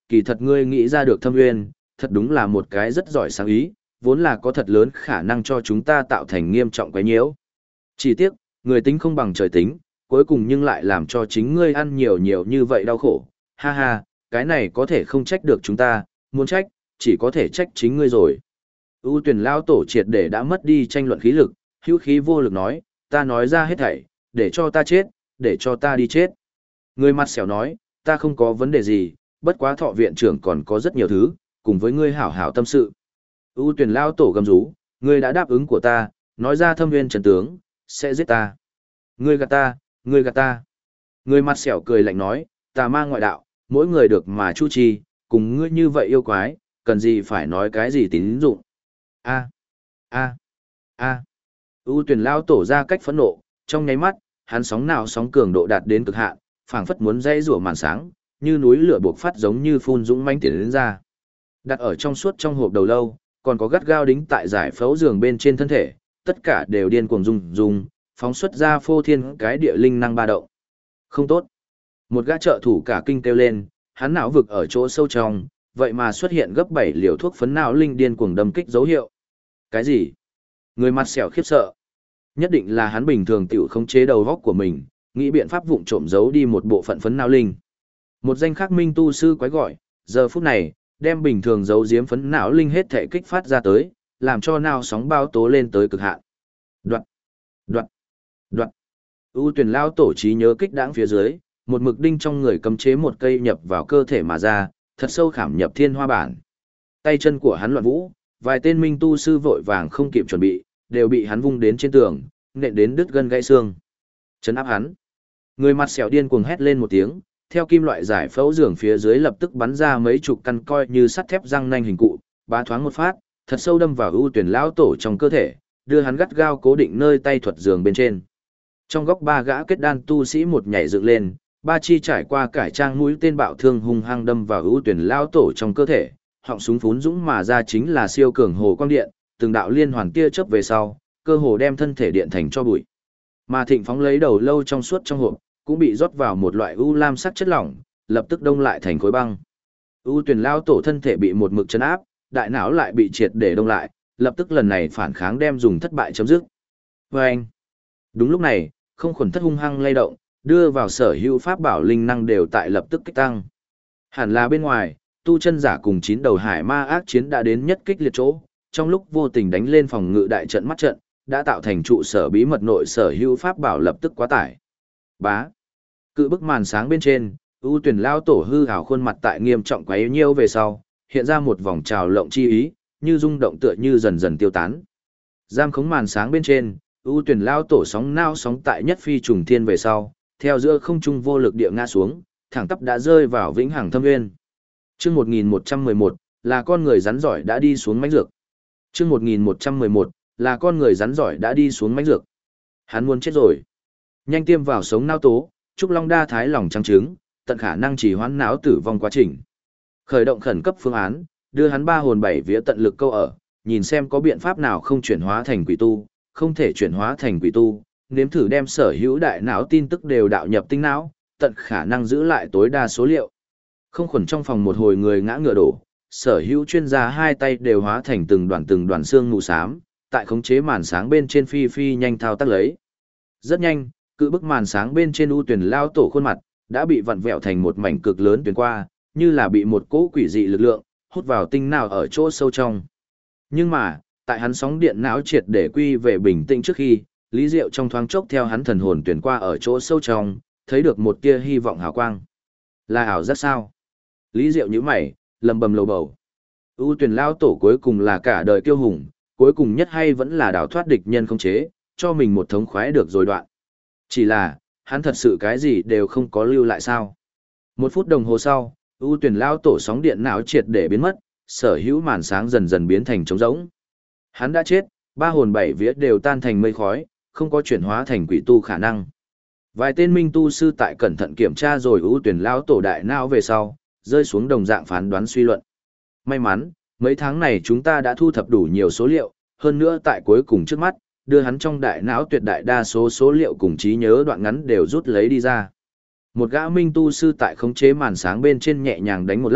kỳ thật ngươi nghĩ ra được thâm nguyên, thật đúng là một cái rất giỏi sáng ý, vốn là có thật lớn khả năng cho chúng ta tạo thành nghiêm trọng quấy nhiễu. Chỉ tiếc, người tính không bằng trời tính, cuối cùng nhưng lại làm cho chính ngươi ăn nhiều nhiều như vậy đau khổ. Ha ha, cái này có thể không trách được chúng ta, muốn trách, chỉ có thể trách chính ngươi rồi. ưu tuyển lao tổ triệt để đã mất đi tranh luận khí lực, hữu khí vô lực nói, ta nói ra hết thảy, để cho ta chết, để cho ta đi chết. Người mặt xẻo nói, ta không có vấn đề gì, bất quá thọ viện trưởng còn có rất nhiều thứ, cùng với ngươi hảo hảo tâm sự. ưu tuyển lao tổ gầm rú, ngươi đã đáp ứng của ta, nói ra thâm viên trần tướng, sẽ giết ta. Ngươi gạt ta, ngươi gạt ta. Người mặt xẻo cười lạnh nói, tà ma ngoại đạo, mỗi người được mà chu trì, cùng ngươi như vậy yêu quái, cần gì phải nói cái gì tín dụng. A, a, a. ưu tuyển lao tổ ra cách phẫn nộ, trong nháy mắt, hắn sóng nào sóng cường độ đạt đến cực hạn, phảng phất muốn dây rủa màn sáng, như núi lửa buộc phát giống như phun dũng mãnh tiến đến ra. Đặt ở trong suốt trong hộp đầu lâu, còn có gắt gao đính tại giải phẫu giường bên trên thân thể, tất cả đều điên cuồng rung, phóng xuất ra phô thiên cái địa linh năng ba động. Không tốt. Một gã trợ thủ cả kinh kêu lên, hắn não vực ở chỗ sâu trong, vậy mà xuất hiện gấp 7 liều thuốc phấn não linh điên cuồng đâm kích dấu hiệu. Cái gì? Người mặt xẻo khiếp sợ. Nhất định là hắn bình thường tiểu khống chế đầu óc của mình, nghĩ biện pháp vụng trộm giấu đi một bộ phận phấn não linh. Một danh khắc minh tu sư quái gọi, giờ phút này, đem bình thường giấu giếm phấn não linh hết thể kích phát ra tới, làm cho não sóng bao tố lên tới cực hạn. Đoạn, đoạn, đoạn. ưu tuyển lao tổ trí nhớ kích đãng phía dưới, một mực đinh trong người cấm chế một cây nhập vào cơ thể mà ra, thật sâu khảm nhập thiên hoa bản. Tay chân của hắn loạn vũ, vài tên minh tu sư vội vàng không kịp chuẩn bị, đều bị hắn vung đến trên tường, nện đến đứt gân gãy xương. Chấn áp hắn. Người mặt xẻo điên cuồng hét lên một tiếng, theo kim loại giải phẫu giường phía dưới lập tức bắn ra mấy chục căn coi như sắt thép răng nanh hình cụ, bá thoáng một phát, thật sâu đâm vào ưu tuyển lão tổ trong cơ thể, đưa hắn gắt gao cố định nơi tay thuật giường bên trên. Trong góc ba gã kết đan tu sĩ một nhảy dựng lên, ba chi trải qua cải trang mũi tên bạo thương hung hăng đâm vào ưu tuyển lão tổ trong cơ thể, họng súng phún dũng mà ra chính là siêu cường hồ quang điện, từng đạo liên hoàn tia chớp về sau, cơ hồ đem thân thể điện thành cho bụi. Mà Thịnh phóng lấy đầu lâu trong suốt trong hộp, cũng bị rót vào một loại u lam sắc chất lỏng, lập tức đông lại thành khối băng. ưu tuyển lao tổ thân thể bị một mực chấn áp, đại não lại bị triệt để đông lại, lập tức lần này phản kháng đem dùng thất bại chấm dứt. Vâng! Đúng lúc này, không khuẩn thất hung hăng lay động, đưa vào sở hữu pháp bảo linh năng đều tại lập tức kích tăng. Hẳn là bên ngoài, tu chân giả cùng 9 đầu hải ma ác chiến đã đến nhất kích liệt chỗ, trong lúc vô tình đánh lên phòng ngự đại trận mắt trận, đã tạo thành trụ sở bí mật nội sở hữu pháp bảo lập tức quá tải. Bá. Cự bức màn sáng bên trên, ưu tuyển lao tổ hư ảo khuôn mặt tại nghiêm trọng quấy nhiêu về sau, hiện ra một vòng trào lộng chi ý, như rung động tựa như dần dần tiêu tán. Giam khống màn sáng bên trên, ưu tuyển lao tổ sóng nao sóng tại nhất phi trùng thiên về sau, theo giữa không trung vô lực địa ngã xuống, thẳng tắp đã rơi vào vĩnh hằng thâm nguyên. Chương 1111, là con người rắn giỏi đã đi xuống mãnh dược. Chương 1111, là con người rắn giỏi đã đi xuống mãnh dược. Hắn muốn chết rồi. Nhanh tiêm vào sống não tố, Trúc Long đa thái lòng trắng trứng, tận khả năng chỉ hoãn não tử vong quá trình. Khởi động khẩn cấp phương án, đưa hắn 3 hồn 7 vía tận lực câu ở, nhìn xem có biện pháp nào không chuyển hóa thành quỷ tu, không thể chuyển hóa thành quỷ tu, nếm thử đem sở hữu đại não tin tức đều đạo nhập tinh não, tận khả năng giữ lại tối đa số liệu. Không khuẩn trong phòng một hồi người ngã ngựa đổ, sở hữu chuyên gia hai tay đều hóa thành từng đoàn xương mù xám, tại khống chế màn sáng bên trên phi nhanh thao tác lấy. Rất nhanh, cự bức màn sáng bên trên ưu tuyển lao tổ khuôn mặt đã bị vặn vẹo thành một mảnh cực lớn tuyến qua, như là bị một cỗ quỷ dị lực lượng hút vào tinh não ở chỗ sâu trong. Nhưng mà, tại hắn sóng điện não triệt để quy về bình tĩnh trước khi, Lý Diệu trong thoáng chốc theo hắn thần hồn tuyển qua ở chỗ sâu trong, thấy được một tia hy vọng hào quang. Là ảo giác sao? Lý Diệu nhíu mày, lầm bầm lầu bầu. ưu tuyển lao tổ cuối cùng là cả đời kiêu hùng, cuối cùng nhất hay vẫn là đào thoát địch nhân không chế, cho mình một thống khoái được rồi đoạn. Chỉ là, hắn thật sự cái gì đều không có lưu lại sao. 1 phút đồng hồ sau, ưu tuyển lao tổ sóng điện não triệt để biến mất, sở hữu màn sáng dần dần biến thành trống rỗng. Hắn đã chết, 3 hồn 7 vía đều tan thành mây khói, không có chuyển hóa thành quỷ tu khả năng. Vài tên minh tu sư tại cẩn thận kiểm tra rồi ưu tuyển lao tổ đại não về sau, rơi xuống đồng dạng phán đoán suy luận. May mắn, mấy tháng này chúng ta đã thu thập đủ nhiều số liệu, hơn nữa tại cuối cùng trước mắt, đưa hắn trong đại não tuyệt đại đa số số liệu cùng trí nhớ đoạn ngắn đều rút lấy đi ra. Một gã minh tu sư tại khống chế màn sáng bên trên nhẹ nhàng đánh một lát,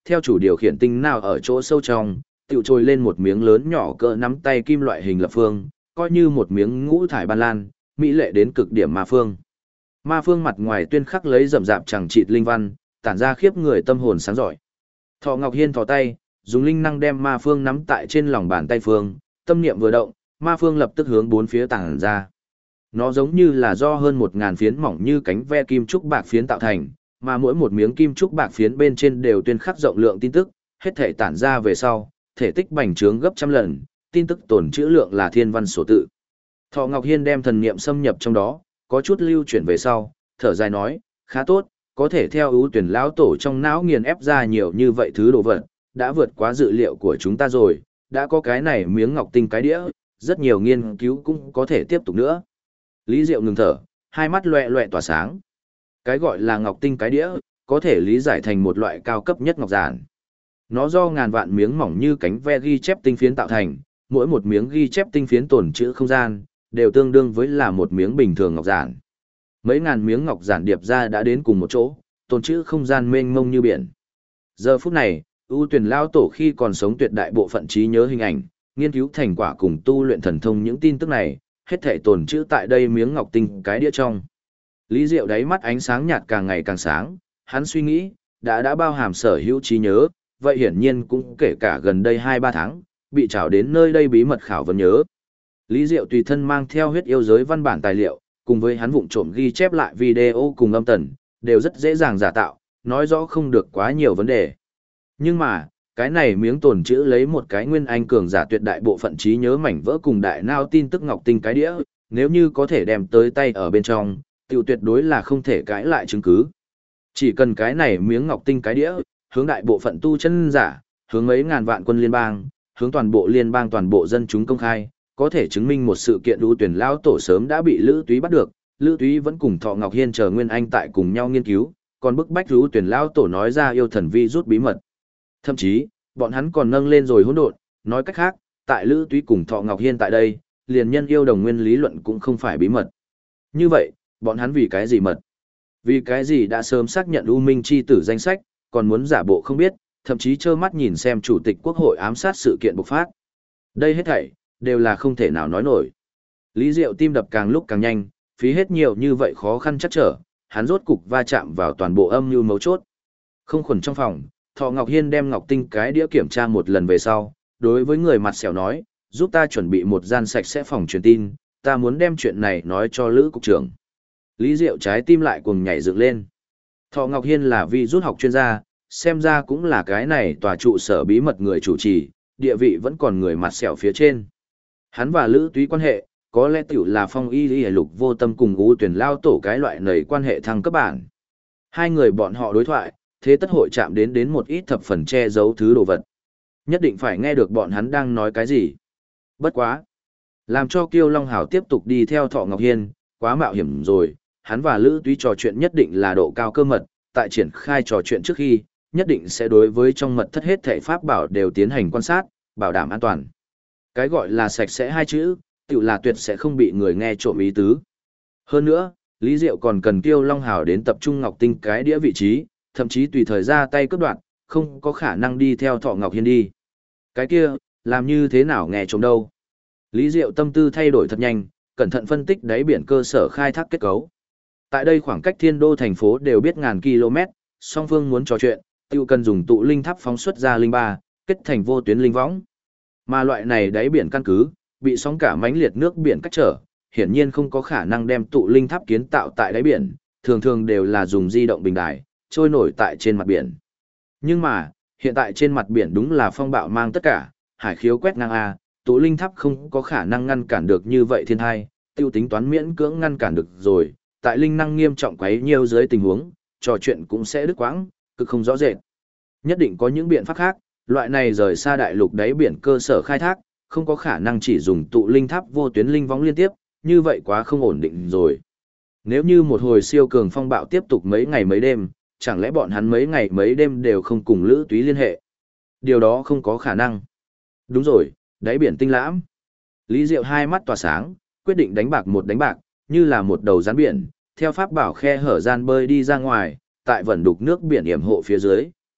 theo chủ điều khiển tinh nào ở chỗ sâu trong, tiểu trồi lên một miếng lớn nhỏ cỡ nắm tay kim loại hình lập phương, coi như một miếng ngũ thải ban lan, mỹ lệ đến cực điểm ma phương. Ma phương mặt ngoài tuyên khắc lấy rậm rạp chẳng chịt linh văn, tản ra khiếp người tâm hồn sáng giỏi. Thọ Ngọc Hiên thò tay, dùng linh năng đem ma phương nắm tại trên lòng bàn tay phương, tâm niệm vừa động, ma phương lập tức hướng bốn phía tản ra. Nó giống như là do hơn 1000 phiến mỏng như cánh ve kim trúc bạc phiến tạo thành, mà mỗi một miếng kim trúc bạc phiến bên trên đều tuyên khắc rộng lượng tin tức, hết thể tản ra về sau, thể tích bành trướng gấp trăm lần, tin tức tồn trữ lượng là thiên văn số tự. Thọ Ngọc Hiên đem thần niệm xâm nhập trong đó, có chút lưu chuyển về sau, thở dài nói, khá tốt, có thể theo ưu tuyển lão tổ trong não nghiền ép ra nhiều như vậy thứ đồ vật, đã vượt quá dự liệu của chúng ta rồi, đã có cái này miếng ngọc tinh cái đĩa, rất nhiều nghiên cứu cũng có thể tiếp tục nữa. Lý Diệu ngừng thở, hai mắt loẹ loẹ tỏa sáng. Cái gọi là ngọc tinh cái đĩa, có thể lý giải thành một loại cao cấp nhất ngọc giản. Nó do ngàn vạn miếng mỏng như cánh ve ghi chép tinh phiến tạo thành, mỗi một miếng ghi chép tinh phiến tồn trữ không gian, đều tương đương với là một miếng bình thường ngọc giản. Mấy ngàn miếng ngọc giản điệp ra đã đến cùng một chỗ, tồn trữ không gian mênh mông như biển. Giờ phút này, ưu tuyển lao tổ khi còn sống tuyệt đại bộ phận trí nhớ hình ảnh, nghiên cứu thành quả cùng tu luyện thần thông những tin tức này, hết thảy tồn trữ tại đây miếng ngọc tinh cái đĩa trong. Lý Diệu đáy mắt ánh sáng nhạt càng ngày càng sáng, hắn suy nghĩ, đã bao hàm sở hữu trí nhớ, vậy hiển nhiên cũng kể cả gần đây 2-3 tháng, bị trảo đến nơi đây bí mật khảo vấn nhớ. Lý Diệu tùy thân mang theo huyết yêu giới văn bản tài liệu, cùng với hắn vụng trộm ghi chép lại video cùng âm tần, đều rất dễ dàng giả tạo, nói rõ không được quá nhiều vấn đề. Nhưng mà, cái này miếng tồn chữ lấy một cái nguyên anh cường giả tuyệt đại bộ phận trí nhớ mảnh vỡ cùng đại nao tin tức ngọc tinh cái đĩa, nếu như có thể đem tới tay ở bên trong, tiểu tuyệt đối là không thể cãi lại chứng cứ. Chỉ cần cái này miếng ngọc tinh cái đĩa, hướng đại bộ phận tu chân giả, hướng mấy ngàn vạn quân liên bang, hướng toàn bộ liên bang toàn bộ dân chúng công khai, có thể chứng minh một sự kiện ưu tuyển lão tổ sớm đã bị Lữ Túy bắt được, Lữ Túy vẫn cùng Thọ Ngọc Hiên chờ Nguyên Anh tại cùng nhau nghiên cứu, còn bức bách ưu tuyển lão tổ nói ra yêu thần vi rút bí mật. Thậm chí, bọn hắn còn nâng lên rồi hỗn độn, nói cách khác, tại Lữ Túy cùng Thọ Ngọc Hiên tại đây, liền nhân yêu đồng nguyên lý luận cũng không phải bí mật. Như vậy, bọn hắn vì cái gì mật? Vì cái gì đã sớm xác nhận U Minh chi tử danh sách, còn muốn giả bộ không biết, thậm chí trơ mắt nhìn xem chủ tịch quốc hội ám sát sự kiện bộc phát. Đây hết thảy đều là không thể nào nói nổi. Lý Diệu tim đập càng lúc càng nhanh, phí hết nhiều như vậy khó khăn chắc trở, hắn rốt cục va chạm vào toàn bộ âm mưu mấu chốt. Không khuẩn trong phòng, Thọ Ngọc Hiên đem ngọc tinh cái đĩa kiểm tra một lần về sau, đối với người mặt sẹo nói, giúp ta chuẩn bị một gian sạch sẽ phòng truyền tin, ta muốn đem chuyện này nói cho Lữ cục trưởng. Lý Diệu trái tim lại cuồng nhảy dựng lên. Thọ Ngọc Hiên là vi rút học chuyên gia, xem ra cũng là cái này tòa trụ sở bí mật người chủ trì, địa vị vẫn còn người mặt sẹo phía trên. Hắn và Lữ Túy quan hệ, có lẽ tiểu là Phong Y Lì Lục Vô Tâm cùng U Tuyển lao tổ cái loại nầy quan hệ thăng cấp bản. Hai người bọn họ đối thoại, thế tất hội chạm đến một ít thập phần che giấu thứ đồ vật. Nhất định phải nghe được bọn hắn đang nói cái gì. Bất quá. Làm cho Kiêu Long Hảo tiếp tục đi theo Thọ Ngọc Hiên, quá mạo hiểm rồi, hắn và Lữ Túy trò chuyện nhất định là độ cao cơ mật, tại triển khai trò chuyện trước khi, nhất định sẽ đối với trong mật thất hết thảy pháp bảo đều tiến hành quan sát, bảo đảm an toàn. Cái gọi là sạch sẽ hai chữ, tự là tuyệt sẽ không bị người nghe trộm ý tứ. Hơn nữa, Lý Diệu còn cần Kiêu Long Hào đến tập trung ngọc tinh cái đĩa vị trí, thậm chí tùy thời ra tay cướp đoạt, không có khả năng đi theo Thọ Ngọc Hiên đi. Cái kia, làm như thế nào nghe trộm đâu? Lý Diệu tâm tư thay đổi thật nhanh, cẩn thận phân tích đáy biển cơ sở khai thác kết cấu. Tại đây khoảng cách Thiên Đô thành phố đều biết ngàn km, song phương muốn trò chuyện, tiêu cần dùng tụ linh tháp phóng xuất ra linh ba, kết thành vô tuyến linh võng. Mà loại này đáy biển căn cứ, bị sóng cả mãnh liệt nước biển cách trở, hiển nhiên không có khả năng đem tụ linh tháp kiến tạo tại đáy biển, thường thường đều là dùng di động bình đài, trôi nổi tại trên mặt biển. Nhưng mà, hiện tại trên mặt biển đúng là phong bạo mang tất cả, hải khiếu quét ngang A, tụ linh tháp không có khả năng ngăn cản được như vậy thiên thai, tiêu tính toán miễn cưỡng ngăn cản được rồi, tại linh năng nghiêm trọng quấy nhiều dưới tình huống, trò chuyện cũng sẽ đứt quãng, cực không rõ rệt. Nhất định có những biện pháp khác, loại này rời xa đại lục đáy biển cơ sở khai thác, không có khả năng chỉ dùng tụ linh tháp vô tuyến linh võng liên tiếp, như vậy quá không ổn định rồi. Nếu như một hồi siêu cường phong bạo tiếp tục mấy ngày mấy đêm, chẳng lẽ bọn hắn mấy ngày mấy đêm đều không cùng Lữ Túy liên hệ? Điều đó không có khả năng. Đúng rồi, đáy biển tinh lãm. Lý Diệu hai mắt tỏa sáng, quyết định đánh bạc, như là một đầu rắn biển, theo pháp bảo khe hở gian bơi đi ra ngoài, tại vẩn đục nước biển yểm hộ phía dưới,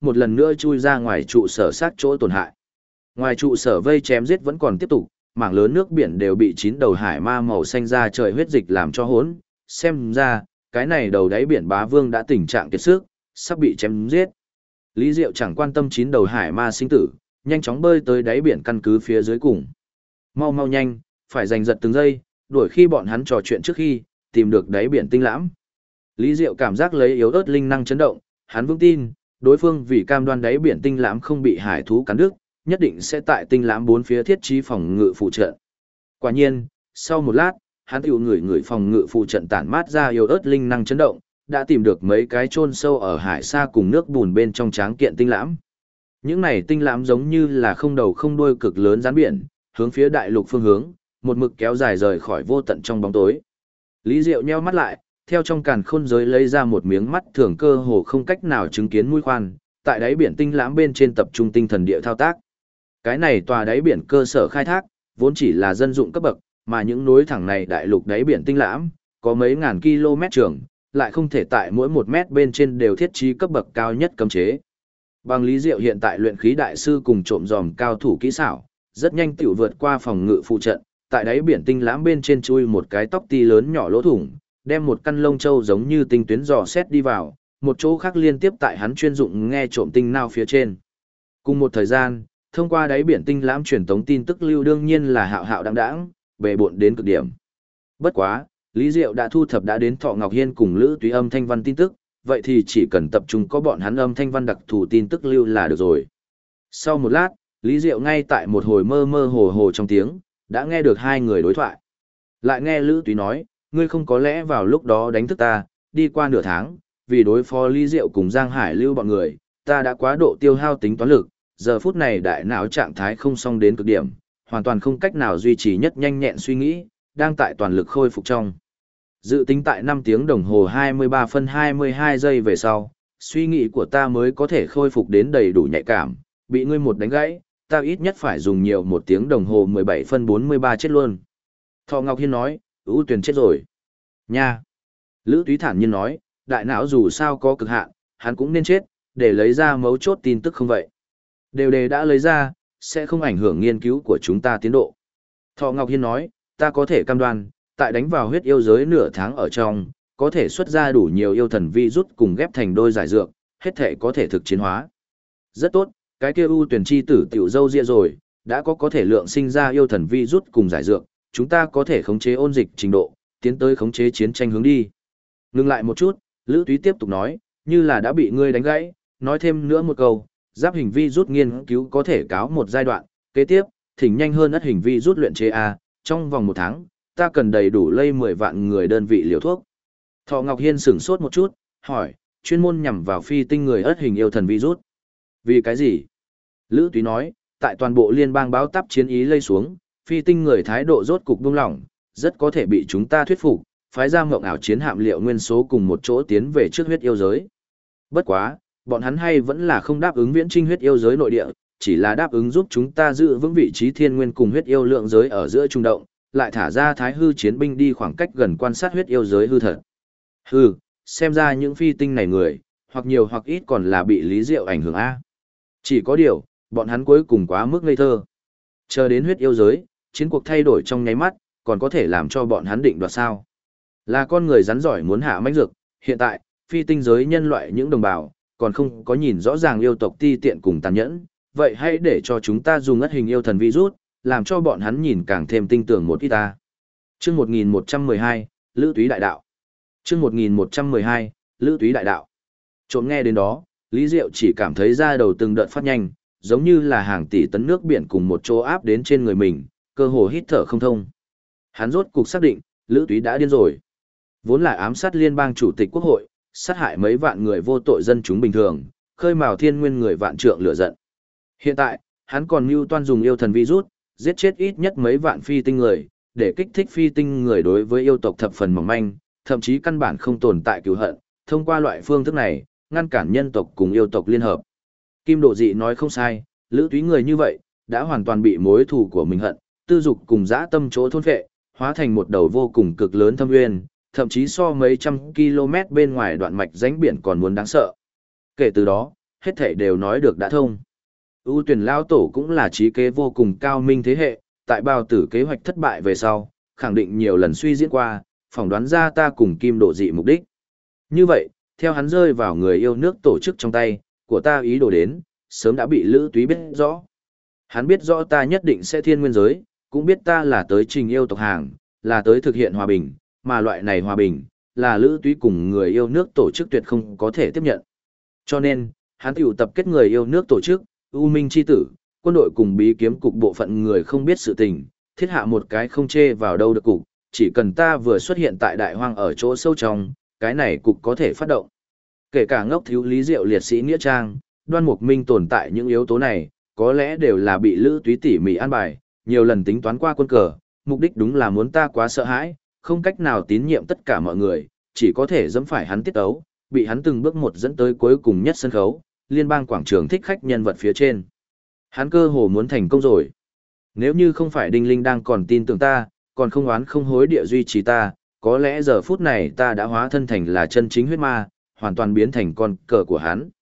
một lần nữa chui ra ngoài trụ sở sát chỗ tổn hại. Ngoài trụ sở vây chém giết vẫn còn tiếp tục, mảng lớn nước biển đều bị 9 đầu hải ma màu xanh ra trời huyết dịch làm cho hỗn. Xem ra, cái này đầu đáy biển bá vương đã tình trạng kiệt sức, sắp bị chém giết. Lý Diệu chẳng quan tâm 9 đầu hải ma sinh tử, nhanh chóng bơi tới đáy biển căn cứ phía dưới cùng. Mau mau nhanh, phải giành giật từng giây, đuổi khi bọn hắn trò chuyện trước khi tìm được đáy biển tinh lãm. Lý Diệu cảm giác lấy yếu ớt linh năng chấn động, hắn vững tin, đối phương vì cam đoan đáy biển tinh lãm không bị hải thú cắn đứt, nhất định sẽ tại tinh lãm bốn phía thiết trí phòng ngự phụ trận. Quả nhiên, sau một lát, hắn tiểu người phòng ngự phụ trận tản mát ra yếu ớt linh năng chấn động, đã tìm được mấy cái chôn sâu ở hải xa cùng nước bùn bên trong tráng kiện tinh lãm. Những này tinh lãm giống như là không đầu không đuôi cực lớn rắn biển, hướng phía đại lục phương hướng, một mực kéo dài rời khỏi vô tận trong bóng tối. Lý Diệu nheo mắt lại, theo trong càn khôn giới lấy ra một miếng mắt thường cơ hồ không cách nào chứng kiến mũi khoan, tại đáy biển tinh lãm bên trên tập trung tinh thần địa thao tác. Cái này tòa đáy biển cơ sở khai thác, vốn chỉ là dân dụng cấp bậc, mà những núi thẳng này đại lục đáy biển tinh lãm, có mấy ngàn km trường, lại không thể tại mỗi 1 mét bên trên đều thiết trí cấp bậc cao nhất cấm chế. Bằng Lý Diệu hiện tại luyện khí đại sư cùng trộm giòm cao thủ kỹ xảo, rất nhanh tiểu vượt qua phòng ngự phụ trận, tại đáy biển tinh lãm bên trên chui một cái tóc ti lớn nhỏ lỗ thủng, đem một căn lông châu giống như tinh tuyến dò xét đi vào, một chỗ khác liên tiếp tại hắn chuyên dụng nghe trộm tinh nao phía trên. Cùng một thời gian, thông qua đáy biển tinh lãm truyền tống tin tức lưu đương nhiên là hạo hạo đãng đãng, bề bộn đến cực điểm. Bất quá, Lý Diệu đã thu thập đã đến Thọ Ngọc Hiên cùng Lữ Túy âm thanh văn tin tức, vậy thì chỉ cần tập trung có bọn hắn âm thanh văn đặc thù tin tức lưu là được rồi. Sau một lát, Lý Diệu ngay tại một hồi mơ mơ hồ hồ trong tiếng, đã nghe được hai người đối thoại. Lại nghe Lữ Túy nói, ngươi không có lẽ vào lúc đó đánh thức ta, đi qua nửa tháng, vì đối phó Lý Diệu cùng Giang Hải Lưu bọn người, ta đã quá độ tiêu hao tính toán lực, giờ phút này đại não trạng thái không xong đến cực điểm, hoàn toàn không cách nào duy trì nhất nhanh nhẹn suy nghĩ, đang tại toàn lực khôi phục trong. Dự tính tại 5 tiếng đồng hồ 23 phân 22 giây về sau, suy nghĩ của ta mới có thể khôi phục đến đầy đủ nhạy cảm, bị ngươi một đánh gãy, ta ít nhất phải dùng nhiều 1 tiếng đồng hồ 17 phân 43 chết luôn. Thọ Ngọc Hiên nói, ưu tuyển chết rồi. Nha. Lữ Túy thản nhiên nói, đại não dù sao có cực hạn, hắn cũng nên chết, để lấy ra mấu chốt tin tức không vậy. Đều đề đã lấy ra, sẽ không ảnh hưởng nghiên cứu của chúng ta tiến độ. Thọ Ngọc Hiên nói, ta có thể cam đoan, tại đánh vào huyết yêu giới nửa tháng ở trong, có thể xuất ra đủ nhiều yêu thần vi rút cùng ghép thành đôi giải dược, hết thể có thể thực chiến hóa. Rất tốt, cái kia ưu tuyển chi tử tiểu dâu ria rồi, đã có thể lượng sinh ra yêu thần vi rút cùng giải dược, chúng ta có thể khống chế ôn dịch trình độ, tiến tới khống chế chiến tranh hướng đi. Ngừng lại một chút, Lữ Túy tiếp tục nói, như là đã bị ngươi đánh gãy, nói thêm nữa một câu, giáp hình vi rút nghiên cứu có thể cáo một giai đoạn, kế tiếp, thỉnh nhanh hơn ất hình vi rút luyện chế A, trong vòng 1 tháng, ta cần đầy đủ lây 10 vạn người đơn vị liều thuốc. Thọ Ngọc Hiên sửng sốt một chút, hỏi, chuyên môn nhằm vào phi tinh người ất hình yêu thần vi rút. Vì cái gì? Lữ Túy nói, tại toàn bộ liên bang báo táp chiến ý lây xuống, phi tinh người thái độ rốt cục buông lỏng, rất có thể bị chúng ta thuyết phục, phái ra mộng ảo chiến hạm liệu nguyên số cùng một chỗ tiến về trước huyết yêu giới. Bất quá, bọn hắn hay vẫn là không đáp ứng viễn trinh huyết yêu giới nội địa, chỉ là đáp ứng giúp chúng ta giữ vững vị trí thiên nguyên cùng huyết yêu lượng giới ở giữa trung động, lại thả ra thái hư chiến binh đi khoảng cách gần quan sát huyết yêu giới hư thật. Hừ, xem ra những phi tinh này người, hoặc nhiều hoặc ít còn là bị Lý Diệu ảnh hưởng A. Chỉ có điều, bọn hắn cuối cùng quá mức ngây thơ. Chờ đến huyết yêu giới, chiến cuộc thay đổi trong nháy mắt, còn có thể làm cho bọn hắn định đoạt sao. Là con người rắn giỏi muốn hạ mãnh dược, hiện tại, phi tinh giới nhân loại những đồng bào, còn không có nhìn rõ ràng yêu tộc ti tiện cùng tàn nhẫn, vậy hãy để cho chúng ta dùng ất hình yêu thần virus, làm cho bọn hắn nhìn càng thêm tinh tưởng một ít ta. Chương 1112, Lữ Túy đại đạo. Chương 1112, Lữ Túy đại đạo. Trộm nghe đến đó, Lý Diệu chỉ cảm thấy da đầu từng đợt phát nhanh, giống như là hàng tỷ tấn nước biển cùng một chỗ áp đến trên người mình, cơ hồ hít thở không thông. Hắn rốt cục xác định, Lữ Túy đã điên rồi. Vốn là ám sát liên bang chủ tịch quốc hội, sát hại mấy vạn người vô tội dân chúng bình thường, khơi mào thiên nguyên người vạn trượng lửa giận. Hiện tại, hắn còn mưu toan dùng yêu thần virus, giết chết ít nhất mấy vạn phi tinh người, để kích thích phi tinh người đối với yêu tộc thập phần mỏng manh, thậm chí căn bản không tồn tại cừu hận, thông qua loại phương thức này, ngăn cản nhân tộc cùng yêu tộc liên hợp. Kim Độ Dị nói không sai, Lữ Túy người như vậy, đã hoàn toàn bị mối thù của mình hận, tư dục cùng dã tâm chỗ thôn phệ, hóa thành một đầu vô cùng cực lớn thâm nguyên, thậm chí so mấy trăm km bên ngoài đoạn mạch rãnh biển còn muốn đáng sợ. Kể từ đó, hết thảy đều nói được đã thông. ưu tuyển lao tổ cũng là trí kế vô cùng cao minh thế hệ, tại bao tử kế hoạch thất bại về sau, khẳng định nhiều lần suy diễn qua, phỏng đoán ra ta cùng kim độ dị mục đích. Như vậy, theo hắn rơi vào người yêu nước tổ chức trong tay, của ta ý đồ đến, sớm đã bị Lữ Túy biết rõ. Hắn biết rõ ta nhất định sẽ thiên nguyên giới, cũng biết ta là tới trình yêu tộc hàng, là tới thực hiện hòa bình, mà loại này hòa bình, là Lữ Túy cùng người yêu nước tổ chức tuyệt không có thể tiếp nhận. Cho nên, hắn tiểu tập kết người yêu nước tổ chức, U Minh Chi Tử, quân đội cùng bí kiếm cục bộ phận người không biết sự tình, thiết hạ một cái không chê vào đâu được cục, chỉ cần ta vừa xuất hiện tại đại hoang ở chỗ sâu trong, cái này cục có thể phát động. Kể cả ngốc thiếu lý diệu liệt sĩ nghĩa trang, Đoan Mục Minh tồn tại những yếu tố này, có lẽ đều là bị Lữ Túy tỉ mỉ an bài, nhiều lần tính toán qua quân cờ, mục đích đúng là muốn ta quá sợ hãi, không cách nào tín nhiệm tất cả mọi người, chỉ có thể dẫm phải hắn tiết ấu, bị hắn từng bước một dẫn tới cuối cùng nhất sân khấu, liên bang quảng trường thích khách nhân vật phía trên. Hắn cơ hồ muốn thành công rồi. Nếu như không phải Đinh Linh đang còn tin tưởng ta, còn không oán không hối địa duy trì ta, có lẽ giờ phút này ta đã hóa thân thành là chân chính huyết ma, hoàn toàn biến thành con cờ của hắn.